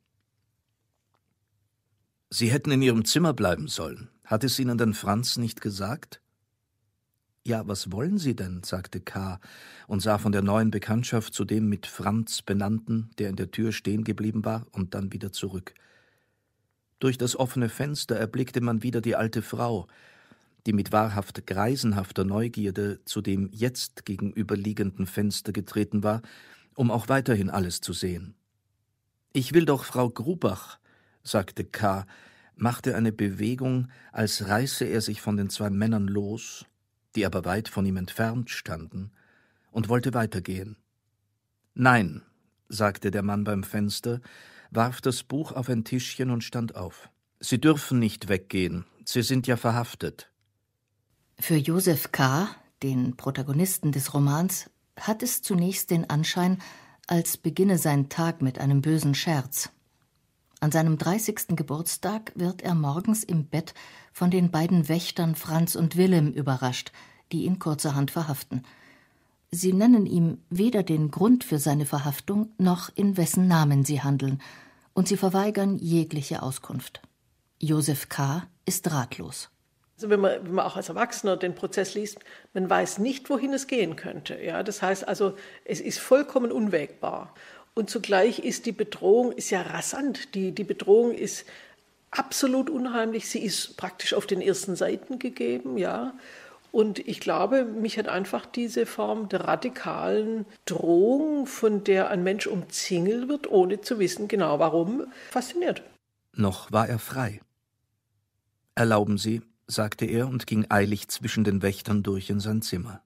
»Sie hätten in Ihrem Zimmer bleiben sollen. Hat es Ihnen denn Franz nicht gesagt?« »Ja, was wollen Sie denn?« sagte K. und sah von der neuen Bekanntschaft zu dem mit Franz benannten, der in der Tür stehen geblieben war, und dann wieder zurück. Durch das offene Fenster erblickte man wieder die alte Frau, die mit wahrhaft greisenhafter Neugierde zu dem jetzt gegenüberliegenden Fenster getreten war, um auch weiterhin alles zu sehen. »Ich will doch Frau Grubach«, sagte K., machte eine Bewegung, als reiße er sich von den zwei Männern los, die aber weit von ihm entfernt standen, und wollte weitergehen. »Nein«, sagte der Mann beim Fenster, warf das Buch auf ein Tischchen und stand auf. »Sie dürfen nicht weggehen, Sie sind ja verhaftet.« Für Josef K., den Protagonisten des Romans, hat es zunächst den Anschein, als beginne sein Tag mit einem bösen Scherz. An seinem dreißigsten Geburtstag wird er morgens im Bett von den beiden Wächtern Franz und Wilhelm überrascht, die ihn kurzerhand verhaften. Sie nennen ihm weder den Grund für seine Verhaftung, noch in wessen Namen sie handeln, und sie verweigern jegliche Auskunft. Josef K. ist ratlos. Also wenn man, wenn man auch als Erwachsener den Prozess liest, man weiß nicht, wohin es gehen könnte. Ja, das heißt also, es ist vollkommen unwägbar. Und zugleich ist die Bedrohung ist ja rasant. Die, die Bedrohung ist absolut unheimlich. Sie ist praktisch auf den ersten Seiten gegeben, ja. Und ich glaube, mich hat einfach diese Form der radikalen Drohung, von der ein Mensch umzingelt wird, ohne zu wissen genau warum, fasziniert. Noch war er frei. »Erlauben Sie«, sagte er und ging eilig zwischen den Wächtern durch in sein Zimmer.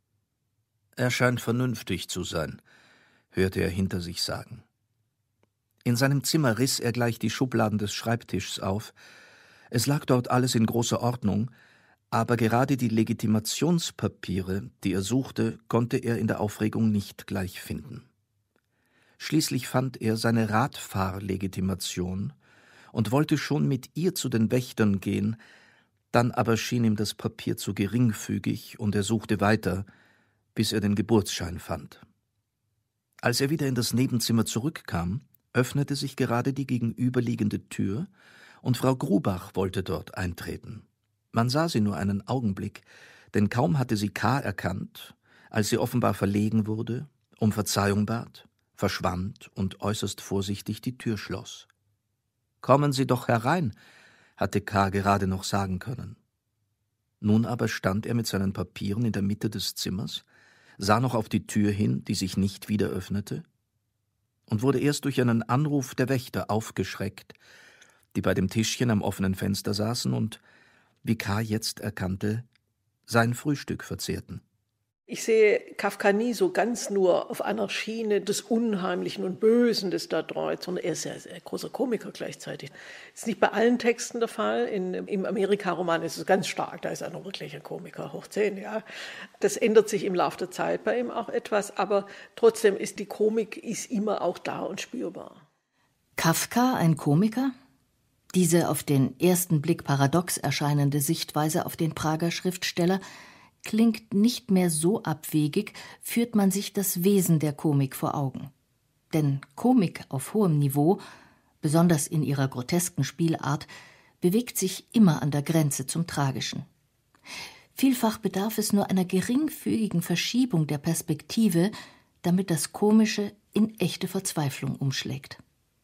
»Er scheint vernünftig zu sein«, hörte er hinter sich sagen. In seinem Zimmer riss er gleich die Schubladen des Schreibtischs auf. Es lag dort alles in großer Ordnung, aber gerade die Legitimationspapiere, die er suchte, konnte er in der Aufregung nicht gleich finden. Schließlich fand er seine Radfahrlegitimation und wollte schon mit ihr zu den Wächtern gehen, dann aber schien ihm das Papier zu geringfügig und er suchte weiter, bis er den Geburtsschein fand. Als er wieder in das Nebenzimmer zurückkam, öffnete sich gerade die gegenüberliegende Tür und Frau Grubach wollte dort eintreten. Man sah sie nur einen Augenblick, denn kaum hatte sie K. erkannt, als sie offenbar verlegen wurde, um Verzeihung bat, verschwand und äußerst vorsichtig die Tür schloss. »Kommen Sie doch herein«, hatte K. gerade noch sagen können. Nun aber stand er mit seinen Papieren in der Mitte des Zimmers, sah noch auf die Tür hin, die sich nicht wieder öffnete, und wurde erst durch einen Anruf der Wächter aufgeschreckt, die bei dem Tischchen am offenen Fenster saßen und, wie K. jetzt erkannte, sein Frühstück verzehrten. Ich sehe Kafka nie so ganz nur auf einer Schiene des Unheimlichen und Bösen des Dadroit, sondern er ist ja ein sehr großer Komiker gleichzeitig. Das ist nicht bei allen Texten der Fall. In, Im Amerika-Roman ist es ganz stark, da ist er noch wirklich ein Komiker, hoch zehn, ja. Das ändert sich im Laufe der Zeit bei ihm auch etwas, aber trotzdem ist die Komik ist immer auch da und spürbar. Kafka ein Komiker? Diese auf den ersten Blick paradox erscheinende Sichtweise auf den Prager Schriftsteller klingt nicht mehr so abwegig, führt man sich das Wesen der Komik vor Augen. Denn Komik auf hohem Niveau, besonders in ihrer grotesken Spielart, bewegt sich immer an der Grenze zum Tragischen. Vielfach bedarf es nur einer geringfügigen Verschiebung der Perspektive, damit das Komische in echte Verzweiflung umschlägt.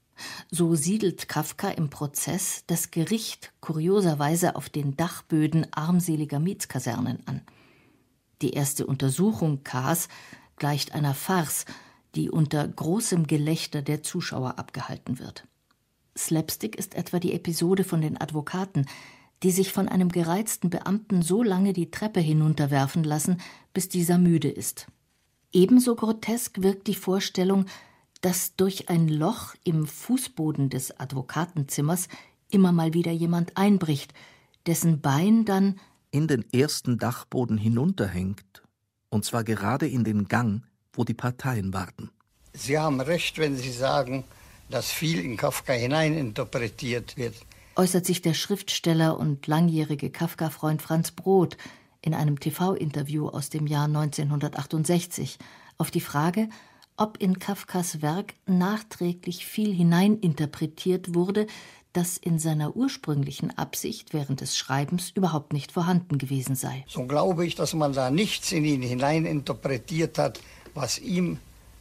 So siedelt Kafka im Prozess das Gericht kurioserweise auf den Dachböden armseliger Mietskasernen an. Die erste Untersuchung K.s gleicht einer Farce, die unter großem Gelächter der Zuschauer abgehalten wird. Slapstick ist etwa die Episode von den Advokaten, die sich von einem gereizten Beamten so lange die Treppe hinunterwerfen lassen, bis dieser müde ist. Ebenso grotesk wirkt die Vorstellung, dass durch ein Loch im Fußboden des Advokatenzimmers immer mal wieder jemand einbricht, dessen Bein dann in den ersten Dachboden hinunterhängt, und zwar gerade in den Gang, wo die Parteien warten. Sie haben recht, wenn Sie sagen, dass viel in Kafka hineininterpretiert wird. Äußert sich der Schriftsteller und langjährige Kafka-Freund Franz Brod in einem T V-Interview aus dem Jahr neunzehnhundertachtundsechzig auf die Frage, ob in Kafkas Werk nachträglich viel hineininterpretiert wurde, das in seiner ursprünglichen Absicht während des Schreibens überhaupt nicht vorhanden gewesen sei. So glaube ich, dass man da nichts in ihn hineininterpretiert hat, was ihm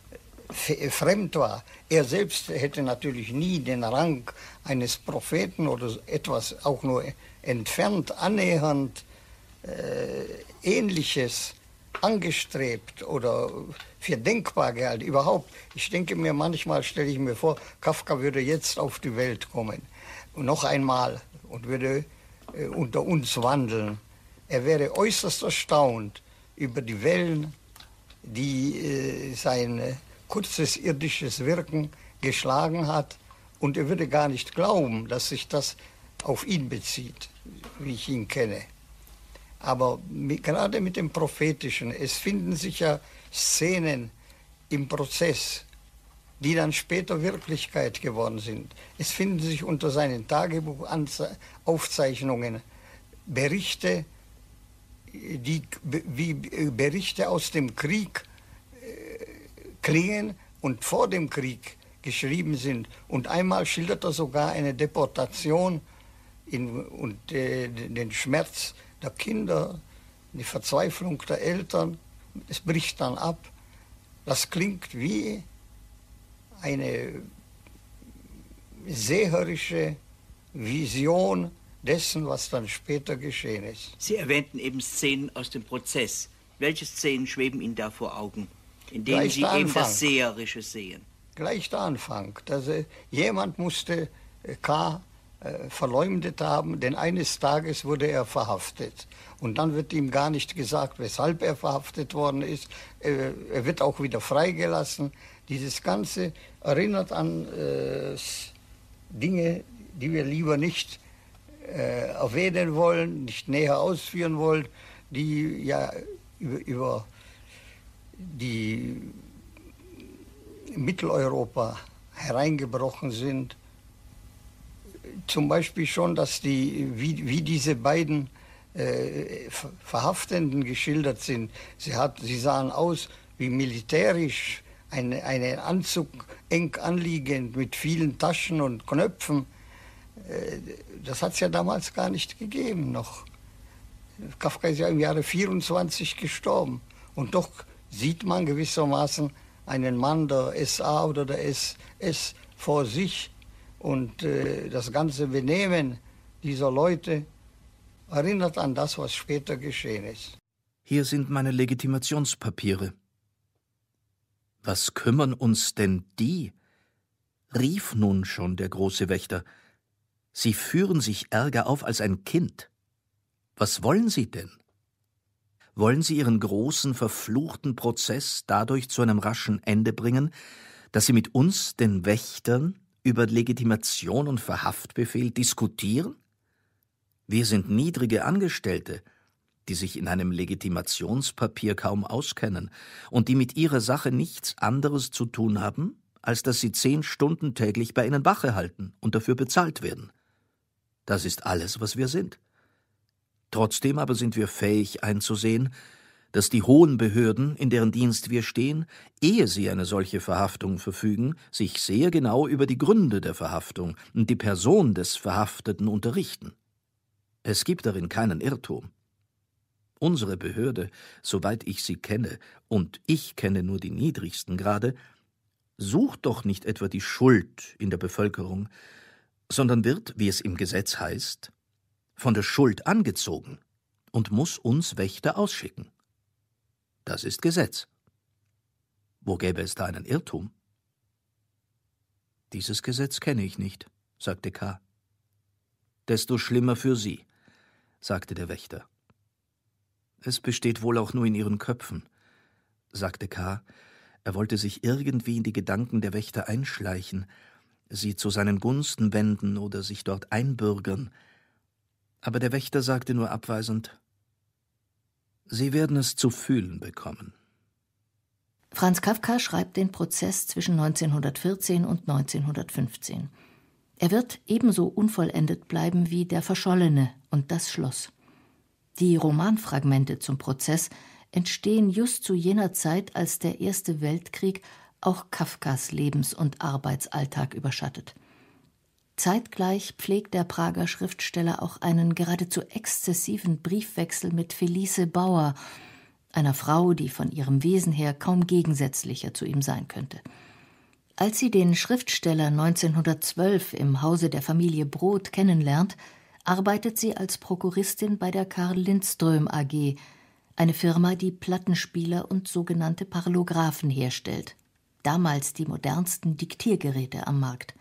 fremd war. Er selbst hätte natürlich nie den Rang eines Propheten oder etwas auch nur entfernt, annähernd äh, Ähnliches angestrebt oder für denkbar gehalten. Überhaupt, ich denke mir manchmal, stelle ich mir vor, Kafka würde jetzt auf die Welt kommen. Und noch einmal und würde äh, unter uns wandeln. Er wäre äußerst erstaunt über die Wellen, die äh, sein äh, kurzes irdisches Wirken geschlagen hat. Und er würde gar nicht glauben, dass sich das auf ihn bezieht, wie ich ihn kenne. Aber mit, gerade mit dem Prophetischen, es finden sich ja Szenen im Prozess, die dann später Wirklichkeit geworden sind. Es finden sich unter seinen Tagebuchaufzeichnungen Berichte, die wie Berichte aus dem Krieg äh, klingen und vor dem Krieg geschrieben sind. Und einmal schildert er sogar eine Deportation in, und äh, den Schmerz der Kinder, die Verzweiflung der Eltern. Es bricht dann ab. Das klingt wie eine seherische Vision dessen, was dann später geschehen ist. Sie erwähnten eben Szenen aus dem Prozess. Welche Szenen schweben Ihnen da vor Augen, in denen Sie eben das Seherische sehen? Gleich der Anfang. Dass, äh, jemand musste äh, K. Äh, verleumdet haben, denn eines Tages wurde er verhaftet. Und dann wird ihm gar nicht gesagt, weshalb er verhaftet worden ist. Äh, er wird auch wieder freigelassen. Dieses Ganze erinnert an äh, Dinge, die wir lieber nicht äh, erwähnen wollen, nicht näher ausführen wollen, die ja über, über die Mitteleuropa hereingebrochen sind. Zum Beispiel schon, dass die, wie, wie diese beiden äh, Verhaftenden geschildert sind. Sie, hat, sie sahen aus wie militärisch, ein, einen Anzug eng anliegend mit vielen Taschen und Knöpfen. Äh, das hat es ja damals gar nicht gegeben noch. Kafka ist ja im Jahre vierundzwanzig gestorben. Und doch sieht man gewissermaßen einen Mann der S A oder der S S vor sich. Und äh, das ganze Benehmen dieser Leute erinnert an das, was später geschehen ist. Hier sind meine Legitimationspapiere. Was kümmern uns denn die? Rief nun schon der große Wächter. Sie führen sich ärger auf als ein Kind. Was wollen Sie denn? Wollen Sie Ihren großen, verfluchten Prozess dadurch zu einem raschen Ende bringen, dass Sie mit uns, den Wächtern, über Legitimation und Verhaftbefehl diskutieren? Wir sind niedrige Angestellte, die sich in einem Legitimationspapier kaum auskennen und die mit ihrer Sache nichts anderes zu tun haben, als dass sie zehn Stunden täglich bei Ihnen Wache halten und dafür bezahlt werden. Das ist alles, was wir sind. Trotzdem aber sind wir fähig einzusehen, dass die hohen Behörden, in deren Dienst wir stehen, ehe sie eine solche Verhaftung verfügen, sich sehr genau über die Gründe der Verhaftung und die Person des Verhafteten unterrichten. Es gibt darin keinen Irrtum. Unsere Behörde, soweit ich sie kenne, und ich kenne nur die niedrigsten Grade, sucht doch nicht etwa die Schuld in der Bevölkerung, sondern wird, wie es im Gesetz heißt, von der Schuld angezogen und muss uns Wächter ausschicken. Das ist Gesetz. Wo gäbe es da einen Irrtum? Dieses Gesetz kenne ich nicht, sagte K. Desto schlimmer für Sie, sagte der Wächter. Es besteht wohl auch nur in Ihren Köpfen, sagte K. Er wollte sich irgendwie in die Gedanken der Wächter einschleichen, sie zu seinen Gunsten wenden oder sich dort einbürgern. Aber der Wächter sagte nur abweisend: Sie werden es zu fühlen bekommen. Franz Kafka schreibt den Prozess zwischen neunzehnhundertvierzehn und neunzehnhundertfünfzehn. Er wird ebenso unvollendet bleiben wie Der Verschollene und Das Schloss. Die Romanfragmente zum Prozess entstehen just zu jener Zeit, als der Erste Weltkrieg auch Kafkas Lebens- und Arbeitsalltag überschattet. Zeitgleich pflegt der Prager Schriftsteller auch einen geradezu exzessiven Briefwechsel mit Felice Bauer, einer Frau, die von ihrem Wesen her kaum gegensätzlicher zu ihm sein könnte. Als sie den Schriftsteller neunzehnhundertzwölf im Hause der Familie Brod kennenlernt, arbeitet sie als Prokuristin bei der Karl Lindström A G, eine Firma, die Plattenspieler und sogenannte Parlographen herstellt, damals die modernsten Diktiergeräte am Markt.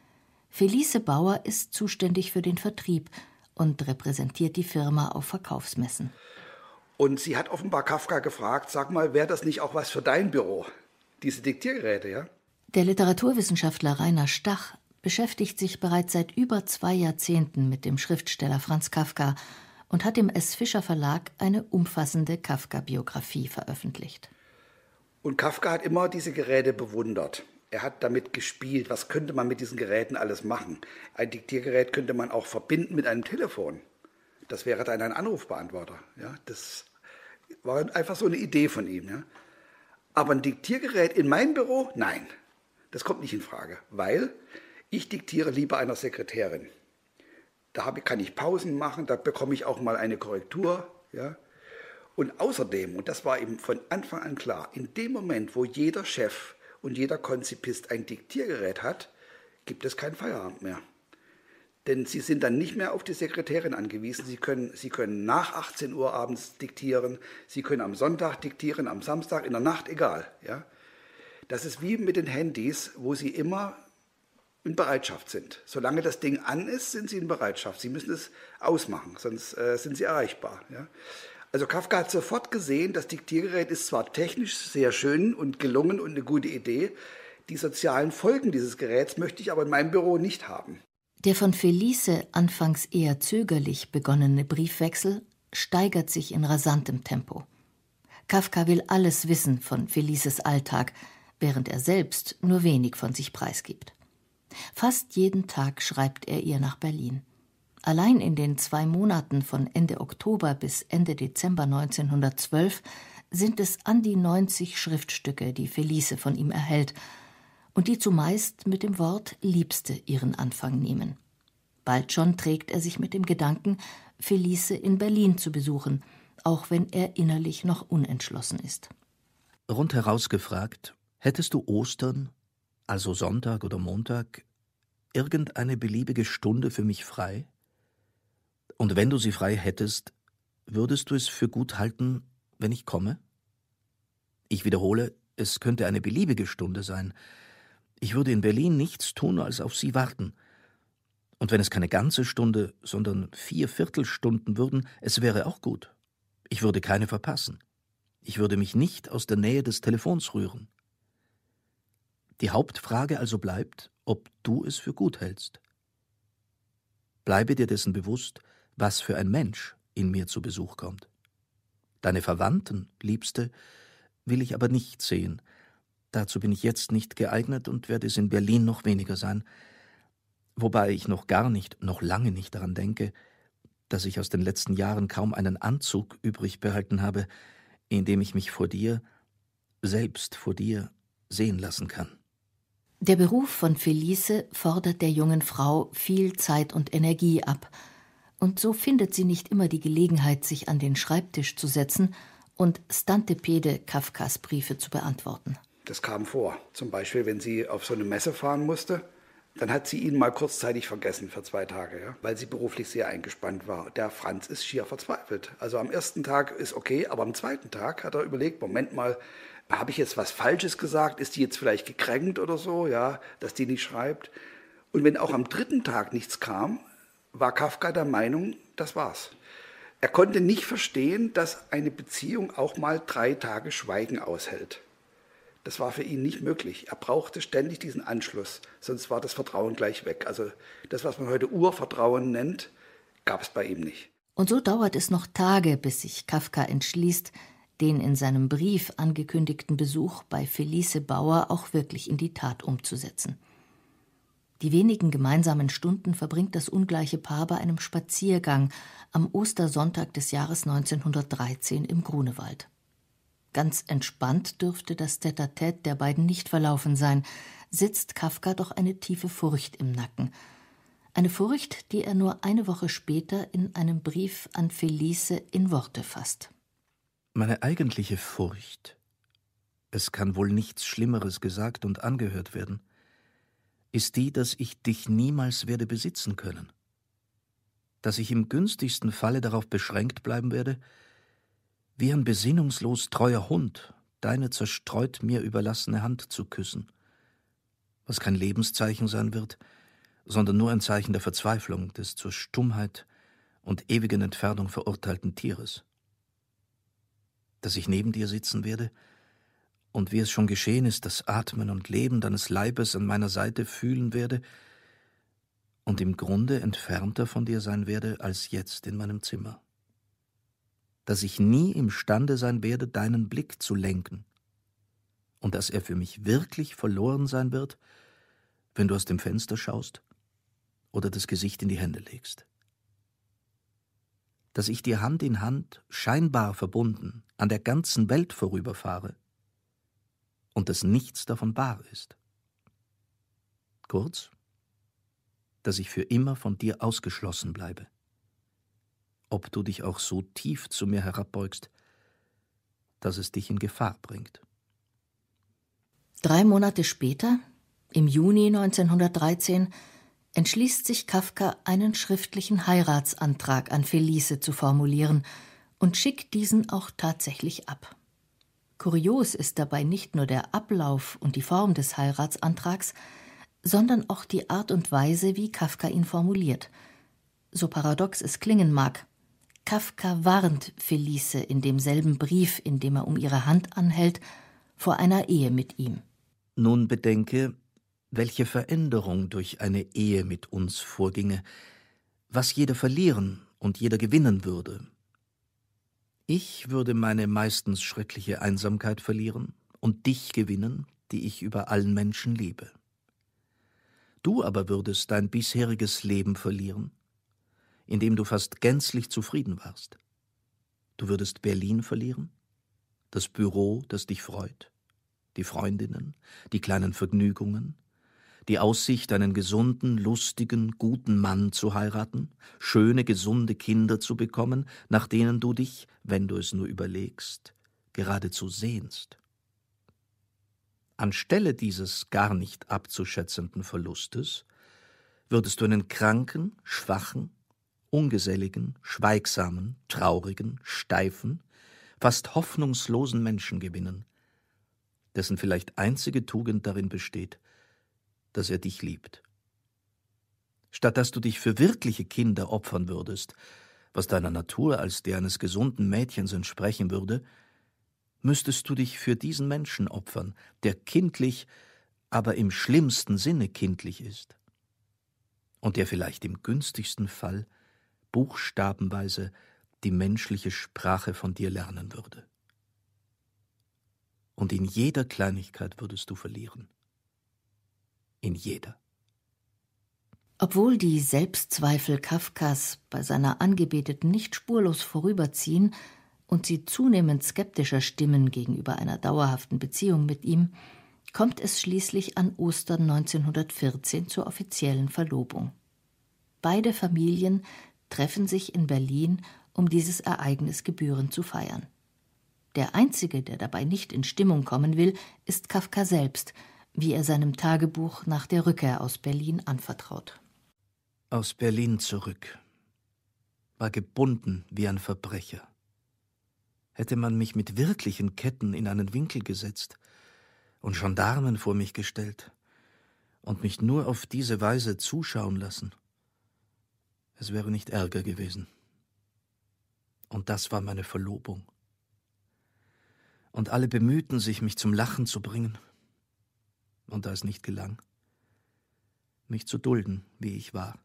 Felice Bauer ist zuständig für den Vertrieb und repräsentiert die Firma auf Verkaufsmessen. Und sie hat offenbar Kafka gefragt, sag mal, wäre das nicht auch was für dein Büro? Diese Diktiergeräte, ja? Der Literaturwissenschaftler Rainer Stach beschäftigt sich bereits seit über zwei Jahrzehnten mit dem Schriftsteller Franz Kafka und hat im S. Fischer Verlag eine umfassende Kafka-Biografie veröffentlicht. Und Kafka hat immer diese Geräte bewundert. Er hat damit gespielt, was könnte man mit diesen Geräten alles machen. Ein Diktiergerät könnte man auch verbinden mit einem Telefon. Das wäre dann ein Anrufbeantworter. Ja, das war einfach so eine Idee von ihm. Ja. Aber ein Diktiergerät in mein Büro? Nein, das kommt nicht in Frage, weil ich diktiere lieber einer Sekretärin. Da habe, kann ich Pausen machen, da bekomme ich auch mal eine Korrektur. Ja. Und außerdem, und das war eben von Anfang an klar, in dem Moment, wo jeder Chef und jeder Konzipist ein Diktiergerät hat, gibt es keinen Feierabend mehr. Denn sie sind dann nicht mehr auf die Sekretärin angewiesen. Sie können, sie können nach achtzehn Uhr abends diktieren, sie können am Sonntag diktieren, am Samstag, in der Nacht, egal. Ja? Das ist wie mit den Handys, wo sie immer in Bereitschaft sind. Solange das Ding an ist, sind sie in Bereitschaft. Sie müssen es ausmachen, sonst äh, sind sie erreichbar. Ja? Also Kafka hat sofort gesehen, das Diktiergerät ist zwar technisch sehr schön und gelungen und eine gute Idee, die sozialen Folgen dieses Geräts möchte ich aber in meinem Büro nicht haben. Der von Felice anfangs eher zögerlich begonnene Briefwechsel steigert sich in rasantem Tempo. Kafka will alles wissen von Felices Alltag, während er selbst nur wenig von sich preisgibt. Fast jeden Tag schreibt er ihr nach Berlin. Allein in den zwei Monaten von Ende Oktober bis Ende Dezember neunzehnhundertzwölf sind es an die neunzig Schriftstücke, die Felice von ihm erhält und die zumeist mit dem Wort Liebste ihren Anfang nehmen. Bald schon trägt er sich mit dem Gedanken, Felice in Berlin zu besuchen, auch wenn er innerlich noch unentschlossen ist. Rundheraus gefragt, hättest du Ostern, also Sonntag oder Montag, irgendeine beliebige Stunde für mich frei? Und wenn du sie frei hättest, würdest du es für gut halten, wenn ich komme? Ich wiederhole, es könnte eine beliebige Stunde sein. Ich würde in Berlin nichts tun, als auf sie warten. Und wenn es keine ganze Stunde, sondern vier Viertelstunden würden, es wäre auch gut. Ich würde keine verpassen. Ich würde mich nicht aus der Nähe des Telefons rühren. Die Hauptfrage also bleibt, ob du es für gut hältst. Bleibe dir dessen bewusst, was für ein Mensch in mir zu Besuch kommt. Deine Verwandten, Liebste, will ich aber nicht sehen. Dazu bin ich jetzt nicht geeignet und werde es in Berlin noch weniger sein, wobei ich noch gar nicht, noch lange nicht daran denke, dass ich aus den letzten Jahren kaum einen Anzug übrig behalten habe, in dem ich mich vor dir, selbst vor dir, sehen lassen kann. Der Beruf von Felice fordert der jungen Frau viel Zeit und Energie ab, und so findet sie nicht immer die Gelegenheit, sich an den Schreibtisch zu setzen und stantepede Kafkas Briefe zu beantworten. Das kam vor. Zum Beispiel, wenn sie auf so eine Messe fahren musste, dann hat sie ihn mal kurzzeitig vergessen für zwei Tage, ja, weil sie beruflich sehr eingespannt war. Der Franz ist schier verzweifelt. Also am ersten Tag ist okay, aber am zweiten Tag hat er überlegt, Moment mal, habe ich jetzt was Falsches gesagt? Ist die jetzt vielleicht gekränkt oder so, ja, dass die nicht schreibt? Und wenn auch am dritten Tag nichts kam, war Kafka der Meinung, das war's. Er konnte nicht verstehen, dass eine Beziehung auch mal drei Tage Schweigen aushält. Das war für ihn nicht möglich. Er brauchte ständig diesen Anschluss, sonst war das Vertrauen gleich weg. Also das, was man heute Urvertrauen nennt, gab es bei ihm nicht. Und so dauert es noch Tage, bis sich Kafka entschließt, den in seinem Brief angekündigten Besuch bei Felice Bauer auch wirklich in die Tat umzusetzen. Die wenigen gemeinsamen Stunden verbringt das ungleiche Paar bei einem Spaziergang am Ostersonntag des Jahres neunzehnhundertdreizehn im Grunewald. Ganz entspannt dürfte das Tête-à-Tête der beiden nicht verlaufen sein, sitzt Kafka doch eine tiefe Furcht im Nacken. Eine Furcht, die er nur eine Woche später in einem Brief an Felice in Worte fasst. Meine eigentliche Furcht, es kann wohl nichts Schlimmeres gesagt und angehört werden, ist die, dass ich dich niemals werde besitzen können. Dass ich im günstigsten Falle darauf beschränkt bleiben werde, wie ein besinnungslos treuer Hund deine zerstreut mir überlassene Hand zu küssen, was kein Lebenszeichen sein wird, sondern nur ein Zeichen der Verzweiflung des zur Stummheit und ewigen Entfernung verurteilten Tieres. Dass ich neben dir sitzen werde und wie es schon geschehen ist, das Atmen und Leben deines Leibes an meiner Seite fühlen werde und im Grunde entfernter von dir sein werde als jetzt in meinem Zimmer. Dass ich nie imstande sein werde, deinen Blick zu lenken und dass er für mich wirklich verloren sein wird, wenn du aus dem Fenster schaust oder das Gesicht in die Hände legst. Dass ich dir Hand in Hand, scheinbar verbunden, an der ganzen Welt vorüberfahre und dass nichts davon wahr ist. Kurz, dass ich für immer von dir ausgeschlossen bleibe, ob du dich auch so tief zu mir herabbeugst, dass es dich in Gefahr bringt. Drei Monate später, im Juni neunzehnhundertdreizehn, entschließt sich Kafka, einen schriftlichen Heiratsantrag an Felice zu formulieren und schickt diesen auch tatsächlich ab. Kurios ist dabei nicht nur der Ablauf und die Form des Heiratsantrags, sondern auch die Art und Weise, wie Kafka ihn formuliert. So paradox es klingen mag, Kafka warnt Felice in demselben Brief, in dem er um ihre Hand anhält, vor einer Ehe mit ihm. Nun bedenke, welche Veränderung durch eine Ehe mit uns vorginge, was jeder verlieren und jeder gewinnen würde. Ich würde meine meistens schreckliche Einsamkeit verlieren und dich gewinnen, die ich über allen Menschen liebe. Du aber würdest dein bisheriges Leben verlieren, in dem du fast gänzlich zufrieden warst. Du würdest Berlin verlieren, das Büro, das dich freut, die Freundinnen, die kleinen Vergnügungen, die Aussicht, einen gesunden, lustigen, guten Mann zu heiraten, schöne, gesunde Kinder zu bekommen, nach denen du dich, wenn du es nur überlegst, geradezu sehnst. Anstelle dieses gar nicht abzuschätzenden Verlustes würdest du einen kranken, schwachen, ungeselligen, schweigsamen, traurigen, steifen, fast hoffnungslosen Menschen gewinnen, dessen vielleicht einzige Tugend darin besteht, dass er dich liebt. Statt dass du dich für wirkliche Kinder opfern würdest, was deiner Natur als der eines gesunden Mädchens entsprechen würde, müsstest du dich für diesen Menschen opfern, der kindlich, aber im schlimmsten Sinne kindlich ist und der vielleicht im günstigsten Fall buchstabenweise die menschliche Sprache von dir lernen würde. Und in jeder Kleinigkeit würdest du verlieren. In jeder. Obwohl die Selbstzweifel Kafkas bei seiner Angebeteten nicht spurlos vorüberziehen und sie zunehmend skeptischer stimmen gegenüber einer dauerhaften Beziehung mit ihm, kommt es schließlich an Ostern neunzehnhundertvierzehn zur offiziellen Verlobung. Beide Familien treffen sich in Berlin, um dieses Ereignis gebührend zu feiern. Der Einzige, der dabei nicht in Stimmung kommen will, ist Kafka selbst, wie er seinem Tagebuch nach der Rückkehr aus Berlin anvertraut. Aus Berlin zurück, war gebunden wie ein Verbrecher. Hätte man mich mit wirklichen Ketten in einen Winkel gesetzt und Gendarmen vor mich gestellt und mich nur auf diese Weise zuschauen lassen, es wäre nicht ärger gewesen. Und das war meine Verlobung. Und alle bemühten sich, mich zum Lachen zu bringen. Und da es nicht gelang, mich zu dulden, wie ich war.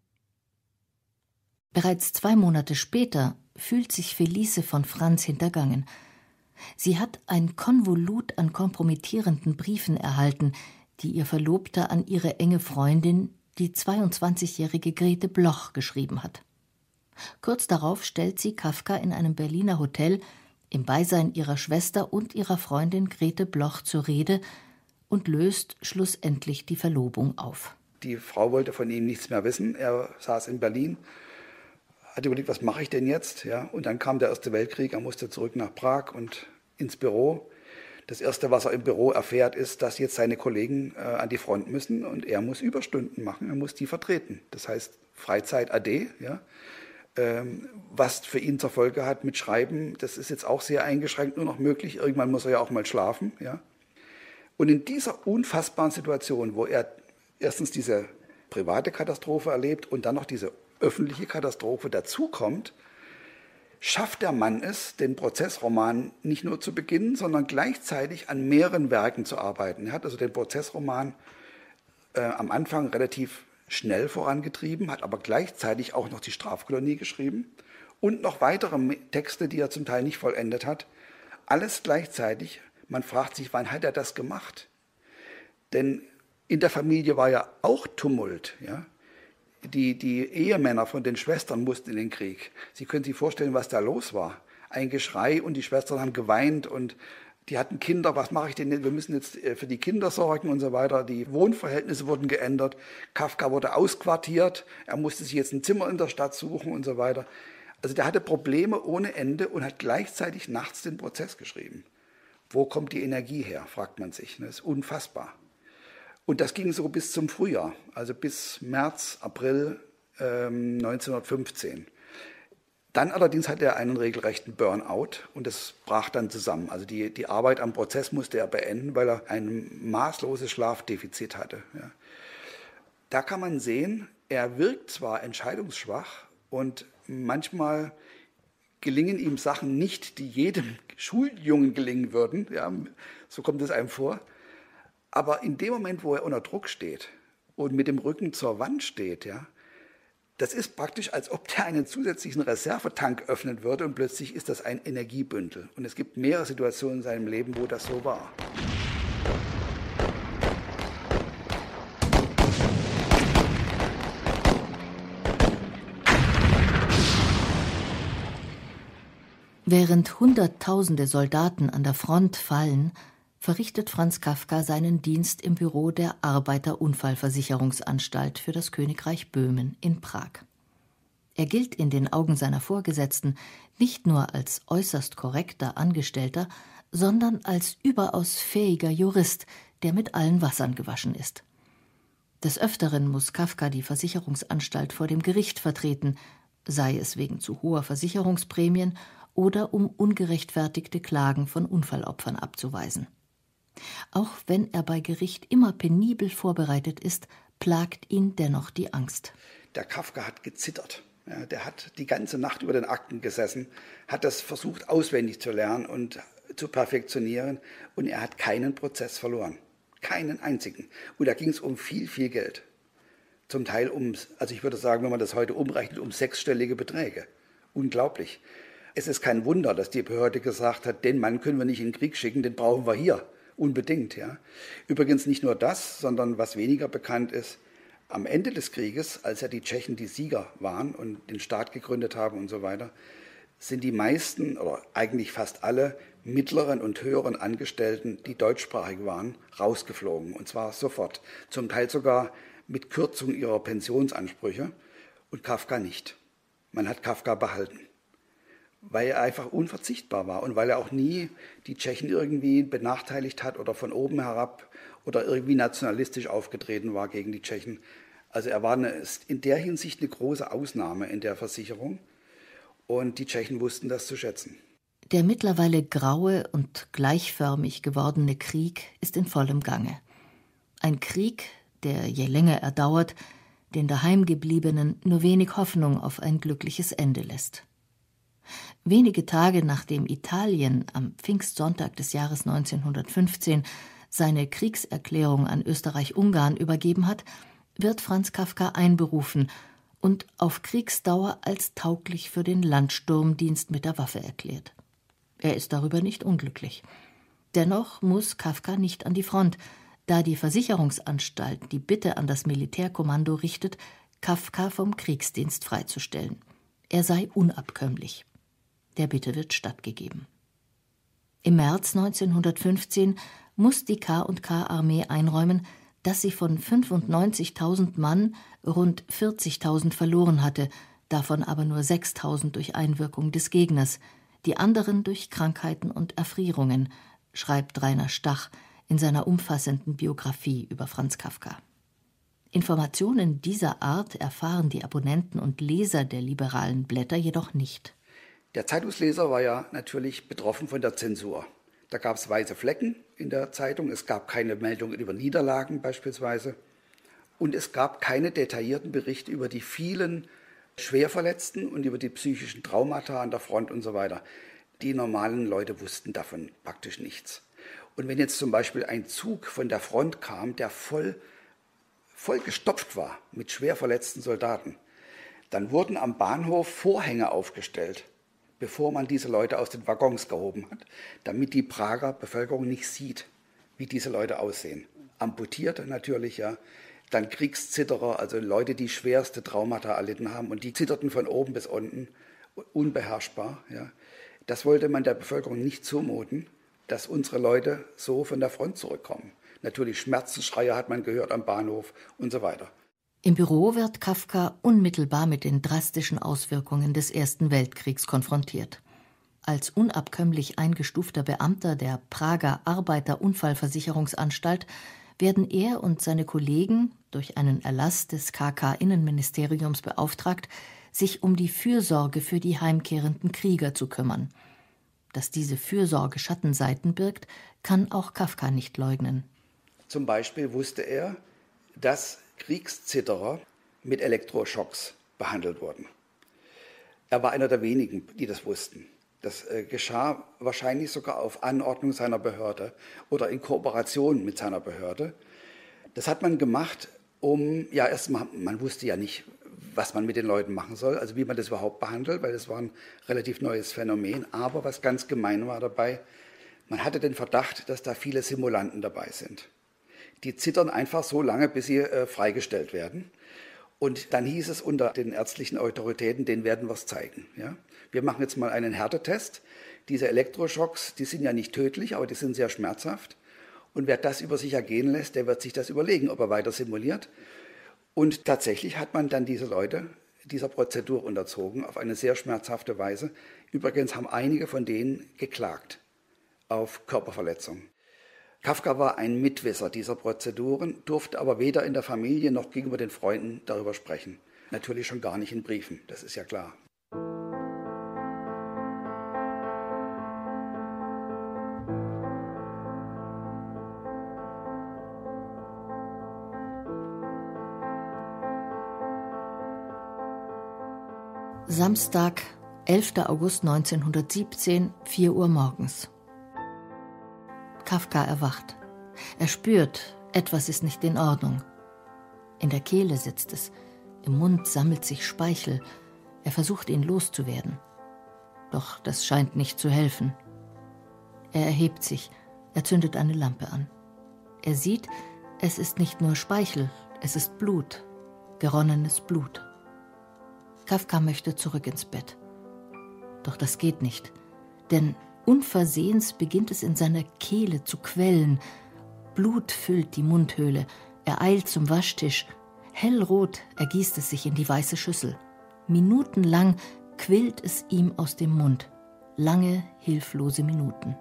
Bereits zwei Monate später fühlt sich Felice von Franz hintergangen. Sie hat ein Konvolut an kompromittierenden Briefen erhalten, die ihr Verlobter an ihre enge Freundin, die zweiundzwanzigjährige Grete Bloch, geschrieben hat. Kurz darauf stellt sie Kafka in einem Berliner Hotel im Beisein ihrer Schwester und ihrer Freundin Grete Bloch zur Rede und löst schlussendlich die Verlobung auf. Die Frau wollte von ihm nichts mehr wissen. Er saß in Berlin, hat überlegt, was mache ich denn jetzt? Ja, und dann kam der Erste Weltkrieg, er musste zurück nach Prag und ins Büro. Das Erste, was er im Büro erfährt, ist, dass jetzt seine Kollegen äh, an die Front müssen und er muss Überstunden machen, er muss die vertreten. Das heißt, Freizeit ade, ja. Ähm, was für ihn zur Folge hat mit Schreiben, das ist jetzt auch sehr eingeschränkt nur noch möglich. Irgendwann muss er ja auch mal schlafen. Ja. Und in dieser unfassbaren Situation, wo er erstens diese private Katastrophe erlebt und dann noch diese öffentliche Katastrophe dazukommt, schafft der Mann es, den Prozessroman nicht nur zu beginnen, sondern gleichzeitig an mehreren Werken zu arbeiten. Er hat also den Prozessroman äh, am Anfang relativ schnell vorangetrieben, hat aber gleichzeitig auch noch die Strafkolonie geschrieben und noch weitere Texte, die er zum Teil nicht vollendet hat. Alles gleichzeitig. Man fragt sich, wann hat er das gemacht? Denn in der Familie war ja auch Tumult. Ja? Die, die Ehemänner von den Schwestern mussten in den Krieg. Sie können sich vorstellen, was da los war. Ein Geschrei und die Schwestern haben geweint und die hatten Kinder. Was mache ich denn jetzt? Wir müssen jetzt für die Kinder sorgen und so weiter. Die Wohnverhältnisse wurden geändert. Kafka wurde ausquartiert. Er musste sich jetzt ein Zimmer in der Stadt suchen und so weiter. Also der hatte Probleme ohne Ende und hat gleichzeitig nachts den Prozess geschrieben. Wo kommt die Energie her, fragt man sich. Das ist unfassbar. Und das ging so bis zum Frühjahr, also bis März, April ähm, neunzehnhundertfünfzehn. Dann allerdings hatte er einen regelrechten Burnout und das brach dann zusammen. Also die, die Arbeit am Prozess musste er beenden, weil er ein maßloses Schlafdefizit hatte. Ja. Da kann man sehen, er wirkt zwar entscheidungsschwach und manchmal gelingen ihm Sachen nicht, die jedem Schuljungen gelingen würden. Ja, so kommt es einem vor. Aber in dem Moment, wo er unter Druck steht und mit dem Rücken zur Wand steht, ja, das ist praktisch, als ob der einen zusätzlichen Reservetank öffnen würde und plötzlich ist das ein Energiebündel. Und es gibt mehrere Situationen in seinem Leben, wo das so war. Während Hunderttausende Soldaten an der Front fallen, verrichtet Franz Kafka seinen Dienst im Büro der Arbeiterunfallversicherungsanstalt für das Königreich Böhmen in Prag. Er gilt in den Augen seiner Vorgesetzten nicht nur als äußerst korrekter Angestellter, sondern als überaus fähiger Jurist, der mit allen Wassern gewaschen ist. Des Öfteren muss Kafka die Versicherungsanstalt vor dem Gericht vertreten, sei es wegen zu hoher Versicherungsprämien oder um ungerechtfertigte Klagen von Unfallopfern abzuweisen. Auch wenn er bei Gericht immer penibel vorbereitet ist, plagt ihn dennoch die Angst. Der Kafka hat gezittert. Ja, der hat die ganze Nacht über den Akten gesessen, hat das versucht auswendig zu lernen und zu perfektionieren und er hat keinen Prozess verloren. Keinen einzigen. Und da ging es um viel, viel Geld. Zum Teil um, also ich würde sagen, wenn man das heute umrechnet, um sechsstellige Beträge. Unglaublich. Es ist kein Wunder, dass die Behörde gesagt hat, den Mann können wir nicht in den Krieg schicken, den brauchen wir hier. Unbedingt, ja. Übrigens nicht nur das, sondern was weniger bekannt ist, am Ende des Krieges, als ja die Tschechen die Sieger waren und den Staat gegründet haben und so weiter, sind die meisten oder eigentlich fast alle mittleren und höheren Angestellten, die deutschsprachig waren, rausgeflogen. Und zwar sofort. Zum Teil sogar mit Kürzung ihrer Pensionsansprüche und Kafka nicht. Man hat Kafka behalten, weil er einfach unverzichtbar war und weil er auch nie die Tschechen irgendwie benachteiligt hat oder von oben herab oder irgendwie nationalistisch aufgetreten war gegen die Tschechen. Also er war eine, in der Hinsicht eine große Ausnahme in der Versicherung und die Tschechen wussten das zu schätzen. Der mittlerweile graue und gleichförmig gewordene Krieg ist in vollem Gange. Ein Krieg, der, je länger er dauert, den Daheimgebliebenen nur wenig Hoffnung auf ein glückliches Ende lässt. Wenige Tage nachdem Italien am Pfingstsonntag des Jahres neunzehnhundertfünfzehn seine Kriegserklärung an Österreich-Ungarn übergeben hat, wird Franz Kafka einberufen und auf Kriegsdauer als tauglich für den Landsturmdienst mit der Waffe erklärt. Er ist darüber nicht unglücklich. Dennoch muss Kafka nicht an die Front, da die Versicherungsanstalt die Bitte an das Militärkommando richtet, Kafka vom Kriegsdienst freizustellen. Er sei unabkömmlich. Der Bitte wird stattgegeben. Im März neunzehnhundertfünfzehn muss die K und K-Armee einräumen, dass sie von fünfundneunzigtausend Mann rund vierzigtausend verloren hatte, davon aber nur sechstausend durch Einwirkung des Gegners, die anderen durch Krankheiten und Erfrierungen, schreibt Rainer Stach in seiner umfassenden Biografie über Franz Kafka. Informationen dieser Art erfahren die Abonnenten und Leser der liberalen Blätter jedoch nicht. Der Zeitungsleser war ja natürlich betroffen von der Zensur. Da gab es weiße Flecken in der Zeitung, es gab keine Meldungen über Niederlagen beispielsweise und es gab keine detaillierten Berichte über die vielen Schwerverletzten und über die psychischen Traumata an der Front und so weiter. Die normalen Leute wussten davon praktisch nichts. Und wenn jetzt zum Beispiel ein Zug von der Front kam, der voll, voll gestopft war mit schwer verletzten Soldaten, dann wurden am Bahnhof Vorhänge aufgestellt, bevor man diese Leute aus den Waggons gehoben hat, damit die Prager Bevölkerung nicht sieht, wie diese Leute aussehen. Amputierte natürlich, ja, dann Kriegszitterer, also Leute, die schwerste Traumata erlitten haben und die zitterten von oben bis unten, unbeherrschbar. Ja. Das wollte man der Bevölkerung nicht zumuten, dass unsere Leute so von der Front zurückkommen. Natürlich Schmerzensschreie hat man gehört am Bahnhof und so weiter. Im Büro wird Kafka unmittelbar mit den drastischen Auswirkungen des Ersten Weltkriegs konfrontiert. Als unabkömmlich eingestufter Beamter der Prager Arbeiterunfallversicherungsanstalt werden er und seine Kollegen, durch einen Erlass des K K-Innenministeriums beauftragt, sich um die Fürsorge für die heimkehrenden Krieger zu kümmern. Dass diese Fürsorge Schattenseiten birgt, kann auch Kafka nicht leugnen. Zum Beispiel wusste er, dass Kriegszitterer mit Elektroschocks behandelt wurden. Er war einer der wenigen, die das wussten. Das äh, geschah wahrscheinlich sogar auf Anordnung seiner Behörde oder in Kooperation mit seiner Behörde. Das hat man gemacht, um, ja erstmal, man wusste ja nicht, was man mit den Leuten machen soll, also wie man das überhaupt behandelt, weil das war ein relativ neues Phänomen. Aber was ganz gemein war dabei, man hatte den Verdacht, dass da viele Simulanten dabei sind. Die zittern einfach so lange, bis sie äh, freigestellt werden. Und dann hieß es unter den ärztlichen Autoritäten, denen werden wir es zeigen. Ja? Wir machen jetzt mal einen Härtetest. Diese Elektroschocks, die sind ja nicht tödlich, aber die sind sehr schmerzhaft. Und wer das über sich ergehen lässt, der wird sich das überlegen, ob er weiter simuliert. Und tatsächlich hat man dann diese Leute dieser Prozedur unterzogen, auf eine sehr schmerzhafte Weise. Übrigens haben einige von denen geklagt auf Körperverletzung. Kafka war ein Mitwisser dieser Prozeduren, durfte aber weder in der Familie noch gegenüber den Freunden darüber sprechen. Natürlich schon gar nicht in Briefen, das ist ja klar. Samstag, elfter August neunzehnhundertsiebzehn, vier Uhr morgens. Kafka erwacht. Er spürt, etwas ist nicht in Ordnung. In der Kehle sitzt es, im Mund sammelt sich Speichel. Er versucht, ihn loszuwerden. Doch das scheint nicht zu helfen. Er erhebt sich, er zündet eine Lampe an. Er sieht, es ist nicht nur Speichel, es ist Blut, geronnenes Blut. Kafka möchte zurück ins Bett. Doch das geht nicht, denn unversehens beginnt es in seiner Kehle zu quellen. Blut füllt die Mundhöhle. Er eilt zum Waschtisch. Hellrot ergießt es sich in die weiße Schüssel. Minutenlang quillt es ihm aus dem Mund. Lange, hilflose Minuten.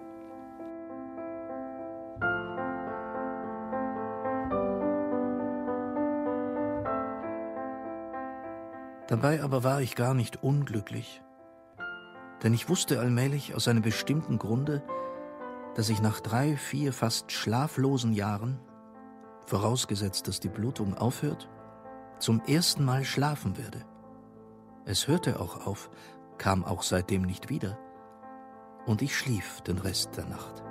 Dabei aber war ich gar nicht unglücklich, denn ich wusste allmählich aus einem bestimmten Grunde, dass ich nach drei, vier fast schlaflosen Jahren, vorausgesetzt, dass die Blutung aufhört, zum ersten Mal schlafen werde. Es hörte auch auf, kam auch seitdem nicht wieder, und ich schlief den Rest der Nacht.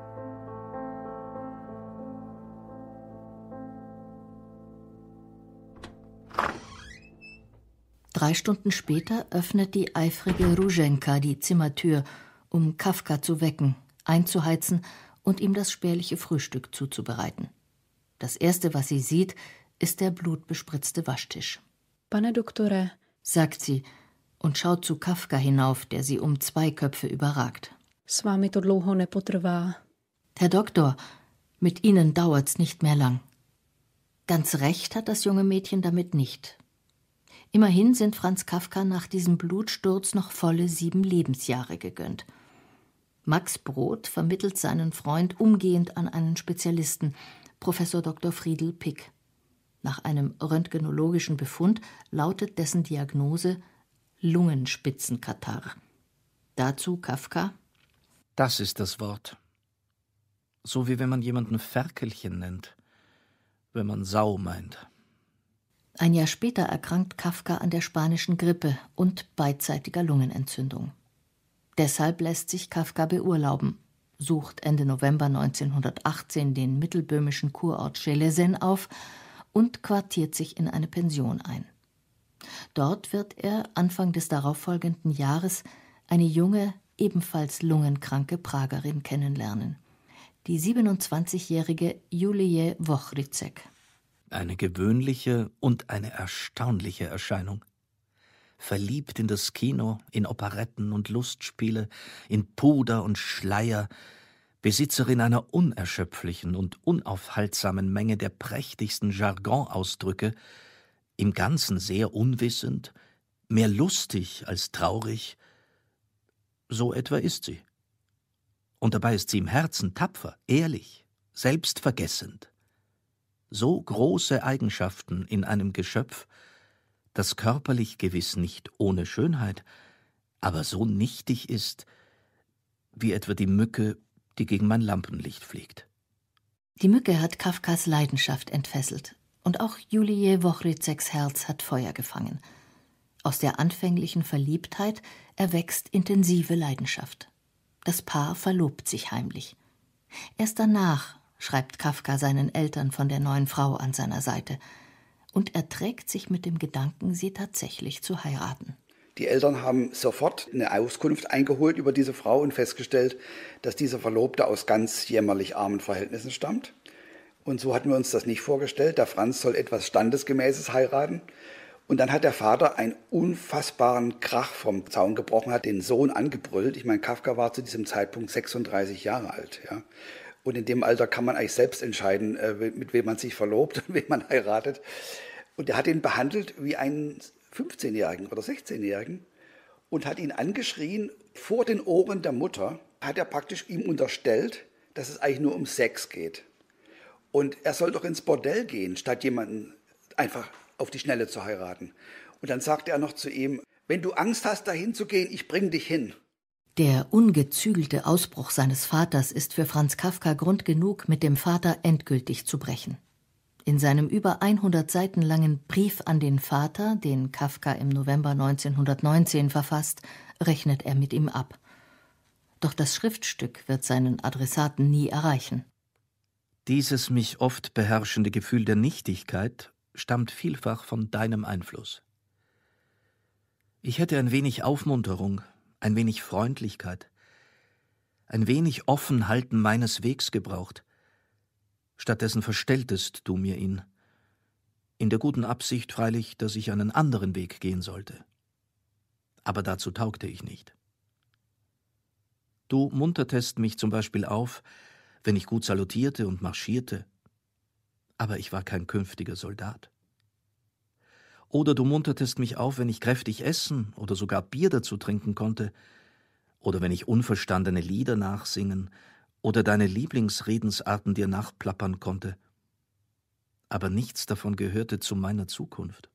Drei Stunden später öffnet die eifrige Ruženka die Zimmertür, um Kafka zu wecken, einzuheizen und ihm das spärliche Frühstück zuzubereiten. Das Erste, was sie sieht, ist der blutbespritzte Waschtisch. Pane Doktore, sagt sie und schaut zu Kafka hinauf, der sie um zwei Köpfe überragt. S vámi to dlouho nepotrvá. Herr Doktor, mit Ihnen dauert's nicht mehr lang. Ganz recht hat das junge Mädchen damit nicht. Immerhin sind Franz Kafka nach diesem Blutsturz noch volle sieben Lebensjahre gegönnt. Max Brod vermittelt seinen Freund umgehend an einen Spezialisten, Professor Doktor Friedel Pick. Nach einem röntgenologischen Befund lautet dessen Diagnose Lungenspitzenkatarrh. Dazu Kafka: Das ist das Wort. So wie wenn man jemanden Ferkelchen nennt, wenn man Sau meint. Ein Jahr später erkrankt Kafka an der spanischen Grippe und beidseitiger Lungenentzündung. Deshalb lässt sich Kafka beurlauben, sucht Ende November neunzehnhundertachtzehn den mittelböhmischen Kurort Schelesen auf und quartiert sich in eine Pension ein. Dort wird er Anfang des darauffolgenden Jahres eine junge, ebenfalls lungenkranke Pragerin kennenlernen, die siebenundzwanzigjährige Julie Wochrycek. Eine gewöhnliche und eine erstaunliche Erscheinung. Verliebt in das Kino, in Operetten und Lustspiele, in Puder und Schleier, Besitzerin einer unerschöpflichen und unaufhaltsamen Menge der prächtigsten Jargonausdrücke, im Ganzen sehr unwissend, mehr lustig als traurig. So etwa ist sie. Und dabei ist sie im Herzen tapfer, ehrlich, selbstvergessend. So große Eigenschaften in einem Geschöpf, das körperlich gewiss nicht ohne Schönheit, aber so nichtig ist, wie etwa die Mücke, die gegen mein Lampenlicht fliegt. Die Mücke hat Kafkas Leidenschaft entfesselt und auch Julie Wochryceks Herz hat Feuer gefangen. Aus der anfänglichen Verliebtheit erwächst intensive Leidenschaft. Das Paar verlobt sich heimlich. Erst danach schreibt Kafka seinen Eltern von der neuen Frau an seiner Seite und erträgt sich mit dem Gedanken, sie tatsächlich zu heiraten. Die Eltern haben sofort eine Auskunft eingeholt über diese Frau und festgestellt, dass dieser Verlobte aus ganz jämmerlich armen Verhältnissen stammt. Und so hatten wir uns das nicht vorgestellt. Der Franz soll etwas Standesgemäßes heiraten. Und dann hat der Vater einen unfassbaren Krach vom Zaun gebrochen, hat den Sohn angebrüllt. Ich meine, Kafka war zu diesem Zeitpunkt sechsunddreißig Jahre alt. Ja. Und in dem Alter kann man eigentlich selbst entscheiden, mit wem man sich verlobt und wen man heiratet. Und er hat ihn behandelt wie einen fünfzehnjährigen oder sechzehnjährigen und hat ihn angeschrien vor den Ohren der Mutter, hat er praktisch ihm unterstellt, dass es eigentlich nur um Sex geht. Und er soll doch ins Bordell gehen, statt jemanden einfach auf die Schnelle zu heiraten. Und dann sagte er noch zu ihm, wenn du Angst hast, dahin zu gehen, ich bring dich hin. Der ungezügelte Ausbruch seines Vaters ist für Franz Kafka Grund genug, mit dem Vater endgültig zu brechen. In seinem über hundert Seiten langen Brief an den Vater, den Kafka im November neunzehnhundertneunzehn verfasst, rechnet er mit ihm ab. Doch das Schriftstück wird seinen Adressaten nie erreichen. Dieses mich oft beherrschende Gefühl der Nichtigkeit stammt vielfach von deinem Einfluss. Ich hätte ein wenig Aufmunterung, ein wenig Freundlichkeit, ein wenig Offenhalten meines Wegs gebraucht. Stattdessen verstelltest du mir ihn, in der guten Absicht freilich, dass ich einen anderen Weg gehen sollte. Aber dazu taugte ich nicht. Du muntertest mich zum Beispiel auf, wenn ich gut salutierte und marschierte, aber ich war kein künftiger Soldat. Oder du muntertest mich auf, wenn ich kräftig essen oder sogar Bier dazu trinken konnte, oder wenn ich unverstandene Lieder nachsingen oder deine Lieblingsredensarten dir nachplappern konnte. Aber nichts davon gehörte zu meiner Zukunft.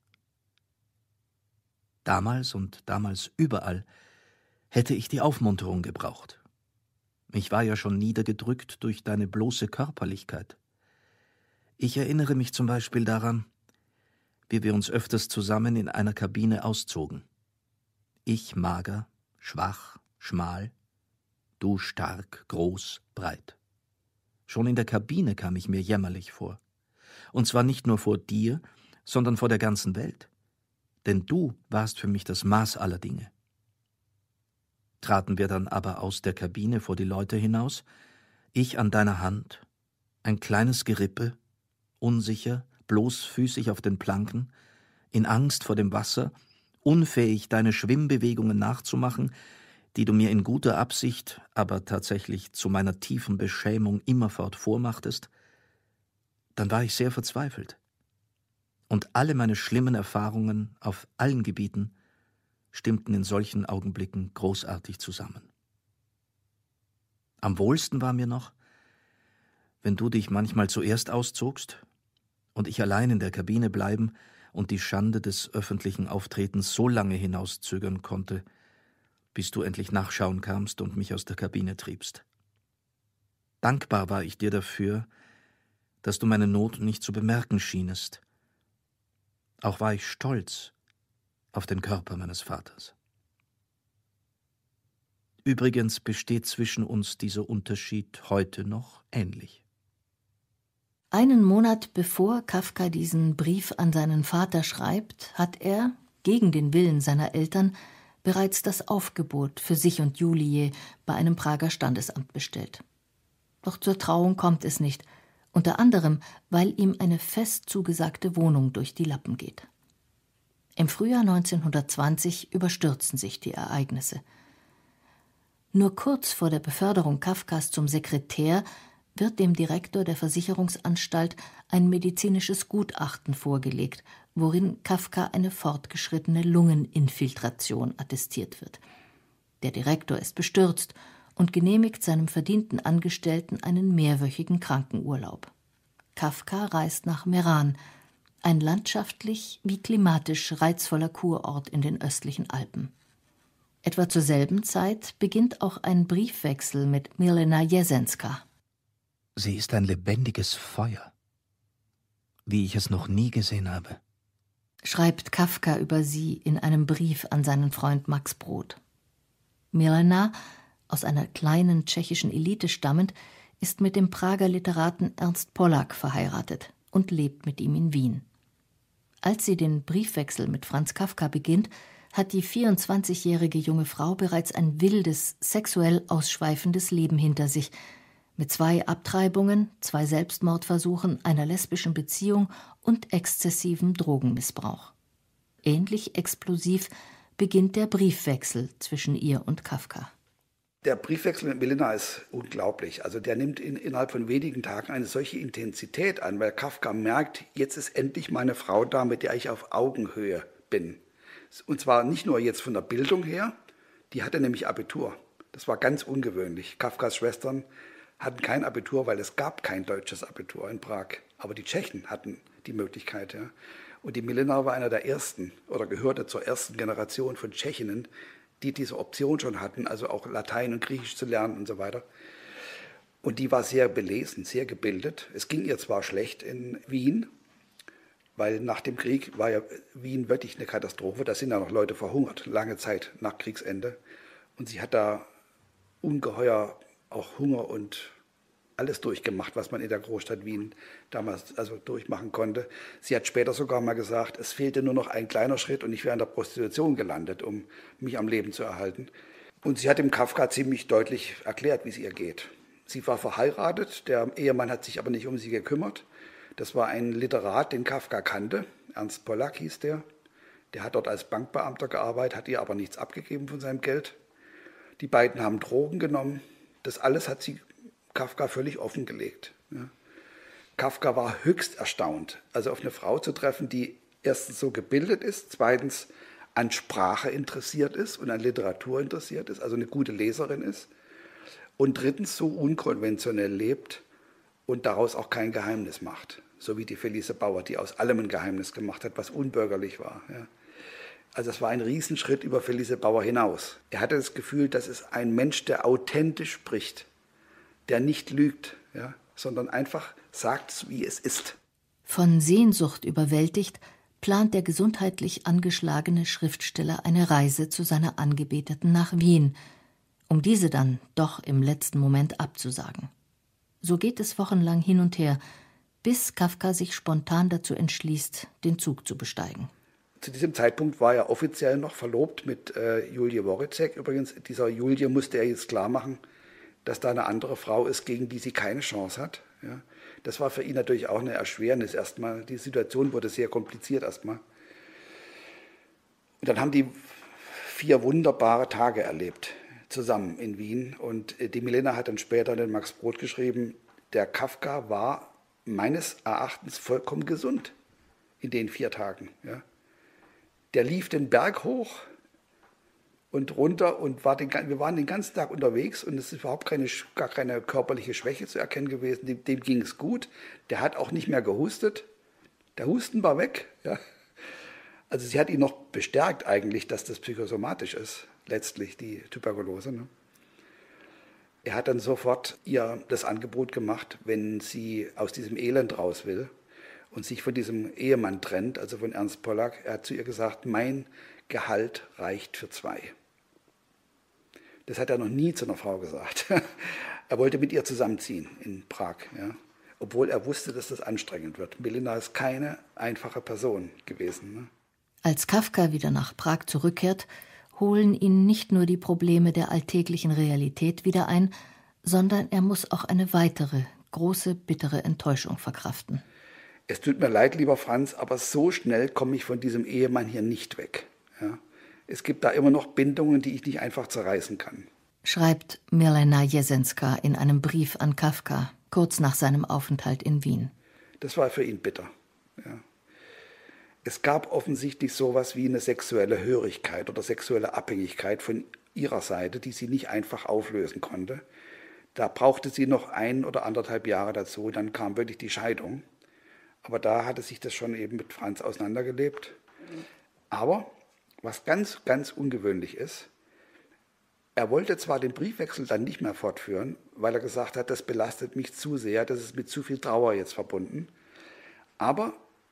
Damals und damals überall hätte ich die Aufmunterung gebraucht. Ich war ja schon niedergedrückt durch deine bloße Körperlichkeit. Ich erinnere mich zum Beispiel daran, wie wir uns öfters zusammen in einer Kabine auszogen. Ich mager, schwach, schmal, du stark, groß, breit. Schon in der Kabine kam ich mir jämmerlich vor. Und zwar nicht nur vor dir, sondern vor der ganzen Welt. Denn du warst für mich das Maß aller Dinge. Traten wir dann aber aus der Kabine vor die Leute hinaus, ich an deiner Hand, ein kleines Gerippe, unsicher, bloßfüßig auf den Planken, in Angst vor dem Wasser, unfähig, deine Schwimmbewegungen nachzumachen, die du mir in guter Absicht, aber tatsächlich zu meiner tiefen Beschämung immerfort vormachtest, dann war ich sehr verzweifelt. Und alle meine schlimmen Erfahrungen auf allen Gebieten stimmten in solchen Augenblicken großartig zusammen. Am wohlsten war mir noch, wenn du dich manchmal zuerst auszogst und ich allein in der Kabine bleiben und die Schande des öffentlichen Auftretens so lange hinauszögern konnte, bis du endlich nachschauen kamst und mich aus der Kabine triebst. Dankbar war ich dir dafür, dass du meine Not nicht zu bemerken schienest. Auch war ich stolz auf den Körper meines Vaters. Übrigens besteht zwischen uns dieser Unterschied heute noch ähnlich. Einen Monat bevor Kafka diesen Brief an seinen Vater schreibt, hat er, gegen den Willen seiner Eltern, bereits das Aufgebot für sich und Julie bei einem Prager Standesamt bestellt. Doch zur Trauung kommt es nicht, unter anderem, weil ihm eine fest zugesagte Wohnung durch die Lappen geht. Im Frühjahr neunzehnhundertzwanzig überstürzen sich die Ereignisse. Nur kurz vor der Beförderung Kafkas zum Sekretär wird dem Direktor der Versicherungsanstalt ein medizinisches Gutachten vorgelegt, worin Kafka eine fortgeschrittene Lungeninfiltration attestiert wird. Der Direktor ist bestürzt und genehmigt seinem verdienten Angestellten einen mehrwöchigen Krankenurlaub. Kafka reist nach Meran, ein landschaftlich wie klimatisch reizvoller Kurort in den östlichen Alpen. Etwa zur selben Zeit beginnt auch ein Briefwechsel mit Milena Jesenska. Sie ist ein lebendiges Feuer, wie ich es noch nie gesehen habe. schreibt Kafka über sie in einem Brief an seinen Freund Max Brod. Milena, aus einer kleinen tschechischen Elite stammend, ist mit dem Prager Literaten Ernst Pollack verheiratet und lebt mit ihm in Wien. Als sie den Briefwechsel mit Franz Kafka beginnt, hat die vierundzwanzigjährige junge Frau bereits ein wildes, sexuell ausschweifendes Leben hinter sich, mit zwei Abtreibungen, zwei Selbstmordversuchen, einer lesbischen Beziehung und exzessivem Drogenmissbrauch. Ähnlich explosiv beginnt der Briefwechsel zwischen ihr und Kafka. Der Briefwechsel mit Milena ist unglaublich. Also der nimmt in, innerhalb von wenigen Tagen eine solche Intensität an, weil Kafka merkt, jetzt ist endlich meine Frau da, mit der ich auf Augenhöhe bin. Und zwar nicht nur jetzt von der Bildung her, die hatte nämlich Abitur. Das war ganz ungewöhnlich. Kafkas Schwestern hatten kein Abitur, weil es gab kein deutsches Abitur in Prag. Aber die Tschechen hatten die Möglichkeit. Ja. Und die Milena war einer der ersten oder gehörte zur ersten Generation von Tschechinnen, die diese Option schon hatten, also auch Latein und Griechisch zu lernen und so weiter. Und die war sehr belesen, sehr gebildet. Es ging ihr zwar schlecht in Wien, weil nach dem Krieg war ja Wien wirklich eine Katastrophe. Da sind ja noch Leute verhungert, lange Zeit nach Kriegsende. Und sie hat da ungeheuer auch Hunger und alles durchgemacht, was man in der Großstadt Wien damals also durchmachen konnte. Sie hat später sogar mal gesagt, es fehlte nur noch ein kleiner Schritt und ich wäre in der Prostitution gelandet, um mich am Leben zu erhalten. Und sie hat dem Kafka ziemlich deutlich erklärt, wie es ihr geht. Sie war verheiratet, der Ehemann hat sich aber nicht um sie gekümmert. Das war ein Literat, den Kafka kannte, Ernst Pollack hieß der. Der hat dort als Bankbeamter gearbeitet, hat ihr aber nichts abgegeben von seinem Geld. Die beiden haben Drogen genommen. Das alles hat sie Kafka völlig offengelegt. Ja. Kafka war höchst erstaunt, also auf eine Frau zu treffen, die erstens so gebildet ist, zweitens an Sprache interessiert ist und an Literatur interessiert ist, also eine gute Leserin ist, und drittens so unkonventionell lebt und daraus auch kein Geheimnis macht, so wie die Felice Bauer, die aus allem ein Geheimnis gemacht hat, was unbürgerlich war. Ja. Also es war ein Riesenschritt über Felice Bauer hinaus. Er hatte das Gefühl, das ist ein Mensch, der authentisch spricht, der nicht lügt, ja, sondern einfach sagt, wie es ist. Von Sehnsucht überwältigt, plant der gesundheitlich angeschlagene Schriftsteller eine Reise zu seiner Angebeteten nach Wien, um diese dann doch im letzten Moment abzusagen. So geht es wochenlang hin und her, bis Kafka sich spontan dazu entschließt, den Zug zu besteigen. Zu diesem Zeitpunkt war er offiziell noch verlobt mit äh, Julie Wawrzyk. Übrigens, dieser Julie musste er jetzt klar machen, dass da eine andere Frau ist, gegen die sie keine Chance hat. Ja. Das war für ihn natürlich auch eine Erschwernis erstmal. Die Situation wurde sehr kompliziert erstmal. Und dann haben die vier wunderbare Tage erlebt, zusammen in Wien. Und die Milena hat dann später in den Max Brod geschrieben, der Kafka war meines Erachtens vollkommen gesund in den vier Tagen. Ja. Der lief den Berg hoch und runter und war den, wir waren den ganzen Tag unterwegs und es ist überhaupt keine, gar keine körperliche Schwäche zu erkennen gewesen. Dem, dem ging es gut. Der hat auch nicht mehr gehustet. Der Husten war weg. Ja. Also sie hat ihn noch bestärkt eigentlich, dass das psychosomatisch ist, letztlich die Tuberkulose. Ne? Er hat dann sofort ihr das Angebot gemacht, wenn sie aus diesem Elend raus will und sich von diesem Ehemann trennt, also von Ernst Pollack. Er hat zu ihr gesagt, mein Gehalt reicht für zwei. Das hat er noch nie zu einer Frau gesagt. Er wollte mit ihr zusammenziehen in Prag, ja? Obwohl er wusste, dass das anstrengend wird. Milena ist keine einfache Person gewesen. Ne? Als Kafka wieder nach Prag zurückkehrt, holen ihn nicht nur die Probleme der alltäglichen Realität wieder ein, sondern er muss auch eine weitere, große, bittere Enttäuschung verkraften. Es tut mir leid, lieber Franz, aber so schnell komme ich von diesem Ehemann hier nicht weg. Ja? Es gibt da immer noch Bindungen, die ich nicht einfach zerreißen kann. Schreibt Milena Jesenska in einem Brief an Kafka, kurz nach seinem Aufenthalt in Wien. Das war für ihn bitter. Ja. Es gab offensichtlich sowas wie eine sexuelle Hörigkeit oder sexuelle Abhängigkeit von ihrer Seite, die sie nicht einfach auflösen konnte. Da brauchte sie noch ein oder anderthalb Jahre dazu, dann kam wirklich die Scheidung. Aber da hatte sich das schon eben mit Franz auseinandergelebt. Aber was ganz, ganz ungewöhnlich ist, er wollte zwar den Briefwechsel dann nicht mehr fortführen, weil er gesagt hat, das belastet mich zu sehr, das ist mit zu viel Trauer jetzt verbunden. Aber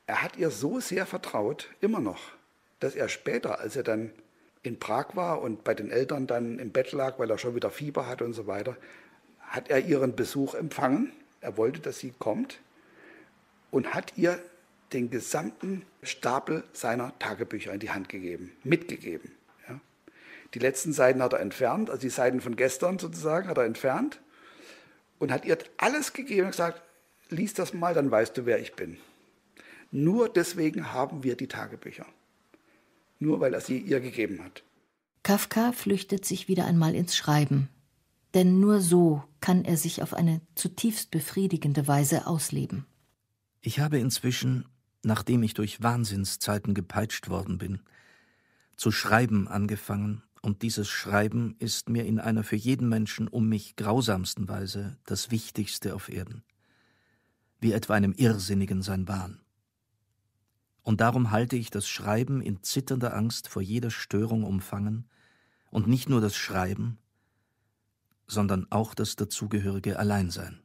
er hat ihr so sehr vertraut, immer noch, dass er später, als er dann in Prag war und bei den Eltern dann im Bett lag, weil er schon wieder Fieber hatte und so weiter, hat er ihren Besuch empfangen. Er wollte, dass sie kommt und hat ihr den gesamten Stapel seiner Tagebücher in die Hand gegeben, mitgegeben. Ja. Die letzten Seiten hat er entfernt, also die Seiten von gestern sozusagen hat er entfernt und hat ihr alles gegeben und gesagt, lies das mal, dann weißt du, wer ich bin. Nur deswegen haben wir die Tagebücher. Nur weil er sie ihr gegeben hat. Kafka flüchtet sich wieder einmal ins Schreiben. Denn nur so kann er sich auf eine zutiefst befriedigende Weise ausleben. Ich habe inzwischen, nachdem ich durch Wahnsinnszeiten gepeitscht worden bin, zu schreiben angefangen, und dieses Schreiben ist mir in einer für jeden Menschen um mich grausamsten Weise das Wichtigste auf Erden. Wie etwa einem Irrsinnigen sein Wahn. Und darum halte ich das Schreiben in zitternder Angst vor jeder Störung umfangen, und nicht nur das Schreiben, sondern auch das dazugehörige Alleinsein.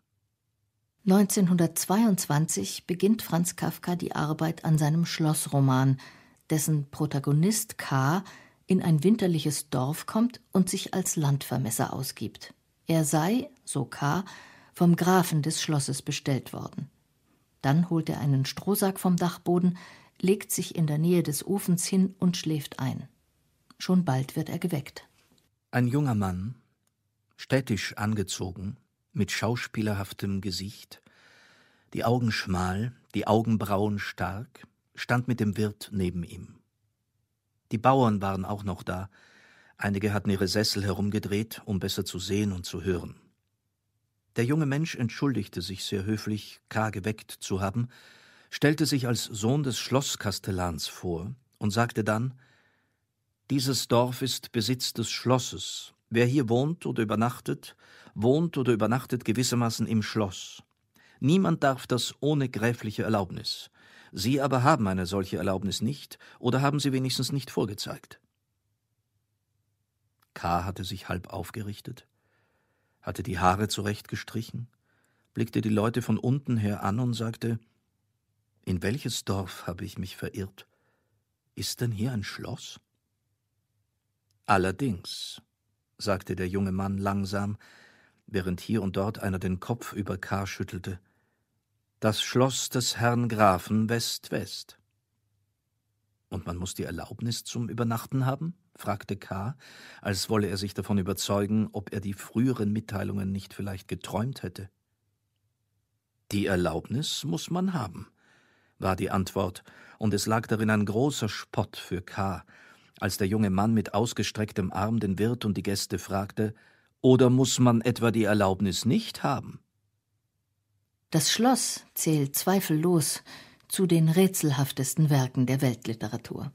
neunzehnhundertzweiundzwanzig beginnt Franz Kafka die Arbeit an seinem Schlossroman, dessen Protagonist K. in ein winterliches Dorf kommt und sich als Landvermesser ausgibt. Er sei, so K., vom Grafen des Schlosses bestellt worden. Dann holt er einen Strohsack vom Dachboden, legt sich in der Nähe des Ofens hin und schläft ein. Schon bald wird er geweckt. Ein junger Mann, städtisch angezogen, mit schauspielerhaftem Gesicht, die Augen schmal, die Augenbrauen stark, stand mit dem Wirt neben ihm. Die Bauern waren auch noch da, einige hatten ihre Sessel herumgedreht, um besser zu sehen und zu hören. Der junge Mensch entschuldigte sich sehr höflich, K. geweckt zu haben, stellte sich als Sohn des Schlosskastellans vor und sagte dann: »Dieses Dorf ist Besitz des Schlosses. Wer hier wohnt oder übernachtet, wohnt oder übernachtet gewissermaßen im Schloss. Niemand darf das ohne gräfliche Erlaubnis. Sie aber haben eine solche Erlaubnis nicht oder haben sie wenigstens nicht vorgezeigt.« K. hatte sich halb aufgerichtet, hatte die Haare zurechtgestrichen, blickte die Leute von unten her an und sagte: »In welches Dorf habe ich mich verirrt? Ist denn hier ein Schloss?« »Allerdings«, sagte der junge Mann langsam, während hier und dort einer den Kopf über K. schüttelte, »das Schloss des Herrn Grafen West-West.« »Und man muss die Erlaubnis zum Übernachten haben?« fragte K., als wolle er sich davon überzeugen, ob er die früheren Mitteilungen nicht vielleicht geträumt hätte. »Die Erlaubnis muss man haben«, war die Antwort, und es lag darin ein großer Spott für K., als der junge Mann mit ausgestrecktem Arm den Wirt und die Gäste fragte: »Oder muss man etwa die Erlaubnis nicht haben?« Das Schloss zählt zweifellos zu den rätselhaftesten Werken der Weltliteratur.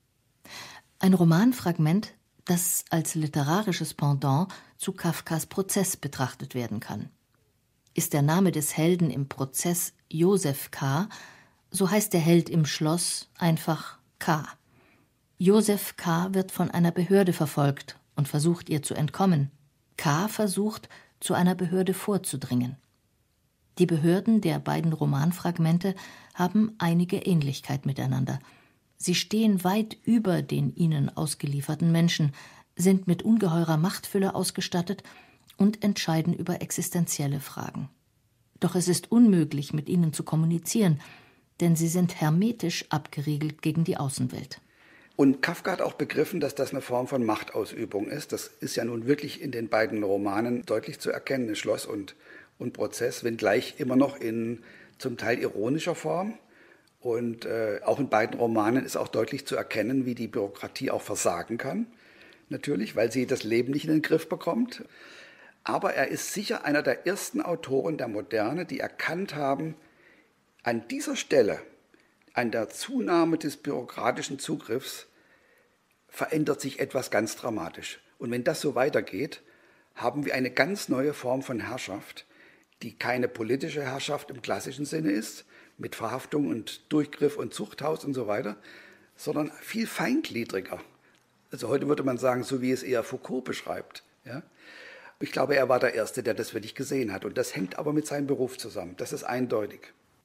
Ein Romanfragment, das als literarisches Pendant zu Kafkas Prozess betrachtet werden kann. Ist der Name des Helden im Prozess Josef K., so heißt der Held im Schloss einfach K. Josef K. wird von einer Behörde verfolgt und versucht, ihr zu entkommen. K. versucht, zu einer Behörde vorzudringen. Die Behörden der beiden Romanfragmente haben einige Ähnlichkeit miteinander. Sie stehen weit über den ihnen ausgelieferten Menschen, sind mit ungeheurer Machtfülle ausgestattet und entscheiden über existenzielle Fragen. Doch es ist unmöglich, mit ihnen zu kommunizieren, denn sie sind hermetisch abgeriegelt gegen die Außenwelt. Und Kafka hat auch begriffen, dass das eine Form von Machtausübung ist. Das ist ja nun wirklich in den beiden Romanen deutlich zu erkennen, Schloss und, und Prozess, wenngleich immer noch in zum Teil ironischer Form. Und äh, auch in beiden Romanen ist auch deutlich zu erkennen, wie die Bürokratie auch versagen kann, natürlich, weil sie das Leben nicht in den Griff bekommt. Aber er ist sicher einer der ersten Autoren der Moderne, die erkannt haben, an dieser Stelle, an der Zunahme des bürokratischen Zugriffs, verändert sich etwas ganz dramatisch. Und wenn das so weitergeht, haben wir eine ganz neue Form von Herrschaft, die keine politische Herrschaft im klassischen Sinne ist, mit Verhaftung und Durchgriff und Zuchthaus und so weiter, sondern viel feingliedriger. Also heute würde man sagen, so wie es eher Foucault beschreibt. Ja? Ich glaube, er war der Erste, der das wirklich gesehen hat. Und das hängt aber mit seinem Beruf zusammen. Das ist eindeutig.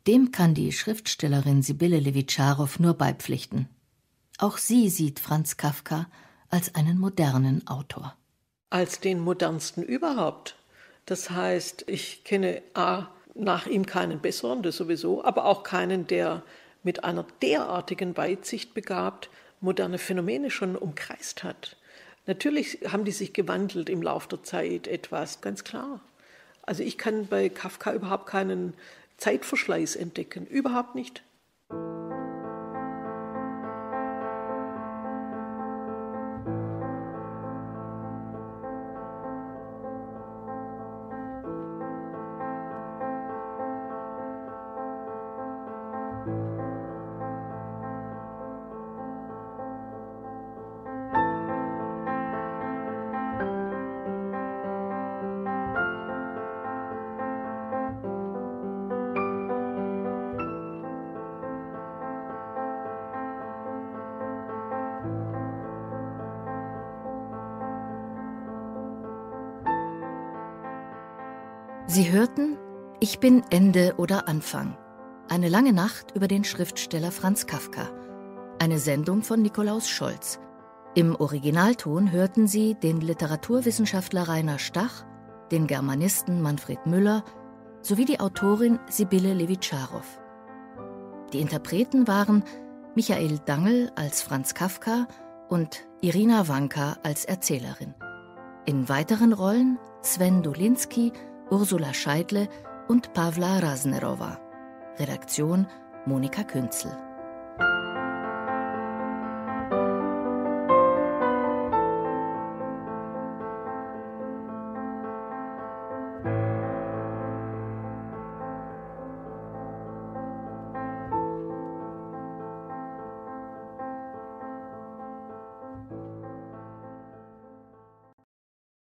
Dem kann die Schriftstellerin Sibylle Levitscharow nur beipflichten. Auch sie sieht Franz Kafka als einen modernen Autor. Als den modernsten überhaupt. Das heißt, ich kenne A, nach ihm keinen besseren, das sowieso, aber auch keinen, der mit einer derartigen Weitsicht begabt moderne Phänomene schon umkreist hat. Natürlich haben die sich gewandelt im Laufe der Zeit etwas, ganz klar. Also ich kann bei Kafka überhaupt keinen Zeitverschleiß entdecken, überhaupt nicht. Sie hörten »Ich bin Ende oder Anfang«, eine lange Nacht über den Schriftsteller Franz Kafka, eine Sendung von Nikolaus Scholz. Im Originalton hörten Sie den Literaturwissenschaftler Rainer Stach, den Germanisten Manfred Müller sowie die Autorin Sibylle Levitscharow. Die Interpreten waren Michael Dangl als Franz Kafka und Irina Wanka als Erzählerin. In weiteren Rollen Sven Dolinski, Ursula Scheidle und Pawla Raznerowa. Redaktion Monika Künzel.